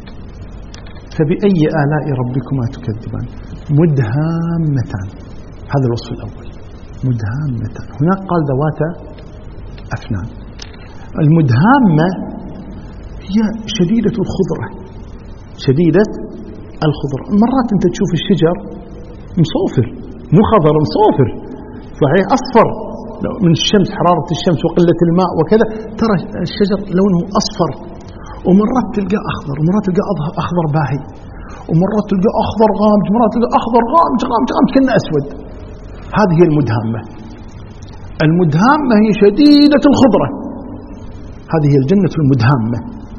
فبأي آلاء ربكما تكذبان مدهامتان. هذا الوصف الأول، مدهامتان. هناك قال ذوات أفنان. المدهامة هي شديدة الخضرة، شديدة الخضرة. مرات أنت تشوف الشجر مصوفر، مو خضر، مصوفر صحيح، أصفر من الشمس، حرارة الشمس وقلة الماء وكذا، ترى الشجر لونه أصفر، ومرات تلقى أخضر، ومرات تلقى أخضر باهي، ومرات تلقى أخضر غامج، ومرات تلقى أخضر غامج غامج غامج كأنه أسود. هذه هي المدهامة. المدهامة هي شديدة الخضرة، هذه هي الجنة المدهامة.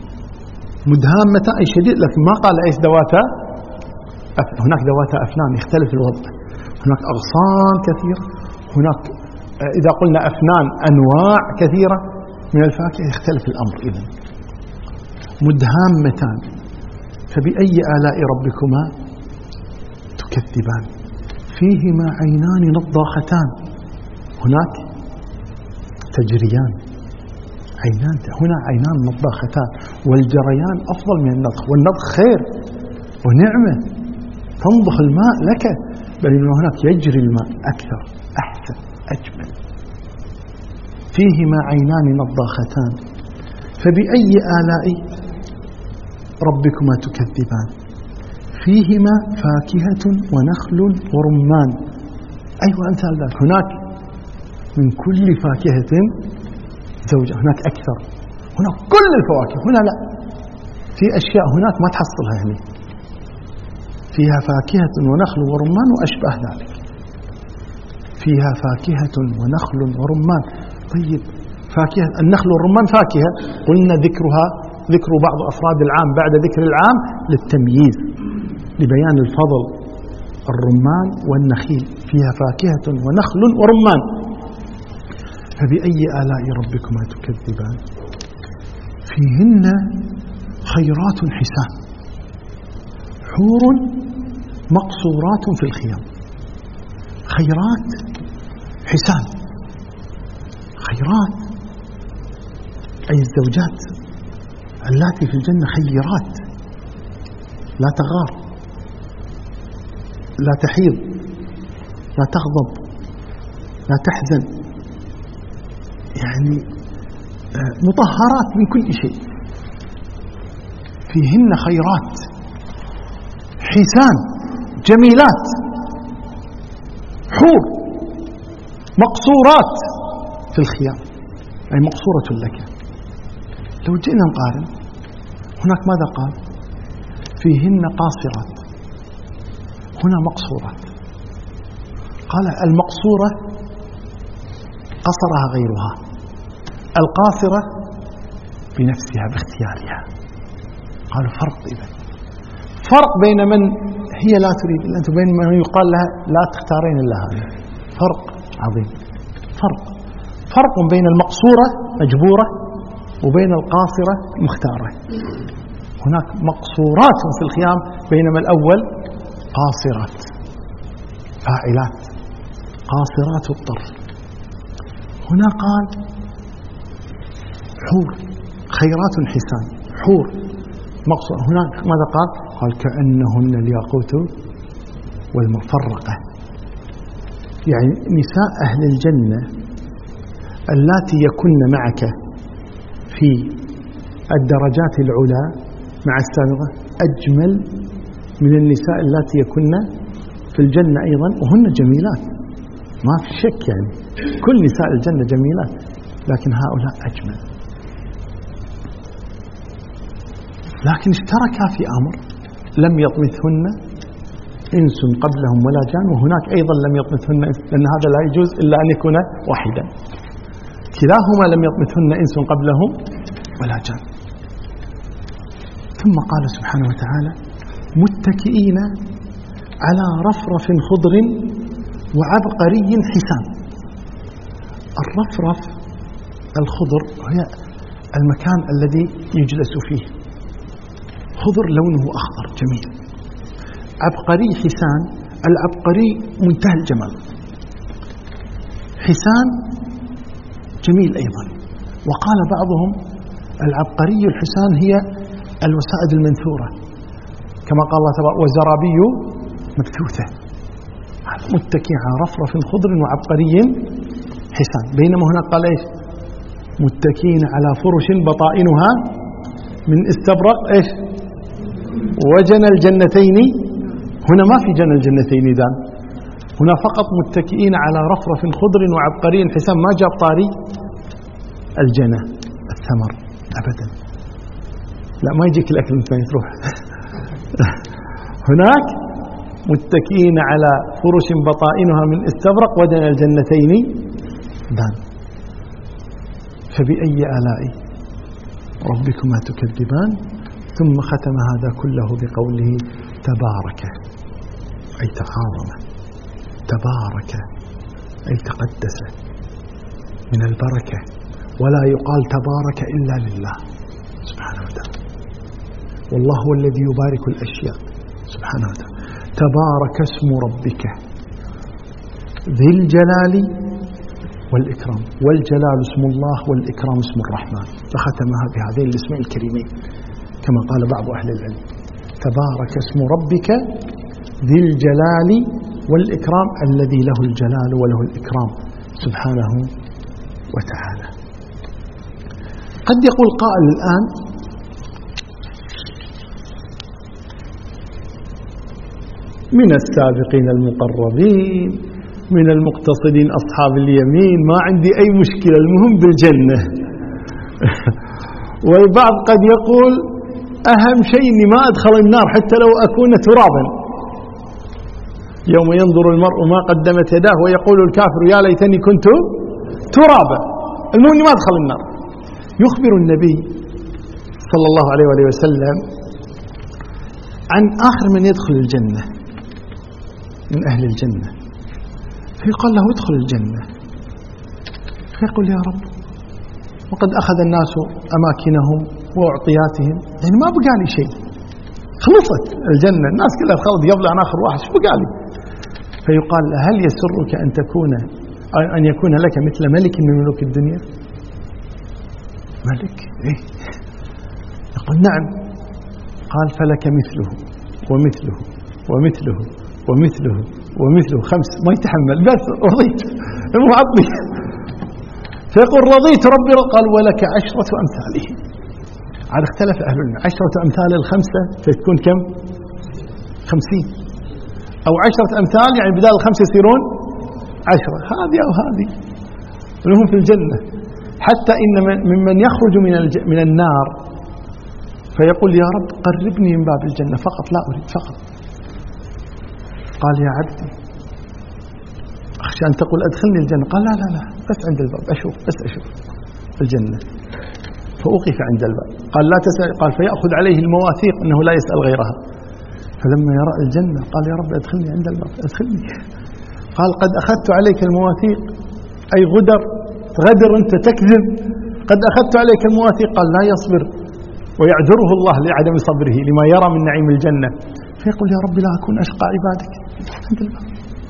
مدهامة أي شديد، لكن ما قال أيش ذواتا، هناك ذواتا أفنان يختلف الوضع، هناك أغصان كثيرة، هناك إذا قلنا أفنان أنواع كثيرة من الفاكهة، يختلف الأمر. إذن مدهامتان فبأي آلاء ربكما تكذبان فيهما عينان نضاختان، هناك تجريان عينان، هنا عينان نضاختان، والجريان أفضل من النضخ، والنضخ خير ونعمة، تنضخ الماء لك، بل إنه هناك يجري الماء أكثر أحسن أجمل. فيهما عينان نضاختان فبأي آلاء ربكما تكذبان. فيهما فاكهة ونخل ورمان. أيوة أمثال ذلك، هناك من كل فاكهة زوجة، هناك أكثر، هناك كل الفواكه، هنا لا، في أشياء هناك ما تحصلها هنا. فيها فاكهة ونخل ورمان وأشبه ذلك. فيها فاكهة ونخل ورمان. طيب فاكهة النخل والرمان فاكهة، قلنا ذكرها ذكر بعض أفراد العام بعد ذكر العام للتمييز لبيان الفضل. الرمان والنخيل فيها فاكهة ونخل ورمان. فبأي آلاء ربكما تكذبان. فيهن خيرات حسان حور مقصورات في الخيام. خيرات حسان، خيرات أي الزوجات اللاتي في الجنة خيرات، لا تغار، لا تحيض، لا تغضب، لا تحزن، يعني مطهرات من كل شيء. فيهن خيرات حسان جميلات حور مقصورات في الخيام، أي مقصورة لك. لو جئنا نقارن هناك ماذا قال؟ فيهن قاصرات، هنا مقصورات. قال المقصورة قصرها غيرها، القاصرة بنفسها باختيارها. قالوا فرق، إذا فرق بين من هي لا تريد أنت وبين من يقال لها لا تختارين إلا هذا، فرق عظيم. فرق فرق بين المقصورة مجبورة وبين القاصرة مختارة. هناك مقصورات في الخيام، بينما الأول قاصرات فاعلات قاصرات الطرف. هنا قال حور خيرات حسان حور مقصور. هناك ماذا قال؟ قال كأنهن الياقوت والمفرقة، يعني نساء أهل الجنة اللاتي يكن معك في الدرجات العلى مع السابقة أجمل من النساء اللاتي يكن في الجنة أيضا، وهن جميلات ما في شك، يعني كل نساء الجنة جميلات، لكن هؤلاء أجمل. لكن اشتركا في أمر لم يطمثهن إنس قبلهم ولا جان، وهناك أيضا لم يطمثهن إنس، لأن هذا لا يجوز إلا أن يكون واحدا. كلاهما لم يطمثهن إنس قبلهم ولا جان. ثم قال سبحانه وتعالى متكئين على رفرف خضر وعبقري حسان. الرفرف الخضر هي المكان الذي يجلس فيه، خضر لونه أخضر جميل. عبقري حسان، العبقري منتهى الجمال، حسان جميل أيضا. وقال بعضهم العبقري الحسان هي الوسائد المنثورة، كما قال الله تبارك وزرابي مبثوثة. متكئ على رفرف خضر وعبقري حسان. بينما هنا قال ايش؟ متكئين على فرش بطائنها من استبرق ايش؟ وجنى الجنتين. هنا ما في جنى الجنتين دان، هنا فقط متكئين على رفرف خضر وعبقري حسان، ما جاب طاري الجنى الثمر أبدا. لا ما يجيك الأكل مثل ما تروح. هناك متكئين على فرش بطائنها من استبرق وجنى الجنتين دان. فبأي آلاء ربكما تكذبان. ثم ختم هذا كله بقوله تبارك، أي تعاظم، تبارك أي تقدس من البركة، ولا يقال تبارك إلا لله سبحانه وتعالى، والله هو الذي يبارك الأشياء سبحانه وتعالى. تبارك اسم ربك ذي الجلال والإكرام، والجلال اسم الله والإكرام اسم الرحمن، فختمها بهذين الاسمين الكريمين كما قال بعض أهل العلم: تبارك اسم ربك ذي الجلال والإكرام الذي له الجلال وله الإكرام سبحانه وتعالى. قد يقول قائل الآن: من السابقين المقربين، من المقتصدين أصحاب اليمين، ما عندي أي مشكلة، المهم بالجنة. والبعض قد يقول: أهم شيء أني ما أدخل النار حتى لو أكون ترابا، يوم ينظر المرء ما قدمت يداه ويقول الكافر يا ليتني كنت ترابا، المهم أني ما أدخل النار. يخبر النبي صلى الله عليه وآله وسلم عن آخر من يدخل الجنة من أهل الجنة، فيقال له: ادخل الجنة. فيقول: يا رب، وقد أخذ الناس أماكنهم وأعطياتهم، يعني ما بقى لي شيء، خلصت الجنة، الناس كلها خلصت قبل أن آخر واحد، شو بقى لي؟ فيقال: هل يسرك أن تكون أن يكون لك مثل ملك من ملوك الدنيا؟ ملك؟ إيه؟ يقول: نعم. قال: فلك مثله ومثله ومثله ومثله ومثله، خمس، ما يتحمل، بس رضيت، المعطي. فيقول: رضيت ربي. قال: ولك عشرة أمثاله. عاد اختلف أهل العلم، عشرة أمثال الخمسة فتكون كم؟ خمسين، أو عشرة أمثال يعني بدال الخمسة يصيرون عشرة، هذه أو هذه، لهم في الجنة. حتى إن ممن يخرج من من النار فيقول: يا رب قربني من باب الجنة فقط، لا أريد فقط. قال: يا عبدي أخشى أن تقول أدخلني الجنة. قال: لا لا لا، بس عند الباب أشوف، بس أشوف الجنة. فأوقف عند الباب. قال: لا تسأل. قال: فيأخذ عليه المواثيق أنه لا يسأل غيرها. فلما يرى الجنة قال: يا رب أدخلني عند الباب، أدخلني. قال: قد أخذت عليك المواثيق، أي غدر، غدر أنت، تكذب، قد أخذت عليك المواثيق. قال: لا يصبر، ويعذره الله لعدم صبره لما يرى من نعيم الجنة. فيقول: يا رب لا أكون أشقى عبادك عند الباب.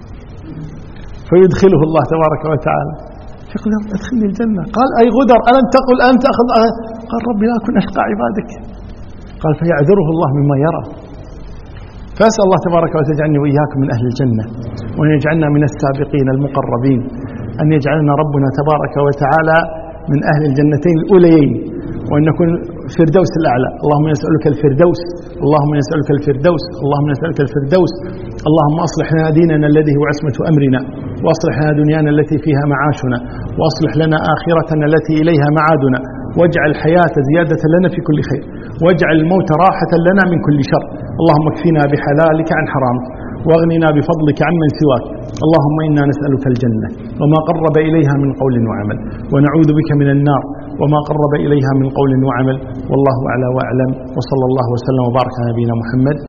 فيدخله الله تبارك وتعالى. فيقول: يا رب أدخلني الجنة. قال: أي غدر، ألم تقل أن تأخذ؟ قال: ربي لا أكون أشقى عبادك. قال: فيعذره الله مما يرى. فأسأل الله تبارك وتعالى يجعلني وإياكم من أهل الجنة، وأن يجعلنا من السابقين المقربين، أن يجعلنا ربنا تبارك وتعالى من أهل الجنتين الأوليين، وأن نكون الفردوس الأعلى. اللهم نسألك الفردوس، اللهم نسألك الفردوس، اللهم نسألك الفردوس. اللهم أصلح لنا ديننا الذي هو عصمة أمرنا، وأصلح لنا دنيانا التي فيها معاشنا، وأصلح لنا آخرتنا التي إليها معادنا، واجعل الحياة زيادة لنا في كل خير، واجعل الموت راحة لنا من كل شر. اللهم اكفنا بحلالك عن حرامك، واغننا بفضلك عمن سواك. اللهم إنا نسألك الجنة وما قرب إليها من قول وعمل، ونعوذ بك من النار وما قرب إليها من قول وعمل. والله أعلى وأعلم، وصلى الله وسلم وبارك على نبينا محمد.